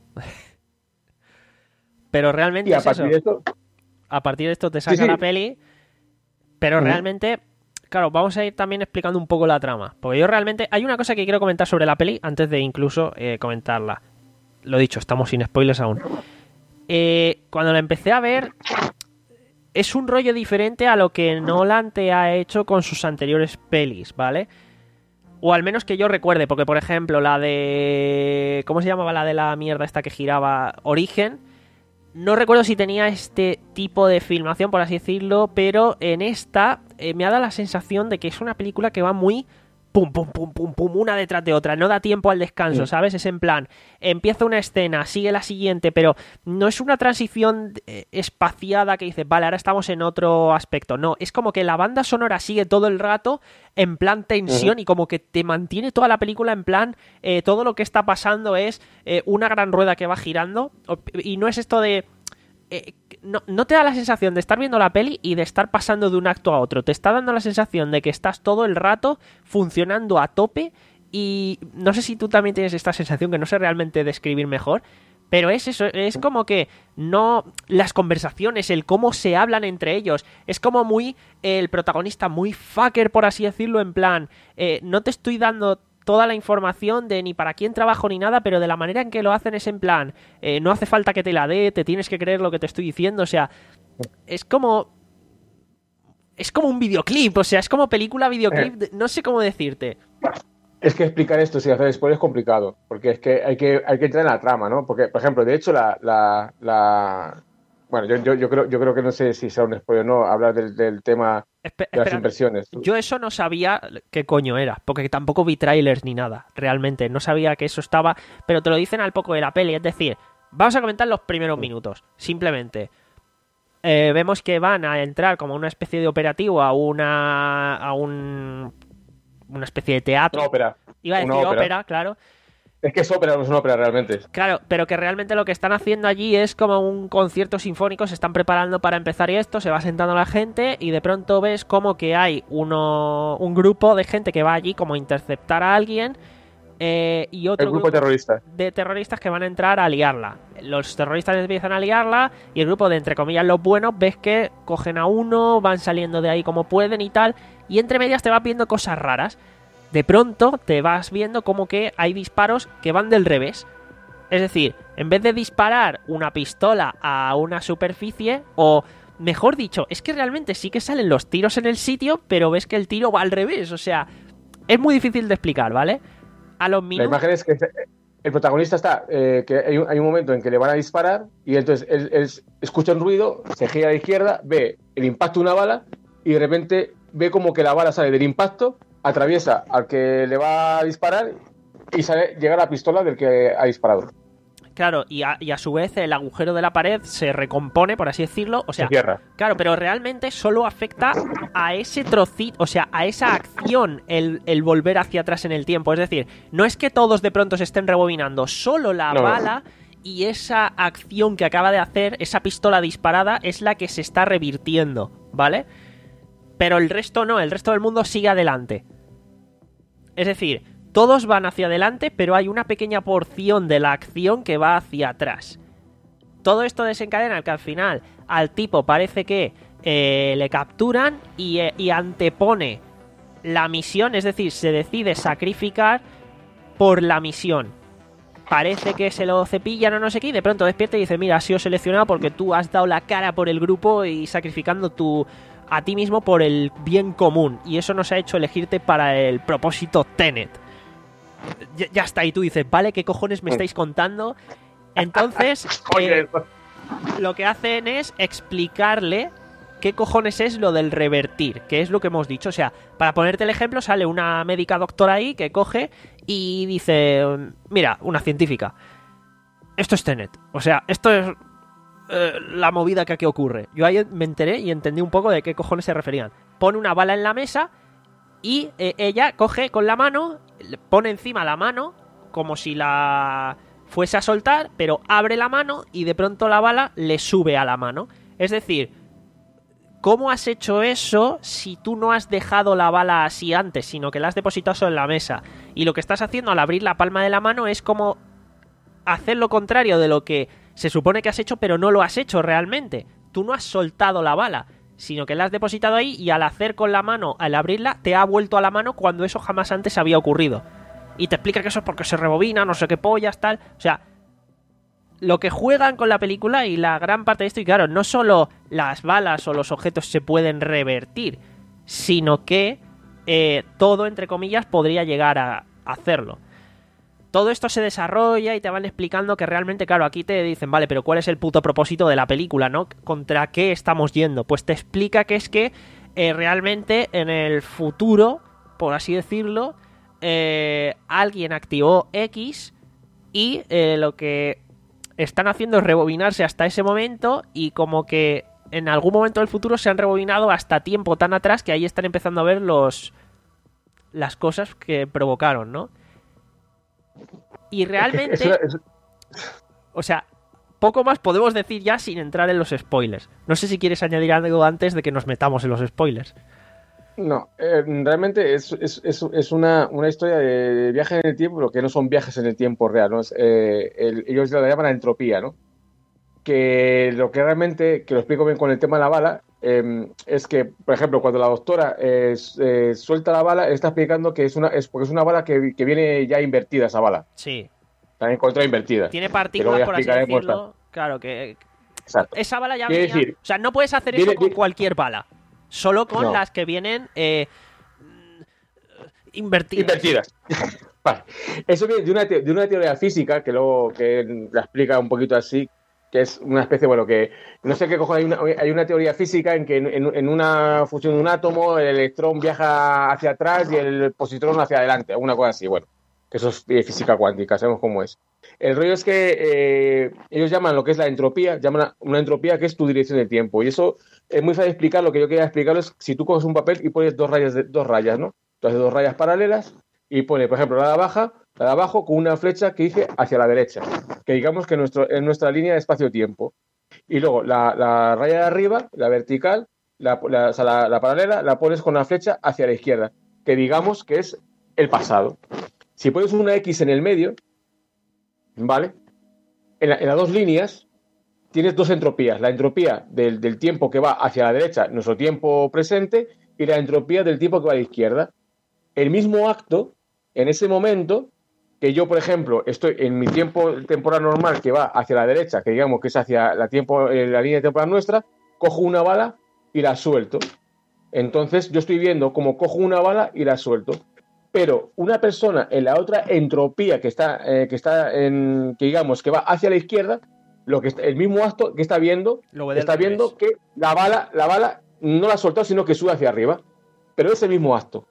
Pero realmente
Y a
es
partir
eso.
de esto...
A partir de esto te saca
Sí, sí.
la peli, pero
Uh-huh.
realmente, claro, vamos a ir también explicando un poco la trama. Porque yo realmente, hay una cosa que quiero comentar sobre la peli antes de incluso eh, comentarla. Lo dicho, estamos sin spoilers aún. Eh, cuando la empecé a ver, es un rollo diferente a lo que Nolan te ha hecho con sus anteriores pelis, ¿vale? O al menos que yo recuerde, porque por ejemplo, la de... ¿Cómo se llamaba la de la mierda esta que giraba? Origen. No recuerdo si tenía este tipo de filmación, por así decirlo, pero en esta eh, me ha dado la sensación de que es una película que va muy pum, pum, pum, pum, pum, una detrás de otra. No da tiempo al descanso,
Sí.
¿sabes? Es en plan, empieza una escena, sigue la siguiente, pero no es una transición eh, espaciada que dices, vale, ahora estamos en otro aspecto. No, es como que la banda sonora sigue todo el rato en plan tensión, uh-huh, y como que te mantiene toda la película en plan, eh, todo lo que está pasando es eh, una gran rueda que va girando, y no es esto de... Eh, no, no te da la sensación de estar viendo la peli y de estar pasando de un acto a otro. Te está dando la sensación de que estás todo el rato funcionando a tope, y no sé si tú también tienes esta sensación, que no sé realmente describir mejor, Pero es eso, es como que no... Las conversaciones, el cómo se hablan entre ellos, es como muy... El protagonista muy fucker, por así decirlo, en plan... Eh, no te estoy dando toda la información de ni para quién trabajo ni nada, pero de la manera en que lo hacen es en plan... Eh, no hace falta que te la dé, te tienes que creer lo que te estoy diciendo, o sea... Es como... Es como un videoclip, o sea, es como película videoclip, no sé cómo decirte.
Es que explicar esto sin hacer spoiler es complicado, porque es que hay que, hay que entrar en la trama, ¿no? Porque, por ejemplo, de hecho, la... la, la... Bueno, yo, yo, yo, creo, yo creo que no sé si sea un spoiler o no hablar del, del tema
Espe-
de las
espera,
inversiones.
Yo eso no sabía qué coño era, porque tampoco vi trailers ni nada, realmente. No sabía que eso estaba, pero te lo dicen al poco de la peli, es decir, vamos a comentar los primeros minutos, simplemente. Eh, vemos que van a entrar como una especie de operativo a una... a un... una especie de teatro.
Una ópera.
Iba a decir
Una
ópera.
ópera.
claro.
Es que es ópera, no es una ópera realmente.
Claro, pero que realmente lo que están haciendo allí es como un concierto sinfónico, se están preparando para empezar y esto, se va sentando la gente y de pronto ves como que hay uno un grupo de gente que va allí como a interceptar a alguien eh, y otro
El grupo terrorista.
de terroristas que van a entrar a liarla. Los terroristas empiezan a liarla y el grupo de, entre comillas, los buenos, ves que cogen a uno, van saliendo de ahí como pueden y tal, y entre medias te vas viendo cosas raras. De pronto te vas viendo como que hay disparos que van del revés. Es decir, en vez de disparar una pistola a una superficie, o mejor dicho, es que realmente sí que salen los tiros en el sitio, pero ves que el tiro va al revés. O sea, es muy difícil de explicar, ¿vale? A los minutos...
La imagen es que el protagonista está, eh, que hay un, hay un momento en que le van a disparar y entonces él, él escucha un ruido, se gira a la izquierda, ve el impacto de una bala y de repente ve como que la bala sale del impacto, atraviesa al que le va a disparar y sale, llega a la pistola del que ha disparado.
Claro, y a, y a su vez el agujero de la pared se recompone, por así decirlo. O sea,
se cierra.
Claro, pero realmente solo afecta a ese trocito, o sea, a esa acción el, el volver hacia atrás en el tiempo. Es decir, no es que todos de pronto se estén rebobinando, solo la
no.
bala y esa acción que acaba de hacer, esa pistola disparada, es la que se está revirtiendo, ¿vale? Pero el resto no, el resto del mundo sigue adelante. Es decir, todos van hacia adelante, pero hay una pequeña porción de la acción que va hacia atrás. Todo esto desencadena que al final al tipo parece que eh, le capturan y, eh, y antepone la misión, es decir, se decide sacrificar por la misión. Parece que se lo cepillan o no sé qué, y de pronto despierta y dice, mira, has sido seleccionado porque tú has dado la cara por el grupo y sacrificando tu... a ti mismo por el bien común, y eso nos ha hecho elegirte para el propósito Tenet. Ya, ya está, y tú dices, vale, ¿qué cojones me estáis contando? Entonces, eh, lo que hacen es explicarle qué cojones es lo del revertir, que es lo que hemos dicho. O sea, para ponerte el ejemplo, sale una médica doctora ahí que coge y dice, mira, una científica, esto es Tenet, o sea, esto es eh, la movida que aquí ocurre. Yo ahí me enteré y entendí un poco de qué cojones se referían. Pone una bala en la mesa y eh, ella coge con la mano, pone encima la mano como si la fuese a soltar, pero abre la mano y de pronto la bala le sube a la mano. Es decir, ¿cómo has hecho eso si tú no has dejado la bala así antes, sino que la has depositado solo en la mesa? Y lo que estás haciendo al abrir la palma de la mano es como hacer lo contrario de lo que se supone que has hecho, pero no lo has hecho realmente. Tú no has soltado la bala, sino que la has depositado ahí y al hacer con la mano, al abrirla, te ha vuelto a la mano cuando eso jamás antes había ocurrido. Y te explica que eso es porque se rebobina, no sé qué pollas, tal. O sea, lo que juegan con la película y la gran parte de esto, y claro, no solo las balas o los objetos se pueden revertir, sino que eh, todo, entre comillas, podría llegar a hacerlo. Todo esto se desarrolla y te van explicando que realmente, claro, aquí te dicen, vale, pero ¿cuál es el puto propósito de la película, no? ¿Contra qué estamos yendo? Pues te explica que es que eh, realmente en el futuro, por así decirlo, eh, alguien activó X y eh, lo que están haciendo es rebobinarse hasta ese momento y como que en algún momento del futuro se han rebobinado hasta tiempo tan atrás que ahí están empezando a ver los las cosas que provocaron, ¿no? Y realmente...
Es una, es...
O sea, poco más podemos decir ya sin entrar en los spoilers. No sé si quieres añadir algo antes de que nos metamos en los spoilers.
No, eh, realmente es, es, es, es una, una historia de viaje en el tiempo, pero que no son viajes en el tiempo real, ¿no? Es, eh, el, ellos la llaman entropía, ¿no? Que lo que realmente, que lo explico bien con el tema de la bala, eh, es que, por ejemplo, cuando la doctora eh, eh, suelta la bala, está explicando que es una, es porque es una bala que, que viene ya invertida, esa bala.
Sí.
Está en contra invertida.
Tiene partículas, por así decirlo. Claro, que...
Exacto.
Esa bala ya
Quiere
venía...
decir,
o sea, no puedes hacer
viene,
eso con
viene...
cualquier bala. Solo con
no.
las que vienen eh, invertidas.
Invertidas. Vale. Eso viene de una, te- de una teoría física que luego que la explica un poquito así, que es una especie, bueno, que no sé qué cojones, hay una, hay una teoría física en que en, en, en una fusión de un átomo el electrón viaja hacia atrás y el positrón hacia adelante, alguna cosa así, bueno, que eso es física cuántica, sabemos cómo es. El rollo es que eh, ellos llaman lo que es la entropía, llaman una entropía que es tu dirección del tiempo, y eso es muy fácil de explicar. Lo que yo quería explicar es si tú coges un papel y pones dos rayas, de, dos rayas, ¿no? Entonces dos rayas paralelas y pone, por ejemplo, la de abajo, la de abajo con una flecha que dice hacia la derecha, que digamos que nuestro, es nuestra línea de espacio-tiempo. Y luego la, la raya de arriba, la vertical, la, la, o sea, la, la paralela, la pones con la flecha hacia la izquierda, que digamos que es el pasado. Si pones una X en el medio, ¿vale? En, la, en las dos líneas tienes dos entropías. La entropía del, del tiempo que va hacia la derecha, nuestro tiempo presente, y la entropía del tiempo que va a la izquierda. El mismo acto, en ese momento, que yo, por ejemplo, estoy en mi tiempo temporal normal que va hacia la derecha, que digamos que es hacia la, tiempo, la línea temporal nuestra, cojo una bala y la suelto. Entonces yo estoy viendo cómo cojo una bala y la suelto. Pero una persona en la otra entropía que está, eh, que está en, que digamos que va hacia la izquierda, lo que está, el mismo acto que está viendo, está viendo que la bala, la bala no la ha soltado, sino que sube hacia arriba. Pero es el mismo acto.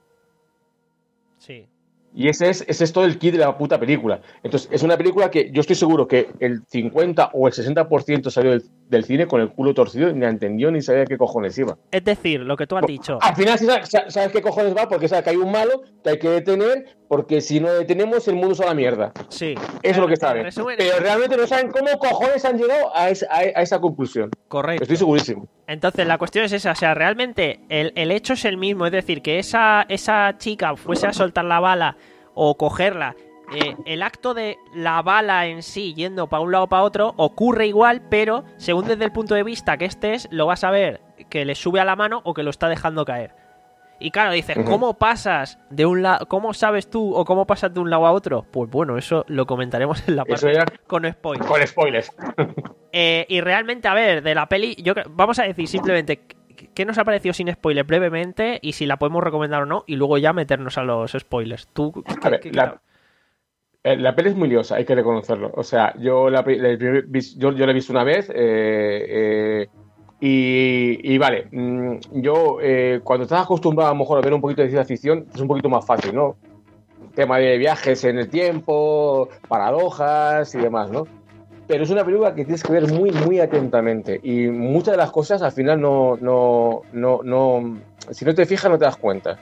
Sí.
Y ese es, ese es todo el kit de la puta película. Entonces, es una película que yo estoy seguro que el cincuenta o el sesenta por ciento salió del, del cine con el culo torcido y ni entendió ni sabía qué cojones iba.
Es decir, lo que tú has dicho.
Al final sí sabes, sabes qué cojones va, porque sabes que hay un malo que hay que detener, porque si no detenemos el mundo es a la mierda.
Sí.
Eso es lo que saben.
Resumen...
Pero realmente no saben cómo cojones han llegado a esa, a, a esa conclusión.
Correcto.
Estoy segurísimo.
Entonces, la cuestión es esa. O sea, realmente el, el hecho es el mismo. Es decir, que esa, esa chica fuese a soltar la bala o cogerla, eh, el acto de la bala en sí yendo para un lado o para otro ocurre igual, pero según desde el punto de vista que estés, lo vas a ver que le sube a la mano o que lo está dejando caer. Y claro, dices, uh-huh. ¿cómo pasas de un lado? ¿Cómo sabes tú o cómo pasas de un lado a otro? Pues bueno, eso lo comentaremos en la parte
ya...
con spoilers.
Con spoilers.
eh, y realmente, a ver, de la peli, yo vamos a decir simplemente ¿qué nos ha parecido sin spoilers brevemente? Y si la podemos recomendar o no, y luego ya meternos a los spoilers. ¿Tú
a ver,
qué,
la, qué la peli es muy liosa, hay que reconocerlo. O sea, yo la, la, yo, yo la he visto una vez eh, eh, y, y vale, yo eh, cuando estás acostumbrado a lo mejor a ver un poquito de ciencia ficción es un poquito más fácil, ¿no? Tema de viajes en el tiempo, paradojas y demás, ¿no? Pero es una película que tienes que ver muy, muy atentamente. Y muchas de las cosas al final no... no, no, no si no te fijas no te das cuenta.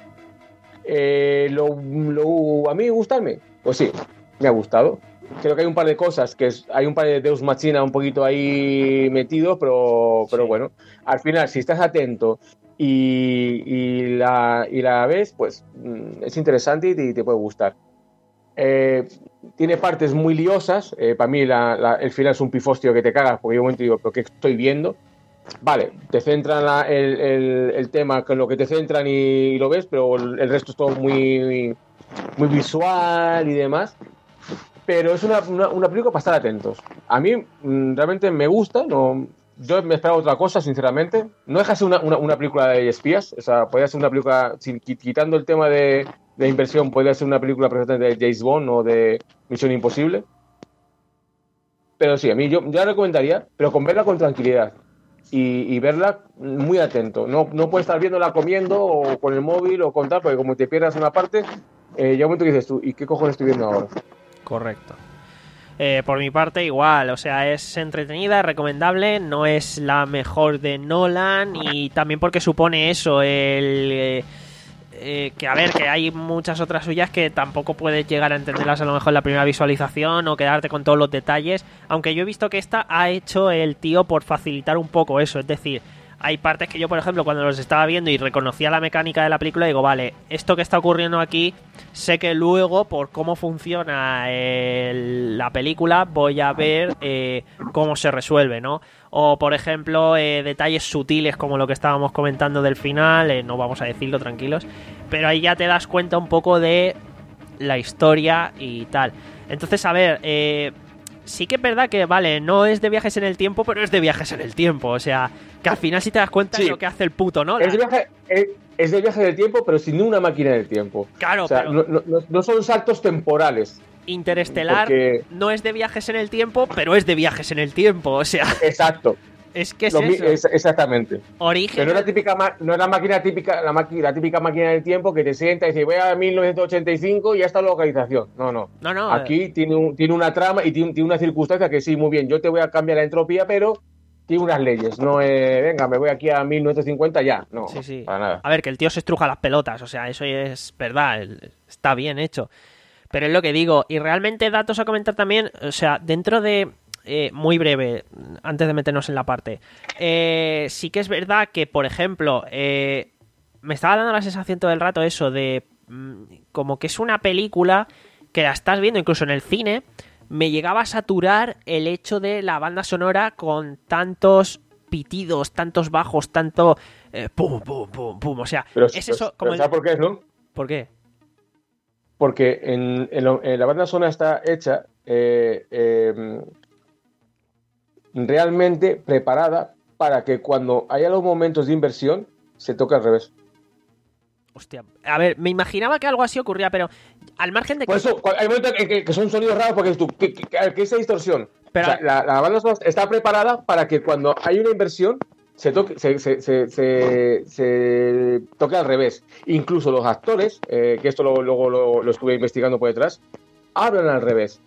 Eh, lo, lo, ¿A mí gustarme? Pues sí, me ha gustado. Creo que hay un par de cosas, que es, hay un par de Deus Machina un poquito ahí metidos, pero, pero sí. Bueno, al final, si estás atento y, y, la, y la ves, pues es interesante y te, y te puede gustar. Eh, tiene partes muy liosas. Eh, para mí la, la, el final es un pifostio que te cagas, porque yo un momento digo, ¿pero qué estoy viendo? Vale, te centran la, el, el, el tema con lo que te centran y, y lo ves, pero el, el resto es todo muy, muy visual y demás. Pero es una, una, una película para estar atentos. A mí mmm, realmente me gusta. No, yo me esperaba otra cosa, sinceramente. No deja de ser una, una, una película de espías. O sea, podría ser una película, sin, quitando el tema de, de inversión, podría ser una película perfectamente de James Bond o de Misión Imposible. Pero sí, a mí yo, yo la recomendaría, pero con verla con tranquilidad. Y, y verla muy atento. No, no puedes estar viéndola comiendo o con el móvil o con tal, porque como te pierdas una parte, eh, llega un momento que dices tú, ¿y qué cojones estoy viendo ahora?
Correcto. Eh, por mi parte igual, o sea, es entretenida, es recomendable, no es la mejor de Nolan y también porque supone eso, el eh, eh, que a ver, que hay muchas otras suyas que tampoco puedes llegar a entenderlas a lo mejor en la primera visualización o quedarte con todos los detalles, aunque yo he visto que esta ha hecho el tío por facilitar un poco eso, es decir, hay partes que yo, por ejemplo, cuando los estaba viendo y reconocía la mecánica de la película, digo, vale, esto que está ocurriendo aquí, sé que luego, por cómo funciona el, la película, voy a ver eh, cómo se resuelve, ¿no? O, por ejemplo, eh, detalles sutiles como lo que estábamos comentando del final, eh, no vamos a decirlo, tranquilos, pero ahí ya te das cuenta un poco de la historia y tal. Entonces, a ver, eh, sí que es verdad que, vale, no es de viajes en el tiempo, pero es de viajes en el tiempo. O sea, que al final si te das cuenta sí. es lo que hace el puto, ¿no? La...
Es, de viaje, es, es de viaje en el tiempo, pero sin una máquina del tiempo.
Claro,
o sea,
pero...
no, no, no son saltos temporales.
Interestelar
porque...
no es de viajes en el tiempo, pero es de viajes en el tiempo, o sea...
Exacto.
Es que es
Lo,
eso.
Es, exactamente.
Origen.
Pero no es la típica, no es la máquina típica, la, maqui, la típica máquina del tiempo que te sienta y dice voy a mil novecientos ochenta y cinco y ya está la localización. No, no.
No, no.
Aquí eh... tiene, un, tiene una trama y tiene, tiene una circunstancia que sí, muy bien, yo te voy a cambiar la entropía, pero tiene unas leyes. No es, venga, me voy aquí a mil novecientos cincuenta ya. No,
sí, sí.
para nada.
A ver, que el tío se estruja las pelotas, o sea, eso es verdad, está bien hecho. Pero es lo que digo. Y realmente datos a comentar también, o sea, dentro de... Eh, muy breve, antes de meternos en la parte. Eh, sí que es verdad que, por ejemplo, eh, me estaba dando la sensación todo el rato eso de mm, como que es una película que la estás viendo incluso en el cine. Me llegaba a saturar el hecho de la banda sonora con tantos pitidos, tantos bajos, tanto eh, pum, pum, pum, pum. O sea,
pero,
es eso.
Pero,
como
¿sabes
el...
por qué, no?
¿Por qué?
Porque en, en, lo, en la banda sonora está hecha eh, eh, realmente preparada para que cuando haya los momentos de inversión se toque al revés.
Hostia, a ver, me imaginaba que algo así ocurría, pero al margen de que...
Por eso, hay momentos que, que, que son sonidos raros porque tú, que, que, que esa distorsión. Pero... O sea, la, la banda sonora está preparada para que cuando hay una inversión se toque, se, se, se, se, se toque al revés. Incluso los actores, eh, que esto luego lo, lo, lo estuve investigando por detrás, hablan al revés.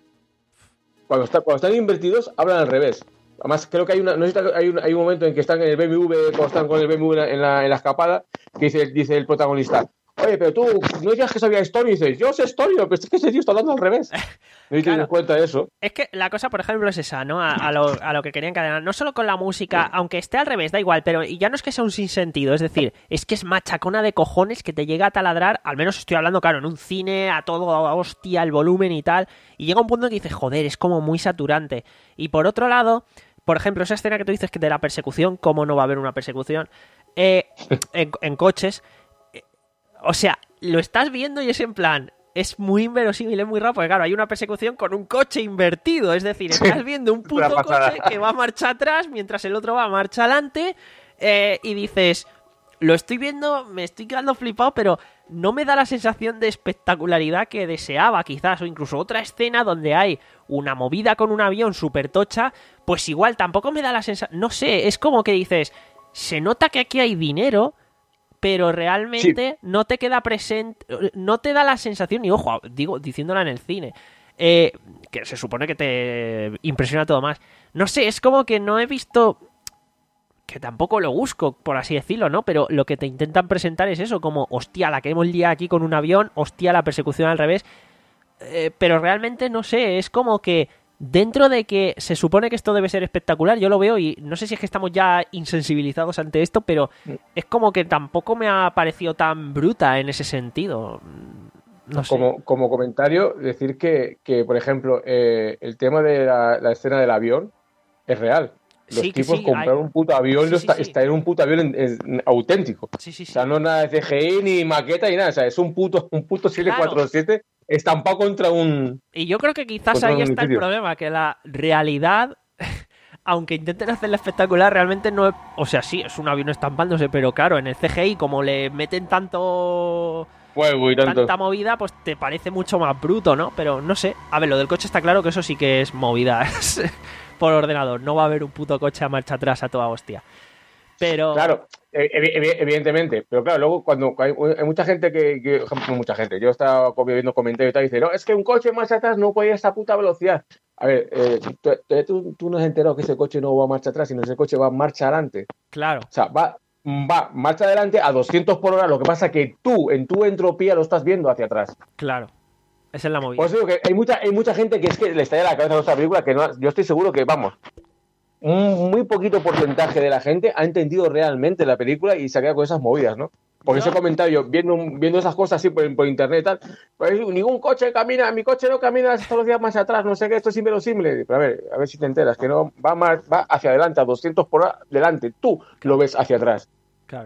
Cuando, está, cuando están invertidos, hablan al revés. Además, creo que hay una, no sé si hay, un, hay un momento en que están en el B M W, cuando están con el B M W en la, en la escapada, que dice, dice el protagonista, oye, pero tú, ¿no decías que sabías historia? Y dices, yo sé historia, pero es que ese tío está hablando al revés. No te das cuenta de eso.
Es que la cosa, por ejemplo, es esa, ¿no? A, a, lo, a lo que querían encadenar. No solo con la música, aunque esté al revés, da igual, pero ya no es que sea un sinsentido, es decir, es que es machacona de cojones que te llega a taladrar, al menos estoy hablando, claro, en un cine, a todo, a hostia, el volumen y tal, y llega un punto en que dices, joder, es como muy saturante. Y por otro lado, por ejemplo, esa escena que tú dices que de la persecución, ¿cómo no va a haber una persecución? Eh, en, en coches, eh, o sea, lo estás viendo y es en plan... Es muy inverosímil, es muy raro, porque claro, hay una persecución con un coche invertido, es decir, estás viendo un puto coche que va a marcha atrás mientras el otro va a marcha adelante eh, y dices, lo estoy viendo, me estoy quedando flipado, pero no me da la sensación de espectacularidad que deseaba quizás, o incluso otra escena donde hay una movida con un avión súper tocha, pues igual tampoco me da la sensación, no sé, es como que dices, se nota que aquí hay dinero, pero realmente sí. no te queda presente, no te da la sensación, y ojo, digo, diciéndola en el cine, eh, que se supone que te impresiona todo más. No sé, es como que no he visto, que tampoco lo busco, por así decirlo, ¿no? Pero lo que te intentan presentar es eso, como, hostia, la que hemos liado aquí con un avión, hostia, la persecución al revés, eh, pero realmente no sé, es como que dentro de que se supone que esto debe ser espectacular, yo lo veo y no sé si es que estamos ya insensibilizados ante esto, pero es como que tampoco me ha parecido tan bruta en ese sentido. No sé.
Como, como comentario, decir que, que por ejemplo, eh, el tema de la, la escena del avión es real. Los
sí,
tipos
sí,
compraron
hay...
un puto avión
sí,
y
sí,
está,
sí.
está en un puto avión en, en, auténtico.
Sí, sí, sí.
O sea, no nada de C G I ni maqueta ni nada. O sea, es un puto, un puto siete cuatro siete claro. estampado contra un...
Y yo creo que quizás ahí está el problema, que la realidad, aunque intenten hacerla espectacular, realmente no es... O sea, sí, es un avión estampándose, pero claro, en el C G I, como le meten tanto...
Huevo y tanto.
Tanta movida, pues te parece mucho más bruto, ¿no? Pero no sé. A ver, lo del coche está claro que eso sí que es movida por ordenador. No va a haber un puto coche a marcha atrás a toda hostia. Pero...
Claro, evidentemente. Pero claro, luego cuando hay, hay mucha gente que, que... Mucha gente. Yo estaba viendo comentarios y tal y dice, no, es que un coche en marcha atrás no puede ir a esta puta velocidad. A ver, eh, tú, tú, tú no has enterado que ese coche no va a marcha atrás, sino que ese coche va a marcha adelante.
Claro.
O sea, va... va marcha adelante a doscientos por hora, lo que pasa que tú, en tu entropía, lo estás viendo hacia atrás.
Claro, esa es la movida.
Por eso digo que hay mucha, hay mucha gente que es que le estalla la cabeza a nuestra película, que no, yo estoy seguro que, vamos, un muy poquito porcentaje de la gente ha entendido realmente la película y se ha quedado con esas movidas, ¿no? Porque
Yo-
ese comentario, viendo, viendo esas cosas así por, por internet y tal, pues ningún coche camina, mi coche no camina todos los días más atrás, no sé qué, esto es inverosímil. Pero a ver, a ver si te enteras, que no va más, va hacia adelante, a doscientos por hora delante, tú lo ves hacia atrás.
Claro.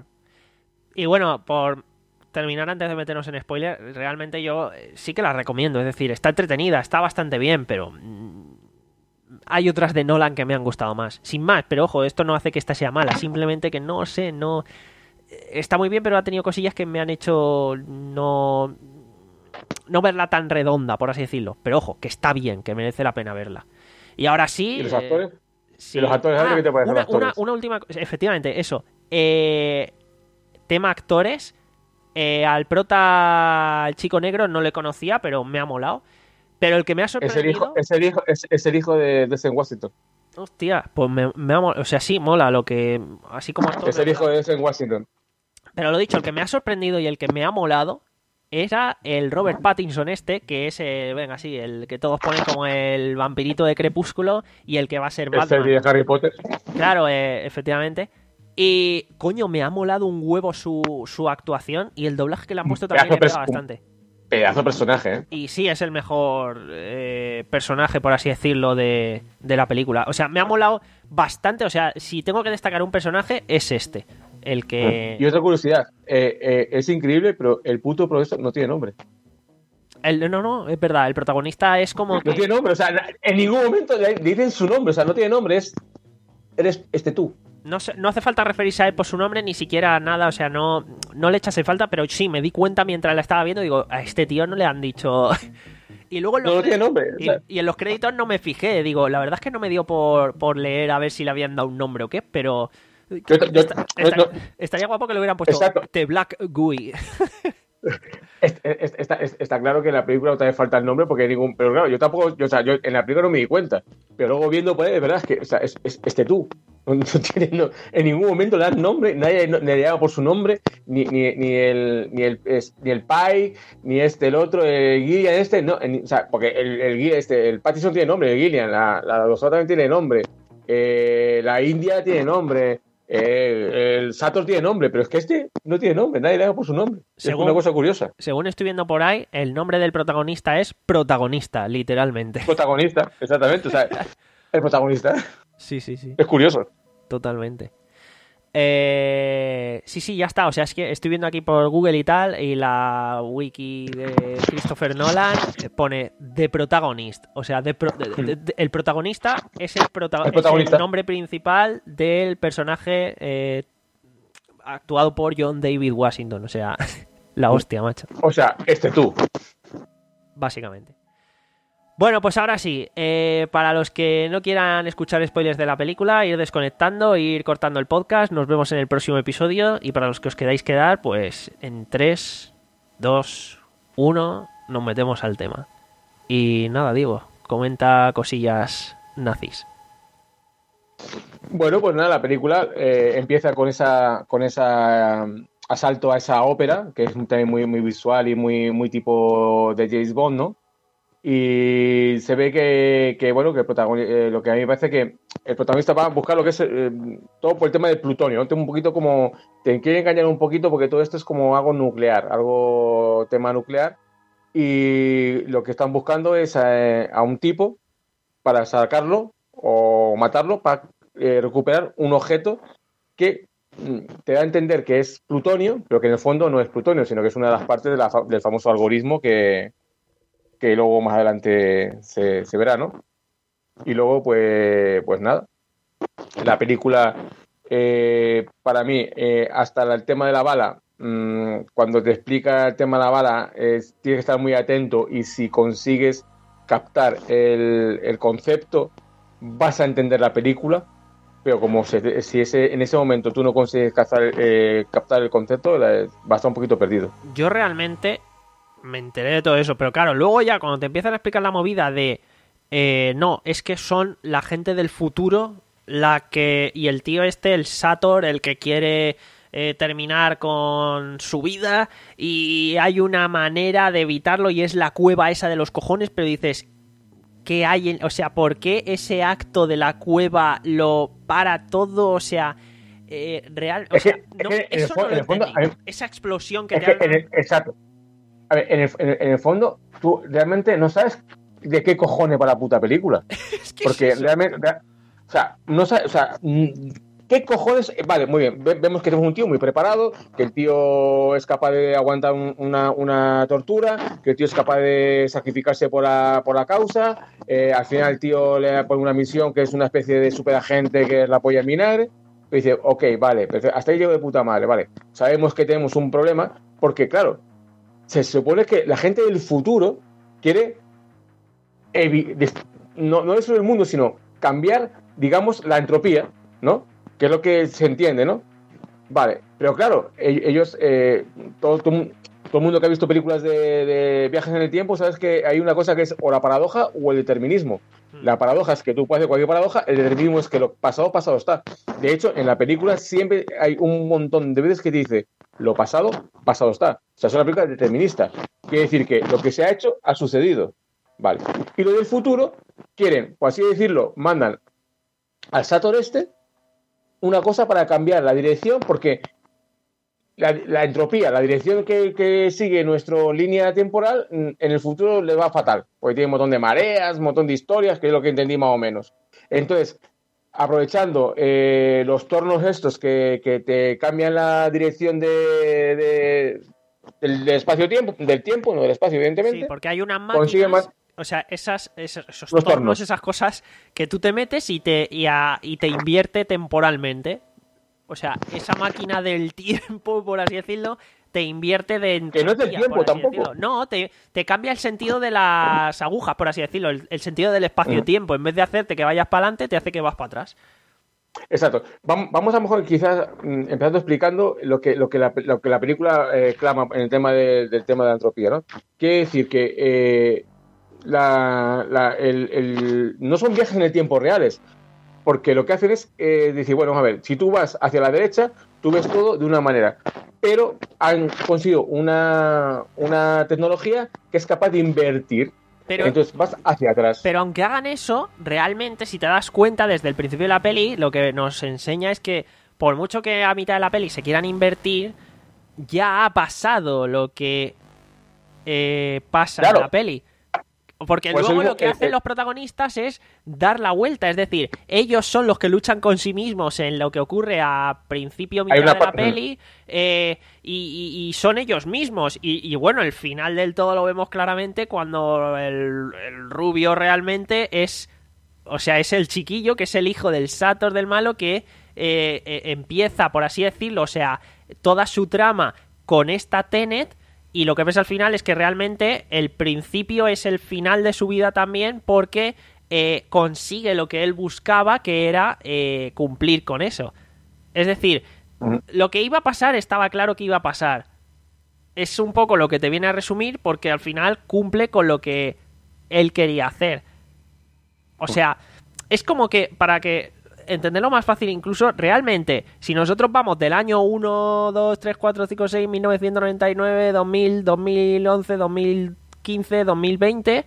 Y bueno, por terminar antes de meternos en spoiler, realmente yo eh, sí que la recomiendo. Es decir, está entretenida, está bastante bien, pero mm, hay otras de Nolan que me han gustado más. Sin más, pero ojo, esto no hace que esta sea mala. Simplemente que no sé, no... Está muy bien, pero ha tenido cosillas que me han hecho no... no verla tan redonda, por así decirlo. Pero ojo, que está bien, que merece la pena verla. Y ahora sí...
¿Y los
eh,
actores?
sí.
¿Y los actores? ¿Sabes
Ah,
qué te parecen
una,
los actores?
una, una última cosa. Efectivamente, eso. Eh, tema actores. Eh, al prota, el chico negro, no le conocía, pero me ha molado. Pero el que me ha
Es el
sorprendido...
hijo, es el hijo, es, es el hijo de Denzel Washington.
Hostia, pues me, me ha molado. O sea, sí, mola lo que... Así como actor
Es
me
el
ha
hijo
molado.
de Denzel Washington.
Pero lo dicho, el que me ha sorprendido y el que me ha molado era el Robert Pattinson este, que es, el, venga, sí, el que todos ponen como el vampirito de Crepúsculo y el que va a ser
Este
Batman.
de Harry Potter.
Claro, eh, efectivamente. Y, coño, me ha molado un huevo su, su actuación y el doblaje que le han puesto también le
Pedazo
pega
pers-
bastante.
Pedazo de personaje, ¿eh?
Y sí, es el mejor eh, personaje, por así decirlo, de, de la película. O sea, me ha molado bastante. O sea, si tengo que destacar un personaje, es este. El que...
Y otra curiosidad, eh, eh, es increíble, pero el puto profesor no tiene nombre.
El, no, no, es verdad. El protagonista es como...
No
que-
tiene nombre, o sea, en ningún momento le dicen su nombre, o sea, no tiene nombre, es... Eres este tú.
No, sé- no hace falta referirse a él por su nombre, ni siquiera nada. O sea, no, no le echas en falta, pero sí, me di cuenta mientras la estaba viendo. Digo, a este tío no le han dicho... Y luego en los
No, no tiene
cre-
nombre. o
Y,
sea,
y en los créditos no me fijé. Digo, la verdad es que no me dio por, por leer a ver si le habían dado un nombre o qué, pero...
yo- yo-
Esta- esta-
no-
estaría guapo que le hubieran puesto
Exacto.
The Black Gui.
es- es- Está, es- está claro que en la película otra vez falta el nombre porque hay ningún... Pero claro, yo tampoco... Yo, o sea, yo en la película no me di cuenta. Pero luego viendo por ahí, de verdad, es que o sea, es, es este tú. No, no tiene, no- en ningún momento le dan nombre, nadie no- le llama por su nombre, ni, ni, ni el ni el, es- ni el Pai, ni este, el otro, el Gillian este, no, en- o sea, porque el, el, Gui- este, el Pattison tiene nombre, el Gillian, la, la los otros también tiene nombre, eh, la India tiene nombre, eh, el Sator tiene nombre, pero es que este no tiene nombre, nadie le llama por su nombre.
Según-
Es una cosa curiosa.
Según estoy viendo por ahí, el nombre del protagonista es protagonista, literalmente.
Protagonista, exactamente, o sea, el protagonista.
Sí, sí, sí.
Es curioso.
Totalmente. Eh, sí, sí, ya está. O sea, es que estoy viendo aquí por Google y tal, y la wiki de Christopher Nolan pone The Protagonist. O sea, de pro- de- de- de- el protagonista es el, prota-
El protagonista.
es el nombre principal del personaje eh, actuado por John David Washington. O sea, la hostia, macho.
O sea, este tú.
Básicamente. Bueno, pues ahora sí, eh, para los que no quieran escuchar spoilers de la película, ir desconectando, ir cortando el podcast, nos vemos en el próximo episodio, y para los que os queráis quedar, pues en tres, dos, uno, nos metemos al tema. Y nada, digo, comenta cosillas nazis.
Bueno, pues nada, la película eh, empieza con esa con esa um, asalto a esa ópera, que es un tema muy, muy visual y muy, muy tipo de James Bond, ¿no? Y se ve que, que bueno, que el protagonista, eh, lo que a mí me parece que el protagonista va a buscar lo que es eh, todo por el tema del plutonio, ¿no? Tengo un poquito como, te quiere engañar un poquito porque todo esto es como algo nuclear, algo tema nuclear, y lo que están buscando es a, a un tipo para sacarlo o matarlo para eh, recuperar un objeto que mm, te da a entender que es plutonio, pero que en el fondo no es plutonio, sino que es una de las partes de la fa- del famoso algoritmo que, que luego más adelante se, se verá, ¿no? Y luego, pues, pues nada. La película, eh, para mí, eh, hasta el tema de la bala, mmm, cuando te explica el tema de la bala, es, tienes que estar muy atento y si consigues captar el, el concepto, vas a entender la película, pero como se, si ese, en ese momento tú no consigues captar, eh, captar el concepto, la, vas a estar un poquito perdido.
Yo realmente me enteré de todo eso, pero claro, luego ya cuando te empiezan a explicar la movida de eh, no, es que son la gente del futuro la que, y el tío este, el Sator, el que quiere eh, terminar con su vida, y hay una manera de evitarlo y es la cueva esa de los cojones, pero dices, qué hay en, o sea, por qué ese acto de la cueva lo para todo, o sea, eh, real, o
Es
sea,
que-
no,
es que en el
eso
fo-
no lo
en el fondo,
entendí.
a mí-
Esa explosión que
Es
te
que
hagan.
en el- exacto. A ver, en el, en el- en el fondo, tú realmente no sabes de qué cojones va la puta película.
Es que
Porque
es eso.
realmente, rea- o sea, no sabes, o sea, mm, ¿qué cojones? Eh, Vale, muy bien, ve- vemos que tenemos un tío muy preparado, que el tío es capaz de aguantar un- una, una tortura, que el tío es capaz de sacrificarse por la, por la causa, eh, al final el tío le pone una misión que es una especie de superagente que es la polla en vinagre, y dice, ok, vale, perfecto, hasta ahí llego de puta madre, vale, sabemos que tenemos un problema, porque claro, se supone que la gente del futuro quiere evi- des- no, no destruir el mundo, sino cambiar, digamos, la entropía, ¿no? Que es lo que se entiende, ¿no? Vale, pero claro, e- ellos, eh, todo, todo, todo el mundo que ha visto películas de, de viajes en el tiempo, sabes que hay una cosa que es o la paradoja o el determinismo. La paradoja es que tú puedes hacer cualquier paradoja, el determinismo es que lo pasado, pasado está. De hecho, en la película siempre hay un montón de veces que te dice lo pasado, pasado está. O sea, es una película determinista. Quiere decir que lo que se ha hecho ha sucedido. Vale. Y lo del futuro, quieren, por así decirlo, mandan al Sator este una cosa para cambiar la dirección, porque la, la entropía, la dirección que, que sigue nuestra línea temporal, en el futuro le va fatal, porque tiene un montón de mareas, un montón de historias, que es lo que entendí más o menos. Entonces, aprovechando eh, los tornos estos que, que te cambian la dirección de, de- del, del espacio-tiempo, del tiempo, no del espacio, evidentemente.
Sí, porque hay unas
consigue
máquinas,
más-
o sea, esas, esas- esos
Los
tornos,
tornos.
esas cosas que tú te metes y te, y, a- y te invierte temporalmente. O sea, esa máquina del tiempo, por así decirlo, te invierte de
Que no es del
entropía,
tiempo
por así
tampoco.
decirlo. No, te, te cambia el sentido de las agujas, por así decirlo, el, el sentido del espacio-tiempo. En vez de hacerte que vayas para adelante, te hace que vas para atrás.
Exacto. Vam- Vamos a lo mejor quizás mm, empezando explicando lo que, lo que, la, lo que la película eh, clama en el tema de- del tema de la entropía, ¿no? Quiere decir que eh, la, la- el- el- no son viajes en el tiempo reales, porque lo que hacen es eh, decir, bueno, vamos a ver, si tú vas hacia la derecha, tú ves todo de una manera, pero han conseguido una, una tecnología que es capaz de invertir.
Pero,
Entonces vas hacia atrás.
pero aunque hagan eso, realmente, si te das cuenta desde el principio de la peli, lo que nos enseña es que por mucho que a mitad de la peli se quieran invertir, ya ha pasado lo que eh, pasa
Claro.
en la peli. Porque
Pues
luego
el-
lo que
el-
hacen
el-
los protagonistas es dar la vuelta, es decir, ellos son los que luchan con sí mismos en lo que ocurre a principio mitad
Hay una
de la
pa-
peli eh, y, y- y son ellos mismos. Y, y bueno, el final del todo lo vemos claramente cuando el, el rubio realmente es, o sea, es el chiquillo que es el hijo del Sator del malo que eh, eh, empieza, por así decirlo, o sea, toda su trama con esta Tenet. Y lo que ves al final es que realmente el principio es el final de su vida también porque eh, consigue lo que él buscaba, que era eh, cumplir con eso. Es decir,
Ujú.
lo que iba a pasar estaba claro que iba a pasar. Es un poco lo que te viene a resumir porque al final cumple con lo que él quería hacer. O sea, es como que para que entenderlo más fácil incluso, realmente, si nosotros vamos del año uno, dos, tres, cuatro, cinco, seis, mil novecientos noventa y nueve, dos mil, dos mil once, dos mil quince, dos mil veinte,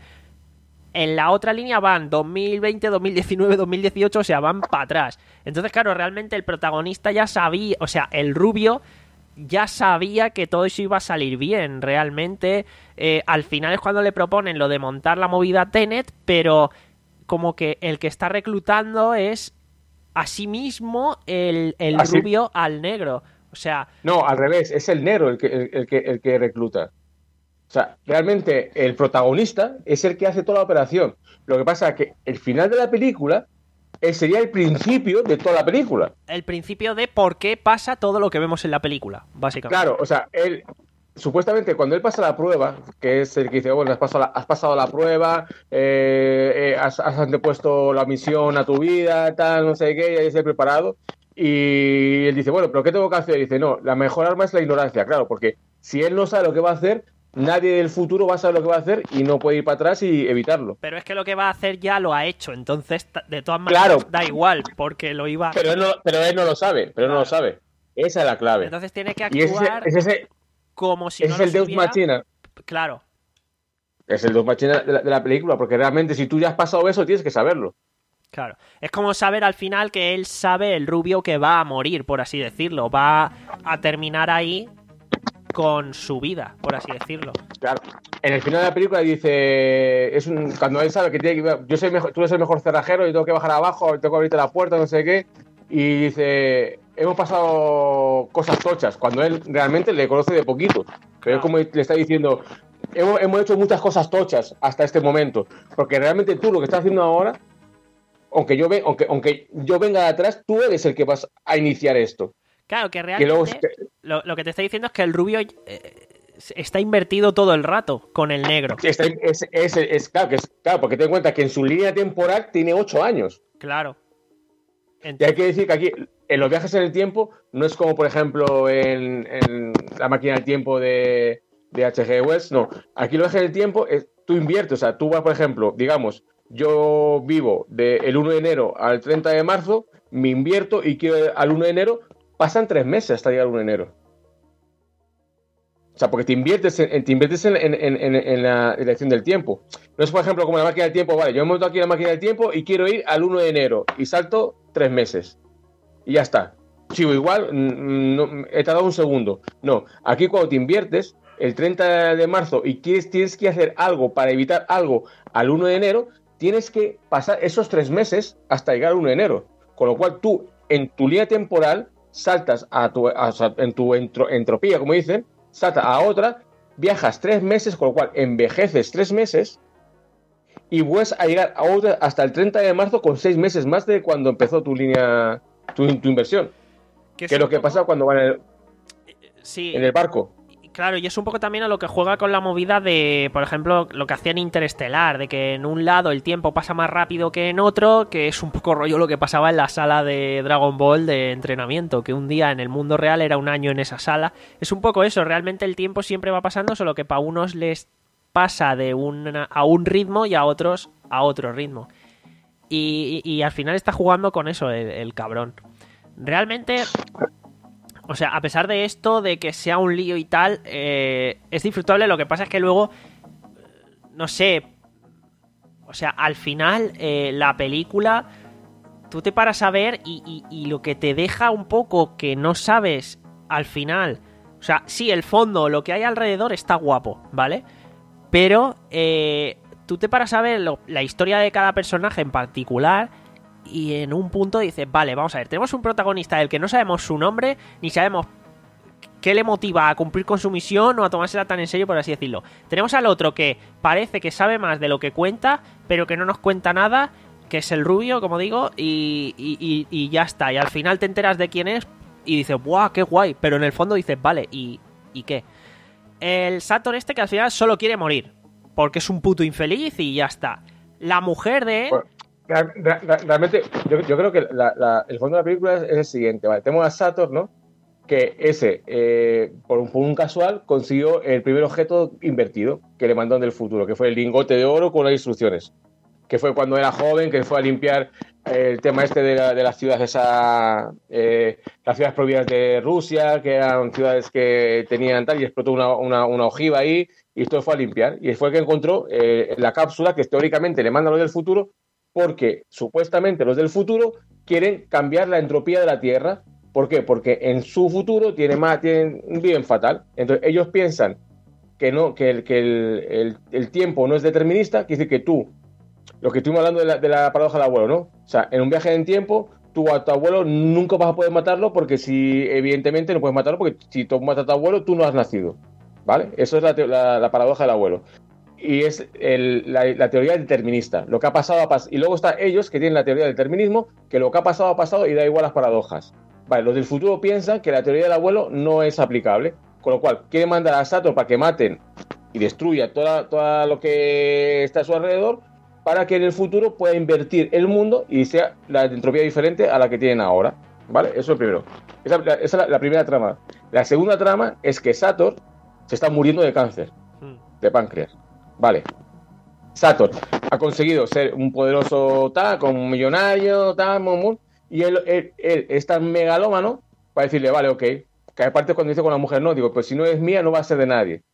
en la otra línea van dos mil veinte, dos mil diecinueve, dos mil dieciocho, o sea, van para atrás. Entonces, claro, realmente el protagonista ya sabía, o sea, el rubio ya sabía que todo eso iba a salir bien, realmente. Eh, al final es cuando le proponen lo de montar la movida Tenet, pero como que el que está reclutando es a sí mismo el, el
Así-
rubio al negro. O sea,
No, al revés, es el negro el que, el, el que, el que recluta. O sea, realmente el protagonista es el que hace toda la operación. Lo que pasa es que el final de la película eh, sería el principio de toda la película.
el principio de por qué pasa todo lo que vemos en la película, básicamente.
Claro, o sea, él supuestamente cuando él pasa la prueba, que es el que dice, bueno, has pasado la, has pasado la prueba, eh, eh, has, has antepuesto la misión a tu vida, tal, no sé qué, ya estás preparado. Y él dice, bueno, pero ¿qué tengo que hacer? Y dice, no, la mejor arma es la ignorancia, claro, porque si él no sabe lo que va a hacer, nadie del futuro va a saber lo que va a hacer y no puede ir para atrás y evitarlo.
Pero es que lo que va a hacer ya lo ha hecho, entonces ta- de todas maneras
Claro.
da igual, porque lo iba...
Pero él no, pero él no lo sabe, pero él no lo sabe. Esa es la clave.
Entonces tiene que
Y ese,
actuar
ese, ese,
como si
ese
no
es
lo
el Deus
supiera.
Machina.
Claro.
Es el dos machine de la, de la película, porque realmente si tú ya has pasado eso, tienes que saberlo.
Claro. Es como saber al final que él sabe, el rubio, que va a morir, por así decirlo. Va a terminar ahí con su vida, por así decirlo.
Claro. En el final de la película dice, es un, cuando él sabe que tiene que, yo soy mejor, tú eres el mejor cerrajero y tengo que bajar abajo, tengo que abrirte la puerta, no sé qué, y dice, hemos pasado cosas tochas, cuando él realmente le conoce de poquito, pero es como le está diciendo, hemos, hemos hecho muchas cosas tochas hasta este momento, porque realmente tú lo que estás haciendo ahora, aunque yo, ve, aunque, aunque yo venga de atrás, tú eres el que vas a iniciar esto.
Claro, que realmente
que luego,
lo, lo que te está diciendo es que el rubio eh, está invertido todo el rato con el negro.
Está, es, es, es, claro, que es, claro, porque ten en cuenta que en su línea temporal tiene ocho años.
Claro.
Entonces, y hay que decir que aquí, en los viajes en el tiempo, no es como, por ejemplo, en, en la máquina del tiempo de, de H G Wells, no. Aquí los viajes en el tiempo, es, tú inviertes, o sea, tú vas, por ejemplo, digamos, yo vivo del uno de enero al treinta de marzo, me invierto y quiero al uno de enero, pasan tres meses hasta llegar al uno de enero. O sea, porque te inviertes en, te inviertes en, en, en, en la elección del tiempo. No es, por ejemplo, como la máquina del tiempo, vale, yo me monto aquí en la máquina del tiempo y quiero ir al uno de enero y salto tres meses. Y ya está. Sigo igual, no, he tardado un segundo. No, aquí cuando te inviertes, el treinta de marzo, y quieres, tienes que hacer algo para evitar algo al uno de enero, tienes que pasar esos tres meses hasta llegar al uno de enero. Con lo cual tú, en tu línea temporal, saltas a tu, a, en tu entro, entropía, como dicen, saltas a otra, viajas tres meses, con lo cual envejeces tres meses y vuelves a llegar a otra hasta el treinta de marzo con seis meses más de cuando empezó tu línea, tu, tu inversión. Que es lo que poco... pasa cuando van en el,
sí.
en el barco.
Claro, y es un poco también a lo que juega con la movida de, por ejemplo, lo que hacía en Interestelar, de que en un lado el tiempo pasa más rápido que en otro, que es un poco rollo lo que pasaba en la sala de Dragon Ball de entrenamiento, que un día en el mundo real era un año en esa sala. Es un poco eso, realmente el tiempo siempre va pasando, solo que para unos les pasa de una, a un ritmo y a otros a otro ritmo. Y, y, y al final está jugando con eso el, el cabrón. Realmente... O sea, a pesar de esto, de que sea un lío y tal, eh, es disfrutable. Lo que pasa es que luego, no sé, o sea, al final eh, la película, tú te paras a ver y, y, y lo que te deja un poco que no sabes al final, o sea, sí, el fondo, lo que hay alrededor está guapo, ¿vale? Pero eh, tú te paras a ver lo, la historia de cada personaje en particular... Y en un punto dices, vale, vamos a ver, tenemos un protagonista del que no sabemos su nombre, ni sabemos qué le motiva a cumplir con su misión o a tomársela tan en serio, por así decirlo. Tenemos al otro que parece que sabe más de lo que cuenta, pero que no nos cuenta nada, que es el rubio, como digo, y, y, y, y ya está. Y al final te enteras de quién es y dices, ¡buah, qué guay! Pero en el fondo dices, vale, ¿y, y qué? El Sator este que al final solo quiere morir, porque es un puto infeliz y ya está. La mujer de...
Bueno. Realmente, yo, yo creo que la, la, el fondo de la película es, es el siguiente, ¿vale? Tenemos a Sator, ¿no? Que ese, eh, por, un, por un casual, consiguió el primer objeto invertido que le mandaron del futuro, que fue el lingote de oro con las instrucciones. Que fue cuando era joven, que fue a limpiar eh, el tema este de, la, de las ciudades, esa, eh, las ciudades prohibidas de Rusia, que eran ciudades que tenían tal, y explotó una, una, una ojiva ahí, y esto fue a limpiar. Y fue el que encontró eh, la cápsula que teóricamente le mandan los del futuro, porque supuestamente los del futuro quieren cambiar la entropía de la Tierra. ¿Por qué? Porque en su futuro tiene más, tienen un bien fatal. Entonces ellos piensan que no, que el, que el, el, el tiempo no es determinista, quiere decir que tú, lo que estuvimos hablando de la, de la paradoja del abuelo, ¿no? O sea, en un viaje en tiempo, tú a tu abuelo nunca vas a poder matarlo, porque si, evidentemente no puedes matarlo, porque si tú matas a tu abuelo, tú no has nacido, ¿vale? Eso es la, la, la paradoja del abuelo. Y es el, la, la teoría determinista. Lo que ha pasado ha pasado. Y luego están ellos que tienen la teoría del determinismo, que lo que ha pasado ha pasado y da igual las paradojas. Vale, los del futuro piensan que la teoría del abuelo no es aplicable, con lo cual quieren mandar a Sator para que maten y destruya toda, toda lo que está a su alrededor, para que en el futuro pueda invertir el mundo y sea la entropía diferente a la que tienen ahora. ¿Vale? Eso es lo primero. Esa, esa es la, la primera trama. La segunda trama es que Sator se está muriendo de cáncer de páncreas. Vale. Sator ha conseguido ser un poderoso tal, como un millonario, tal, mum, mum, y él, él, él es tan megalómano para decirle, vale, ok. Que aparte cuando dice con la mujer, no, digo, pues si no es mía, no va a ser de nadie.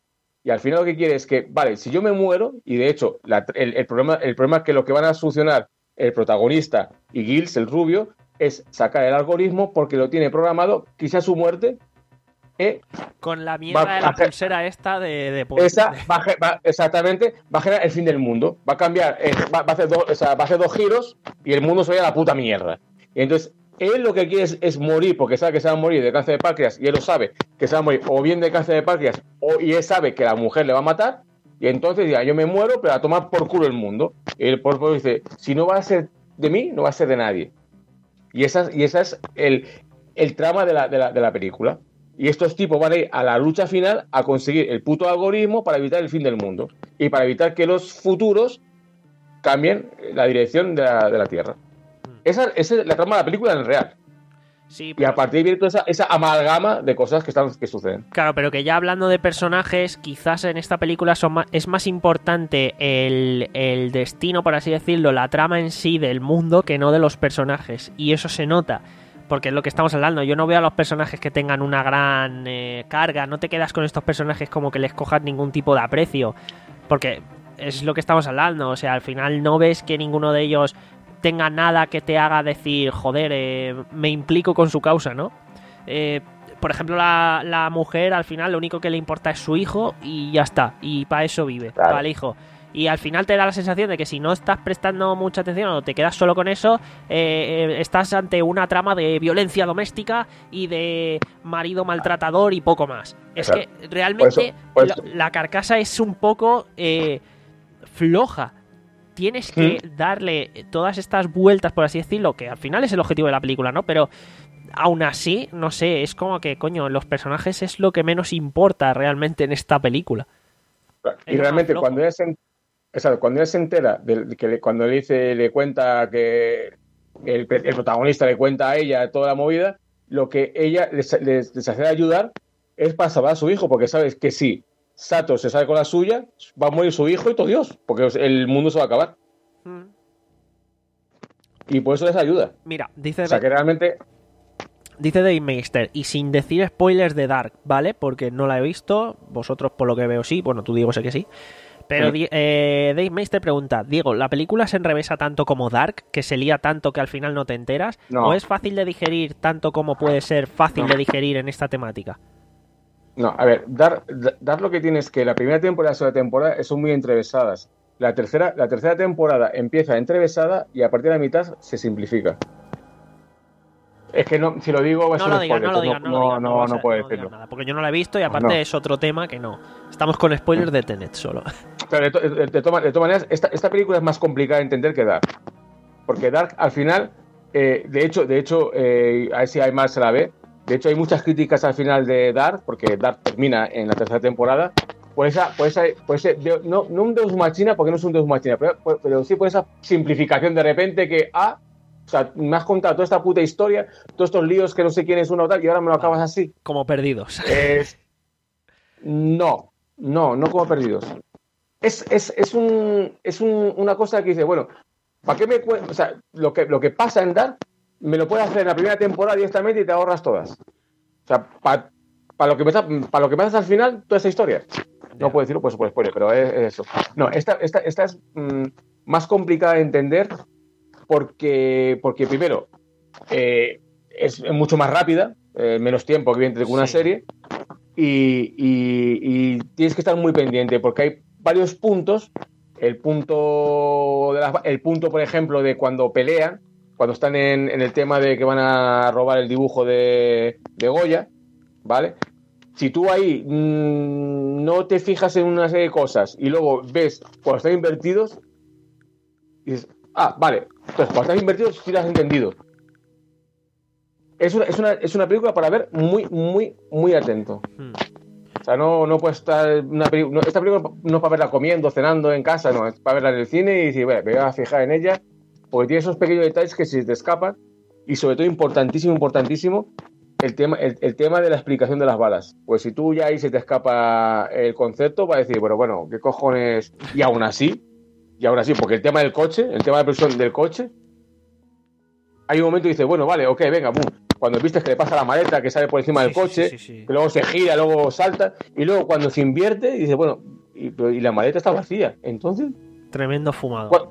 Y al final lo que quiere es que, vale, si yo me muero, y de hecho la, el, el, problema, el problema es que lo que van a solucionar el protagonista y Giles, el rubio, es sacar el algoritmo porque lo tiene programado, quizá su muerte. Eh,
Con la mierda
va,
de la
va,
pulsera esta de... de
esa va, va, exactamente, va a generar el fin del mundo. Va a cambiar, eh, va, va, a hacer dos, o sea, va a hacer dos giros y el mundo se va a ir a la puta mierda. Y entonces, él lo que quiere es, es morir porque sabe que se va a morir de cáncer de páncreas y él lo sabe, que se va a morir o bien de cáncer de páncreas o, y él sabe que la mujer le va a matar y entonces ya yo me muero pero a tomar por culo el mundo. Y él por, por dice, si no va a ser de mí, no va a ser de nadie. Y esa, y esa es el, el trama de la, de, la, de la película. Y estos tipos van a ir a la lucha final a conseguir el puto algoritmo para evitar el fin del mundo y para evitar que los futuros cambien la dirección de la, de la Tierra. Esa, esa es la trama de la película en el real.
Sí,
y a partir de ahí viene toda esa, esa amalgama de cosas que, están, que suceden.
Claro, pero que ya hablando de personajes, quizás en esta película son más, es más importante el, el destino, por así decirlo, la trama en sí del mundo que no de los personajes. Y eso se nota, porque es lo que estamos hablando. Yo no veo a los personajes que tengan una gran eh, carga, no te quedas con estos personajes como que les cojas ningún tipo de aprecio, porque es lo que estamos hablando. O sea, al final no ves que ninguno de ellos tenga nada que te haga decir, joder, eh, me implico con su causa, ¿no? Eh, por ejemplo, la, la mujer al final lo único que le importa es su hijo y ya está, y para eso vive,
claro.
Para el hijo. Y al final te da la sensación de que si no estás prestando mucha atención o te quedas solo con eso, eh, eh, estás ante una trama de violencia doméstica y de marido maltratador y poco más. Es claro. que realmente
por eso, por eso.
La, la carcasa es un poco eh, floja. Tienes que ¿Mm? darle todas estas vueltas, por así decirlo, que al final es el objetivo de la película, ¿no? Pero aún así, no sé, es como que, coño, los personajes es lo que menos importa realmente en esta película.
Y realmente cuando ella se, exacto, cuando ella se entera, de que le, cuando le dice, le cuenta que el, el protagonista le cuenta a ella toda la movida, lo que ella les, les, les hace ayudar es para salvar a su hijo, porque sabes que sí. Sato se sale con la suya, va a morir su hijo y todo Dios, porque el mundo se va a acabar. Mm. Y por eso les ayuda.
Mira, dice...
O sea, que realmente...
Dice Dave Meister, y sin decir spoilers de Dark, ¿vale? Porque no la he visto, vosotros por lo que veo sí, bueno, tú Diego sé que sí. Pero mm. eh, Dave Meister pregunta, Diego, ¿la película se enrevesa tanto como Dark, que se lía tanto que al final no te enteras? No. ¿O es fácil de digerir tanto como puede ser fácil no. de digerir en esta temática?
No, a ver, dar, dar lo que tienes que la primera temporada y la segunda temporada son muy entrevesadas. La tercera, la tercera temporada empieza entrevesada y a partir de la mitad se simplifica. Es que no, si lo digo, es
no
un
lo digas,
spoiler,
no lo digas, no,
no,
no, no,
no,
no,
no puedo
no
decirlo.
Nada, porque yo no la he visto y aparte
no.
es otro tema que no. Estamos con spoilers de Tenet solo.
Pero de, de, de, de todas to maneras, esta, esta película es más complicada de entender que Dark. Porque Dark, al final, eh, de hecho, de hecho eh, a ver si hay más se la ve. De hecho, hay muchas críticas al final de Dark, porque Dark termina en la tercera temporada, por esa, por esa, por ese, no, no un Deus Machina, porque no es un Deus Machina, pero, pero sí por esa simplificación de repente que, ah, o sea, me has contado toda esta puta historia, todos estos líos que no sé quién es uno o tal, y ahora me lo acabas así.
Como perdidos.
Es, no, no, no como perdidos. Es, es, es, un, es un, una cosa que dice, bueno, ¿para qué me cuentas? O sea, lo que, lo que pasa en Dark me lo puedes hacer en la primera temporada directamente y te ahorras todas. O sea, para pa lo que me para lo que me haces al final, toda esa historia. No puedo decirlo, pues, pues, pues pero es, es eso. No, esta, esta, esta es mmm, más complicada de entender porque, porque primero, eh, es mucho más rápida, eh, menos tiempo que evidentemente que una sí. serie, y, y, y tienes que estar muy pendiente porque hay varios puntos. El punto, de la, el punto, por ejemplo, de cuando pelean, cuando están en, en el tema de que van a robar el dibujo de, de Goya, ¿vale? Si tú ahí mmm, no te fijas en una serie de cosas y luego ves cuando están invertidos, y dices, ah, vale, entonces cuando están invertidos sí lo has entendido. Es una, es una, es una película para ver muy, muy, muy atento. Hmm. O sea, no, no puede estar una película, no, esta película no es para verla comiendo, cenando en casa, no, es para verla en el cine y decir, bueno, me voy a fijar en ella, porque tiene esos pequeños detalles que se te escapan, y sobre todo importantísimo, importantísimo, el tema, el, el tema de la explicación de las balas. Pues si tú ya ahí se te escapa el concepto, va a decir, bueno, bueno, ¿qué cojones? Y aún así, y aún así, porque el tema del coche, el tema de la presión del coche, hay un momento que dice, bueno, vale, ok, venga, boom, cuando viste que le pasa la maleta, que sale por encima
Sí,
del
sí,
coche,
sí, sí, sí.
que luego se gira, luego salta, y luego cuando se invierte, dice, bueno, y, y la maleta está vacía. Entonces,
Tremendo fumadón.
¿cuál?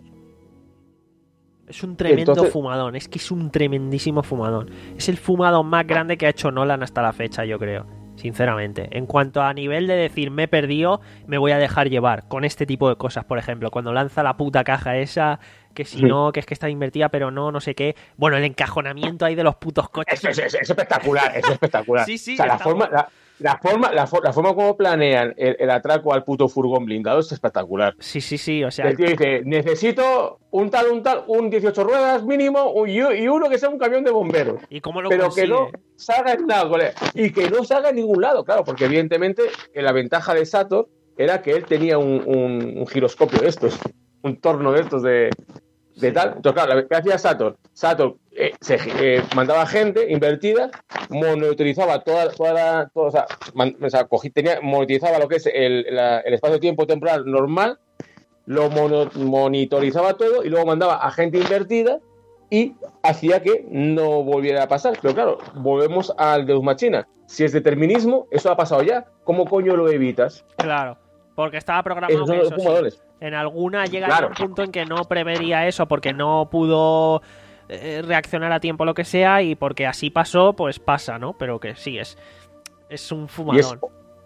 Es un tremendo
Entonces-
fumadón. Es que es un tremendísimo fumadón. Es el fumadón más grande que ha hecho Nolan hasta la fecha, yo creo. Sinceramente. En cuanto a nivel de decir, me he perdido, me voy a dejar llevar. Con este tipo de cosas, por ejemplo. Cuando lanza la puta caja esa, que si
Sí.
no, que es que está invertida, pero no, no sé qué. Bueno, el encajonamiento ahí de los putos coches.
Es, es- es- es espectacular, es espectacular.
Sí, sí,
o sea, la
está
forma,
bueno.
la, la forma, la, fo- la forma como planean el, el atraco al puto furgón blindado es espectacular.
Sí, sí, sí. O sea,
El tío dice, necesito un tal, un tal, un dieciocho ruedas mínimo un- y y uno que sea un camión de bomberos.
¿y cómo lo
Pero
consigue?
que no salga en nada, colega. Y que no salga en ningún lado, claro, porque evidentemente eh, la ventaja de Sator era que él tenía un, un- un giroscopio de estos, un torno de estos de, de
Sí.
tal. Entonces, claro, la- ¿qué hacía Sator? Sator eh, se, eh, mandaba gente invertida, monitorizaba toda, toda la. toda- o sea, man- o sea, cogí- tenía, monitorizaba lo que es el, la- el espacio-tiempo temporal normal, lo mono- monitorizaba todo y luego mandaba a gente invertida y hacía que no volviera a pasar. Pero claro, volvemos al Deus Machina. Si es determinismo, eso ha pasado ya. ¿Cómo coño lo evitas?
Claro. Porque estaba programado
Esos son
que
los
eso sí.
fumadores.
En alguna llega
Claro.
un punto en que no prevería eso porque no pudo eh, reaccionar a tiempo, lo que sea, y porque así pasó, pues pasa, ¿no? Pero que sí, es, es un
Y, es-
fumadón.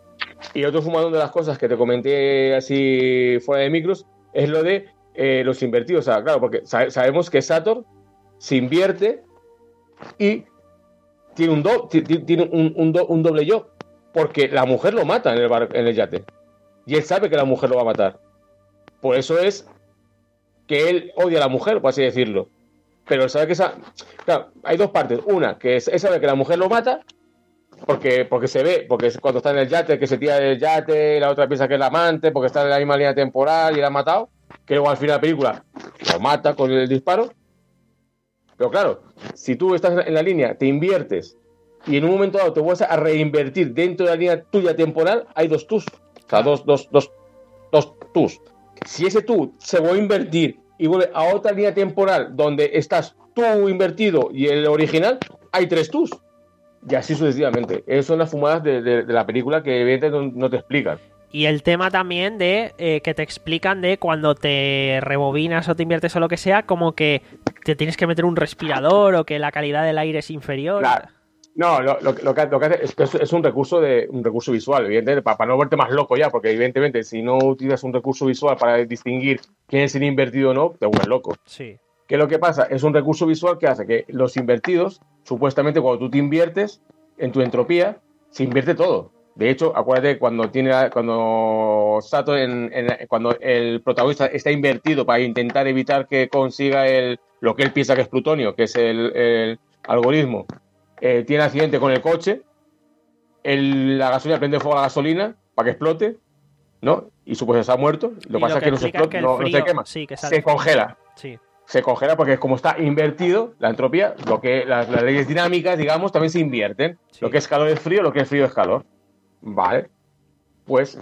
y otro fumadón de las cosas que te comenté así fuera de micros es lo de eh, los invertidos. O sea, claro, porque sa- sabemos que Sator se invierte y tiene un, do- ti- ti- tiene un, un do- un doble yo. Porque la mujer lo mata en el, bar- en el yate. Y él sabe que la mujer lo va a matar. Por eso es que él odia a la mujer, por así decirlo. Pero él sabe que esa. Claro, hay dos partes. Una, que es, él sabe que la mujer lo mata. Porque, porque se ve, porque es cuando está en el yate, que se tira del yate, la otra piensa que es la amante, porque está en la misma línea temporal y la ha matado, que luego al final de la película lo mata con el disparo. Pero claro, si tú estás en la línea, te inviertes y en un momento dado te vuelves a reinvertir dentro de la línea tuya temporal, hay dos tus. O sea, dos, dos, dos, dos tus. Si ese tú se vuelve a invertir y vuelve a otra línea temporal donde estás tú invertido y el original, hay tres tus. Y así sucesivamente. Esas son las fumadas de, de- de la película que evidentemente no, no te explican.
Y el tema también de eh, que te explican de cuando te rebobinas o te inviertes o lo que sea, como que te tienes que meter un respirador o que la calidad del aire es inferior.
Claro. No, lo, lo, lo que, lo que hace es que es, es un recurso de un recurso visual, evidentemente, para, para no verte más loco ya, porque evidentemente si no utilizas un recurso visual para distinguir quién es el invertido o no, te vuelves loco.
Sí.
¿Qué es lo que pasa? Es un recurso visual que hace que los invertidos, supuestamente cuando tú te inviertes en tu entropía, se invierte todo. De hecho, acuérdate cuando tiene cuando Sato en, en- cuando el protagonista está invertido para intentar evitar que consiga el lo que él piensa que es plutonio, que es el, el algoritmo, eh, tiene accidente con el coche, el- la gasolina prende fuego a la gasolina para que explote, ¿no? Y supuestamente está muerto. Lo
Y
que pasa es que no se
explica
explota,
que el
no, no
frío-
se quema,
sí, que sale
se
frío.
congela.
Sí.
Se congela porque como está invertido la entropía, lo que las, las leyes dinámicas, digamos, también se invierten.
Sí.
Lo que es calor es frío, lo que es frío es calor. Vale. Pues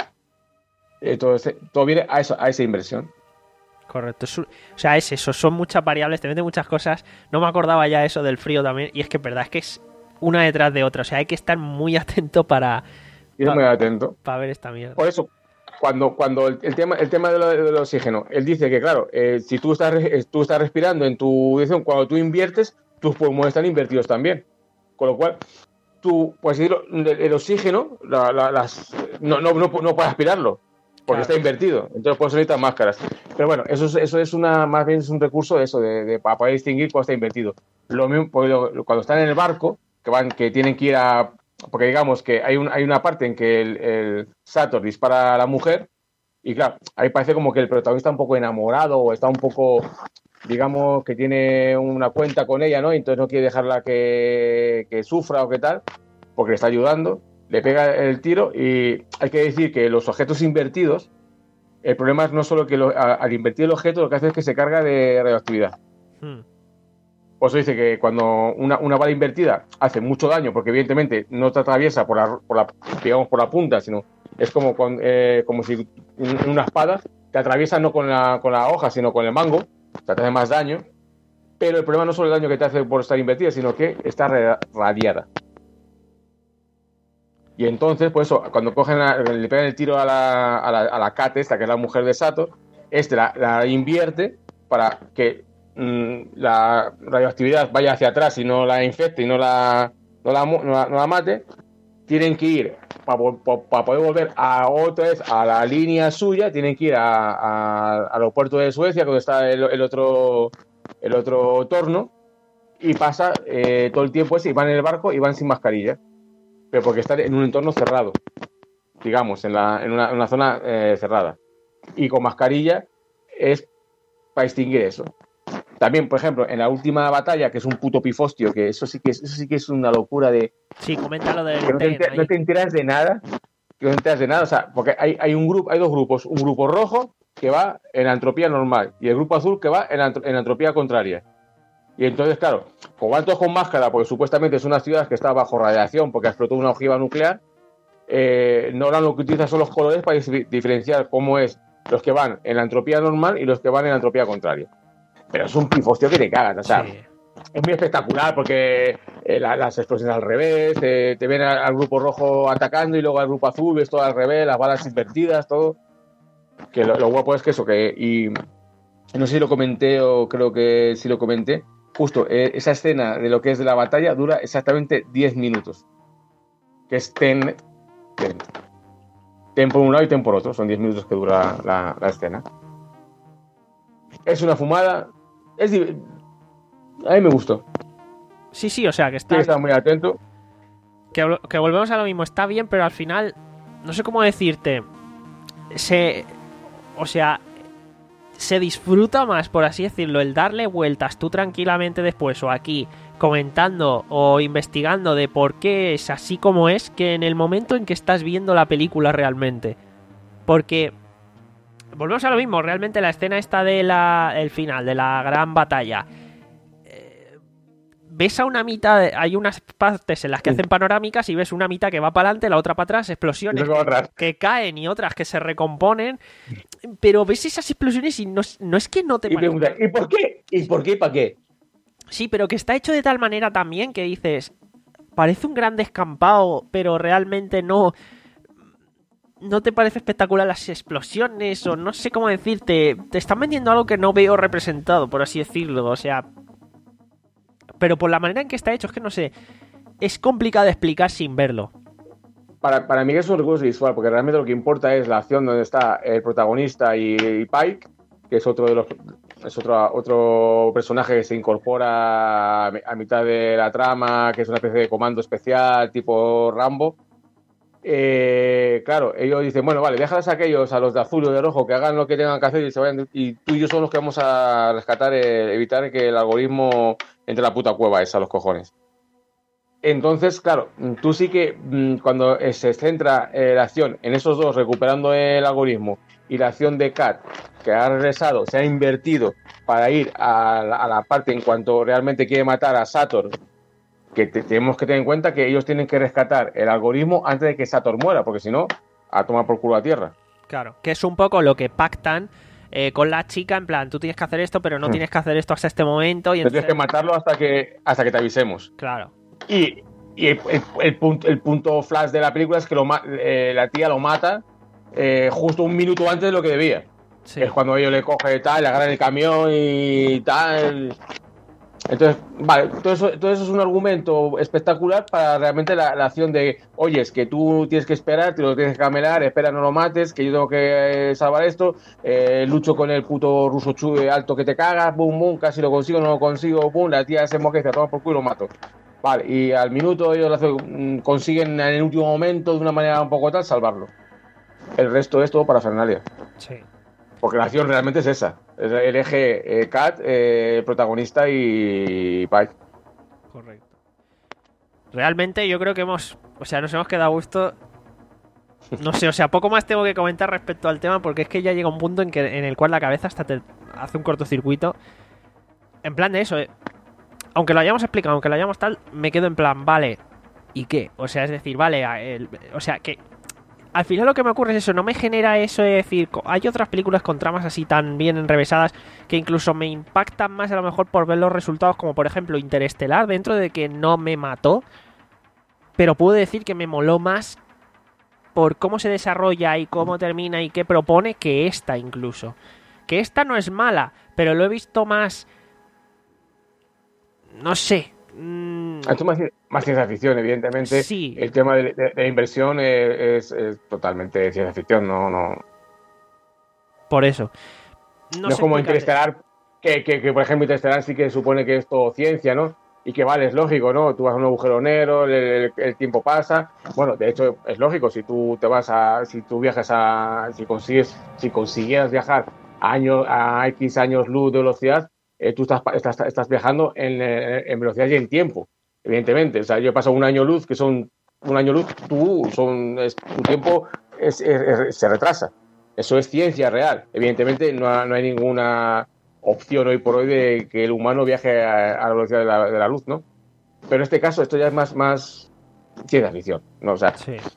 eh, todo, ese- todo viene a, eso, a esa inversión.
Correcto. Es un- o sea, es eso. Son muchas variables, te meten muchas cosas. No me acordaba ya eso del frío también. Y es que, en verdad, es que es una detrás de otra. O sea, hay que estar muy atento para,
Y eso
Pa-
muy atento.
para ver esta mierda.
Por eso, cuando, cuando el, el tema, el tema de lo- del oxígeno, él dice que, claro, eh, si tú estás, re- tú estás respirando en tu dirección, cuando tú inviertes, tus pulmones están invertidos también. Con lo cual, tú, pues decirlo, el, el oxígeno, la- la- las, no, no, no, no puedes aspirarlo, porque
Claro.
está invertido. Entonces, por eso necesitas máscaras. Pero bueno, eso es, eso es una, más bien es un recurso de eso, de, de- para poder distinguir cuando está invertido. Lo mismo, porque lo- cuando están en el barco, que van, que tienen que ir a. Porque digamos que hay, un, hay una parte en que el, el Sator dispara a la mujer, y claro, ahí parece como que el protagonista está un poco enamorado o está un poco, digamos, que tiene una cuenta con ella, ¿no? Y entonces no quiere dejarla que, que sufra o qué tal, porque le está ayudando. Le pega el tiro y hay que decir que los objetos invertidos, el problema es no solo que lo- a- al invertir el objeto lo que hace es que se carga de radioactividad.
Hmm.
Por eso dice que cuando una, una bala invertida hace mucho daño, porque evidentemente no te atraviesa por la, por la, digamos, por la punta, sino es como, con, eh, como si un- una espada te atraviesa no con la, con la hoja, sino con el mango, o sea, te hace más daño. Pero el problema no es solo el daño que te hace por estar invertida, sino que está radiada. Y entonces, pues eso, cuando cogen la, le pegan el tiro a la, a la, a la Kat esta, que es la mujer de Sator, este la, la invierte para que mmm, la radioactividad vaya hacia atrás y no la infecte y no la, no la, no la, no la mate. Tienen que ir, para pa, pa poder volver a otra vez a la línea suya, tienen que ir a, a, al aeropuerto de Suecia, donde está el, el, otro, el otro torno, y pasa eh, todo el tiempo ese, y van en el barco y van sin mascarilla. Pero porque están en un entorno cerrado, digamos, en, la, en, una, en una zona eh, cerrada. Y con mascarilla es para distinguir eso. También, por ejemplo, en la última batalla, que es un puto pifostio, que eso sí que es, eso sí que es una locura de...
Sí, coméntalo de...
Que no te, enter, no te enteras de nada, que no te enteras de nada, o sea, porque hay, hay, un grupo, hay dos grupos, un grupo rojo que va en la entropía normal y el grupo azul que va en la, en la entropía contraria. Y entonces, claro, como van todos con máscara, porque supuestamente es una ciudad que está bajo radiación porque explotó una ojiva nuclear, eh, Nolan lo que utiliza son los colores para diferenciar cómo es los que van en la entropía normal y los que van en la entropía contraria. Pero es un pifostio que te cagas, o sea, sí. Es muy espectacular porque eh, la, las explosiones al revés, eh, te ven al, al grupo rojo atacando y luego al grupo azul, ves todo al revés, las balas invertidas, todo. Que lo, lo guapo es que eso, que... Y no sé si lo comenté o creo que sí lo comenté. Justo, eh, esa escena de lo que es de la batalla dura exactamente diez minutos. Que es ten, ten. Ten por un lado y ten por otro. Son diez minutos que dura la, la escena. Es una fumada. Es a mí me gustó.
Sí, sí, o sea, que está...
Sí, está muy atento.
Que, que volvemos a lo mismo. Está bien, pero al final... No sé cómo decirte. Se... O sea... Se disfruta más, por así decirlo, el darle vueltas tú tranquilamente después o aquí comentando o investigando de por qué es así como es, que en el momento en que estás viendo la película realmente. Porque volvemos a lo mismo, realmente la escena esta de la el final, de la gran batalla, eh, ves a una mitad, de, hay unas partes en las que hacen panorámicas y ves una mitad que va para adelante, la otra para atrás, explosiones que, que caen y otras que se recomponen. Pero ves esas explosiones y no, no es que no te
y pregunta, ¿y por qué? ¿Y por qué y para qué?
Sí, pero que está hecho de tal manera también que dices, parece un gran descampado, pero realmente no... No te parece espectacular las explosiones, o no sé cómo decirte. Te están vendiendo algo que no veo representado, por así decirlo, o sea... Pero por la manera en que está hecho, es que no sé... Es complicado de explicar sin verlo.
Para, para mí es un recurso visual, porque realmente lo que importa es la acción donde está el protagonista y, y Pike, que es otro de los es otro, otro personaje que se incorpora a, a mitad de la trama, que es una especie de comando especial tipo Rambo. Eh, claro, ellos dicen, bueno, vale, déjales a aquellos, a los de azul o de rojo, que hagan lo que tengan que hacer y se vayan, y tú y yo somos los que vamos a rescatar, eh, evitar que el algoritmo entre la puta cueva esa, los cojones. Entonces, claro, tú sí que cuando se centra eh, la acción en esos dos recuperando el algoritmo y la acción de Kat, que ha regresado, se ha invertido para ir a la, a la parte en cuanto realmente quiere matar a Sator, que te, tenemos que tener en cuenta que ellos tienen que rescatar el algoritmo antes de que Sator muera, porque si no, a tomar por culo a tierra.
Claro, que es un poco lo que pactan eh, con la chica, en plan, tú tienes que hacer esto, pero no hmm. tienes que hacer esto hasta este momento. Y
entonces... Tienes que matarlo hasta que, hasta que te avisemos.
Claro.
Y, y el, el, el, punto, el punto flash de la película es que lo, eh, la tía lo mata eh, justo un minuto antes de lo que debía. Sí. Es cuando ellos le coge tal, le agarran el camión y tal. Entonces, vale, todo eso, todo eso es un argumento espectacular para realmente la, la acción de, oye, es que tú tienes que esperar, te lo tienes que camelar, espera, no lo mates, que yo tengo que salvar esto, eh, lucho con el puto ruso chuve alto que te cagas, boom, boom, casi lo consigo, no lo consigo, boom, la tía se enmoquece, toma por culo y lo mato. Vale, y al minuto ellos lo hacen, consiguen en el último momento, de una manera un poco tal, salvarlo. El resto es todo parafernalia.
Sí.
Porque la acción realmente es esa. Es el eje eh, Kat, eh, protagonista y Pike.
Correcto. Realmente yo creo que hemos... O sea, nos hemos quedado a gusto. No sé, o sea, poco más tengo que comentar respecto al tema, porque es que ya llega un punto en, que, en el cual la cabeza hasta te hace un cortocircuito. En plan de eso, eh. Aunque lo hayamos explicado, aunque lo hayamos tal, me quedo en plan, vale, ¿y qué? O sea, es decir, vale, el, o sea, que... al final lo que me ocurre es eso, no me genera eso de decir, hay otras películas con tramas así tan bien enrevesadas que incluso me impactan más a lo mejor por ver los resultados, como por ejemplo Interestelar, dentro de que no me mató, pero puedo decir que me moló más por cómo se desarrolla y cómo termina y qué propone que esta incluso. Que esta no es mala, pero lo he visto más... No sé... Mmm...
Esto más, más ciencia ficción, evidentemente.
Sí.
El tema de, de, de inversión es, es, es totalmente ciencia ficción, no... no...
Por eso. No,
no es como Interestelar, que, que, que por ejemplo Interestelar sí que supone que es todo ciencia, ¿no? Y que vale, es lógico, ¿no? Tú vas a un agujero negro, el, el, el tiempo pasa. Bueno, de hecho es lógico, si tú te vas a, si tú viajas a, si consigues, si consiguieras viajar a años, a X años luz de velocidad, eh, tú estás, estás, estás viajando en, en velocidad y en tiempo, evidentemente. O sea, yo he pasado un año luz, que son un año luz, tú, son, es, tu tiempo es, es, es, se retrasa. Eso es ciencia real. Evidentemente no, no hay ninguna opción hoy por hoy de que el humano viaje a, a la velocidad de la, de la luz, ¿no? Pero en este caso esto ya es más, más ciencia ficción, ¿no? O sea,
sí.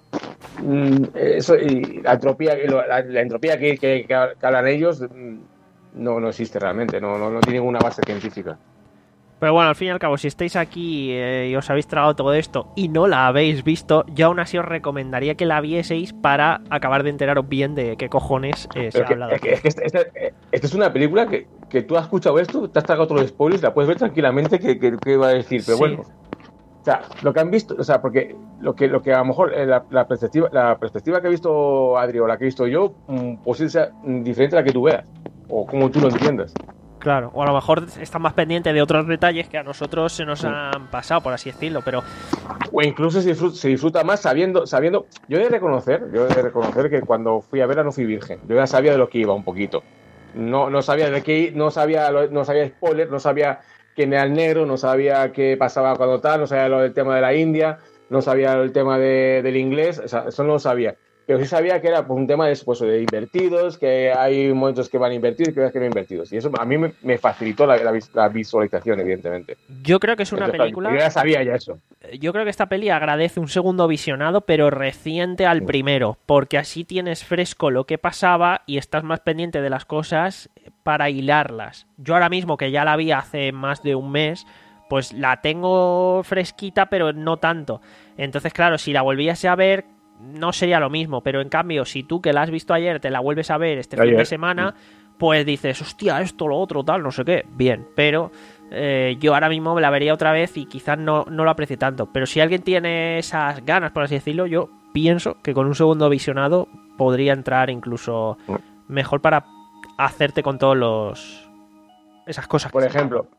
Eso, y la entropía, la, la entropía que, que, que hablan ellos no, no existe realmente, no, no, no tiene ninguna base científica.
Pero bueno, al fin y al cabo, si estáis aquí eh, y os habéis tragado todo esto y no la habéis visto, yo aún así os recomendaría que la vieseis para acabar de enteraros bien de qué cojones eh, se ha
que,
hablado.
Es que, es que esta, esta, esta es una película que, que tú has escuchado esto, te has tragado todos los spoilers, la puedes ver tranquilamente que, que, que va a decir, pero sí. Bueno, o sea, lo que han visto, o sea, porque lo que, lo que a lo mejor eh, la, la, perspectiva, la perspectiva que ha visto Adri o la que he visto yo, pues sea diferente a la que tú veas, o como tú lo entiendas.
Claro, o a lo mejor están más pendientes de otros detalles que a nosotros se nos han pasado, por así decirlo, pero...
O incluso se disfruta, se disfruta más sabiendo, sabiendo... Yo he de reconocer, yo he de reconocer que cuando fui a verla no fui virgen. Yo ya sabía de lo que iba un poquito. No, no sabía de qué, no sabía, no sabía spoiler, no sabía quién era el negro, no sabía qué pasaba cuando tal, no sabía lo del tema de la India, no sabía el tema de, del inglés, o sea, eso no lo sabía. Pero sí sabía que era pues, un tema de, pues, de invertidos, que hay momentos que van invertidos y que no invertidos. Y eso a mí me, me facilitó la, la, la visualización, evidentemente.
Yo creo que es una
Entonces,
película...
Yo ya sabía ya eso.
Yo creo que esta peli agradece un segundo visionado, pero reciente al primero, porque así tienes fresco lo que pasaba y estás más pendiente de las cosas para hilarlas. Yo ahora mismo, que ya la vi hace más de un mes, pues la tengo fresquita, pero no tanto. Entonces, claro, si la volviese a ver... no sería lo mismo, pero en cambio si tú que la has visto ayer te la vuelves a ver este ayer. fin de semana, pues dices, hostia, esto, lo otro, tal, no sé qué, bien, pero eh, yo ahora mismo me la vería otra vez y quizás no, no lo aprecie tanto, pero si alguien tiene esas ganas, por así decirlo, yo pienso que con un segundo visionado podría entrar incluso mejor para hacerte con todos los esas cosas.
Por ejemplo,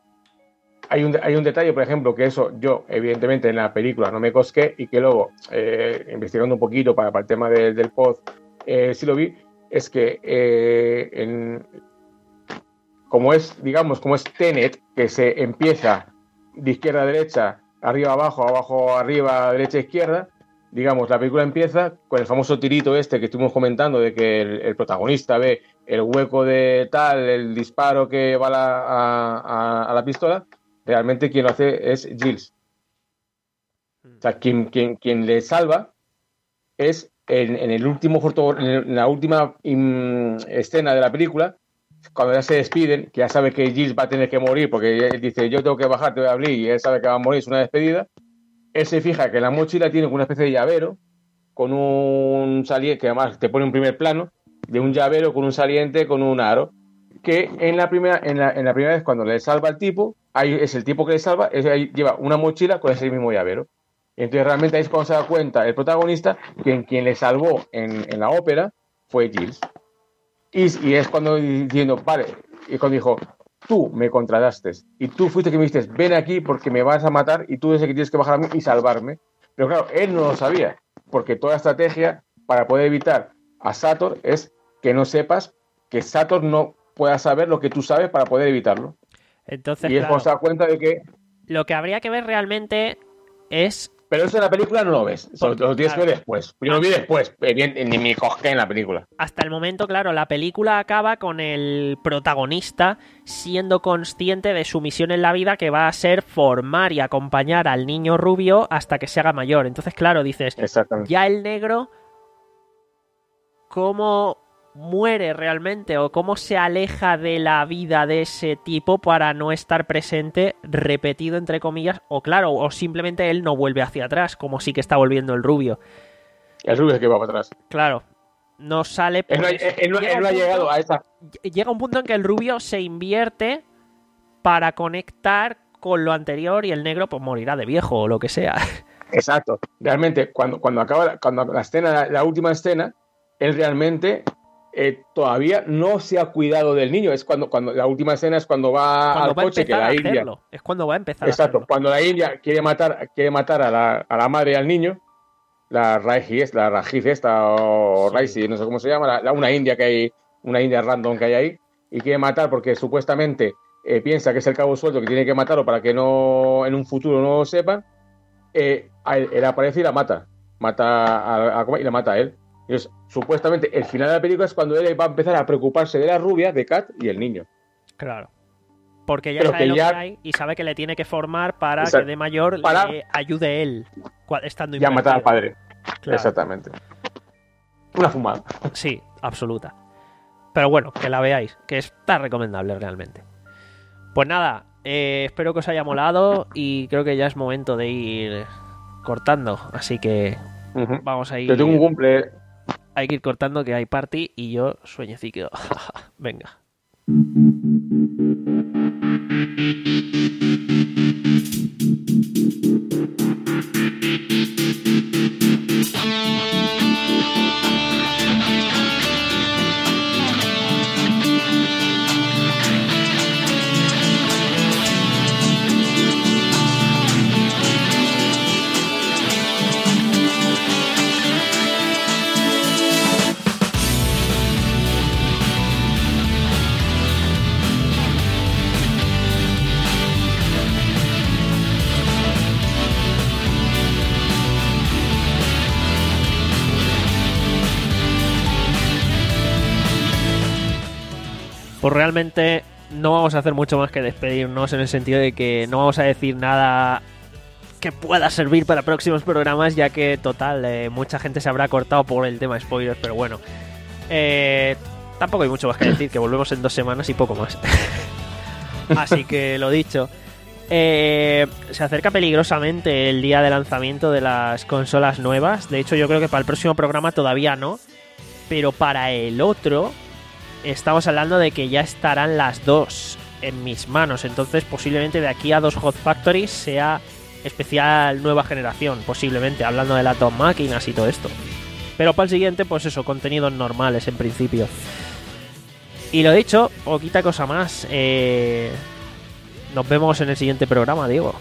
Hay un, hay un detalle, por ejemplo, que eso yo, evidentemente, en la película no me cosqué y que luego, eh, investigando un poquito para, para el tema de, del pod, eh, sí lo vi, es que eh, en, como es, digamos, como es Tenet, que se empieza de izquierda a derecha, arriba a abajo, abajo a arriba, derecha a izquierda, digamos, la película empieza con el famoso tirito este que estuvimos comentando de que el, el protagonista ve el hueco de tal, el disparo que va a la, a, a, a la pistola. Realmente quien lo hace es Giles. O sea, quien, quien, quien le salva es en, en el último en la última in, escena de la película, cuando ya se despiden, que ya sabe que Giles va a tener que morir, porque él dice, yo tengo que bajar, te voy a abrir, y él sabe que va a morir, es una despedida. Él se fija que en la mochila tiene una especie de llavero, con un saliente, que además te pone un primer plano, de un llavero con un saliente, con un aro, que en la primera, en la, en la primera vez cuando le salva al tipo, ahí es el tipo que le salva, es, ahí lleva una mochila con ese mismo llavero. Entonces realmente ahí es cuando se da cuenta el protagonista que en quien le salvó en, en la ópera fue Giles. Y, y es cuando diciendo, vale, y cuando dijo, tú me contrataste y tú fuiste que me dijiste, ven aquí porque me vas a matar y tú eres el que tienes que bajar a mí y salvarme. Pero claro, él no lo sabía, porque toda estrategia para poder evitar a Sator es que no sepas que Sator no pueda saber lo que tú sabes para poder evitarlo.
Entonces,
y es
claro,
cuando se da cuenta de que...
Lo que habría que ver realmente es...
Pero eso en la película no lo ves,
Porque,
lo tienes
claro,
que ver después. Yo lo vi después, bien, ni me cogé en la película.
Hasta el momento, claro, la película acaba con el protagonista siendo consciente de su misión en la vida, que va a ser formar y acompañar al niño rubio hasta que se haga mayor. Entonces, claro, dices, ya el negro cómo muere realmente o cómo se aleja de la vida de ese tipo para no estar presente, repetido entre comillas, o claro, o simplemente él no vuelve hacia atrás, como sí que está volviendo el rubio.
El rubio es el que va para atrás.
Claro, no sale...
Él no,
pues,
él, él no, él no ha llegado a esa...
Llega un punto en que el rubio se invierte para conectar con lo anterior y el negro pues morirá de viejo o lo que sea.
Exacto. Realmente, cuando, cuando acaba cuando la escena, la, la última escena, él realmente eh, todavía no se ha cuidado del niño. Es cuando, cuando la última escena es cuando va
cuando
al
va
coche, que la India.
Hacerlo. Es cuando va a empezar
Exacto.
a hacerlo.
Cuando la India quiere matar, quiere matar a la, a la madre y al niño, la Raji, la Rajiz esta, o
Sí.
Raisi, no sé cómo se llama, la, la, una India que hay, una India random que hay ahí, y quiere matar porque supuestamente eh, piensa que es el cabo suelto que tiene que matarlo para que no en un futuro no lo sepan. Eh, él, él aparece y la mata, mata a, a, y la mata a él. Entonces, supuestamente, el final de la película es cuando él va a empezar a preocuparse de la rubia, de Kat y el niño.
Claro. Porque ya
Pero
sabe
que
lo
ya...
que hay y sabe que le tiene que formar para
Exacto.
que de mayor
para...
le ayude él, estando
ya matar al padre.
Claro.
Exactamente. Una fumada.
Sí, absoluta. Pero bueno, que la veáis, que está recomendable realmente. Pues nada, eh, espero que os haya molado y creo que ya es momento de ir cortando. Así que
uh-huh.
vamos a ir...
Yo tengo un cumple...
Hay que ir cortando, que hay party y yo sueñecico. Venga. Pues realmente no vamos a hacer mucho más que despedirnos, en el sentido de que no vamos a decir nada que pueda servir para próximos programas, ya que total, eh, mucha gente se habrá cortado por el tema spoilers, pero bueno, eh, tampoco hay mucho más que decir, que volvemos en dos semanas y poco más. Así que lo dicho, eh, se acerca peligrosamente el día de lanzamiento de las consolas nuevas. De hecho, yo creo que para el próximo programa todavía no, pero para el otro estamos hablando de que ya estarán las dos en mis manos. Entonces posiblemente de aquí a dos Hot Factories sea especial nueva generación, posiblemente, hablando de las dos máquinas y todo esto. Pero para el siguiente, pues eso, contenidos normales en principio. Y lo dicho, poquita cosa más. eh... Nos vemos en el siguiente programa, Diego.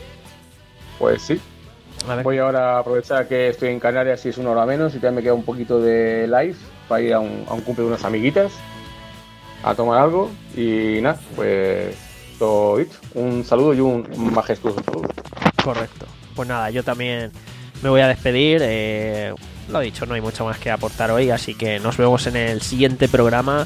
Pues sí.
A ver.
Voy ahora a aprovechar que estoy en Canarias y es una hora menos y también me queda un poquito de live para ir a un, a un cumple de unas amiguitas a tomar algo y nada, pues todo dicho. Un saludo y un majestuoso saludo.
Correcto. Pues nada, yo también me voy a despedir. Eh, lo dicho, no hay mucho más que aportar hoy, así que nos vemos en el siguiente programa.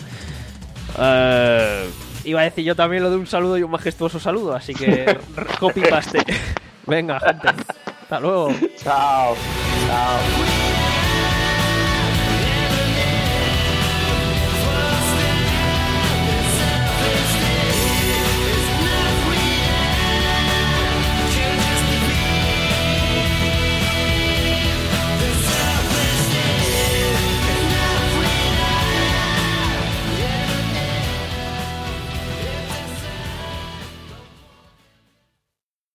Eh, iba a decir yo también lo de un saludo y un majestuoso saludo, así que copy paste. Venga, gente. Hasta luego.
Chao. Chao.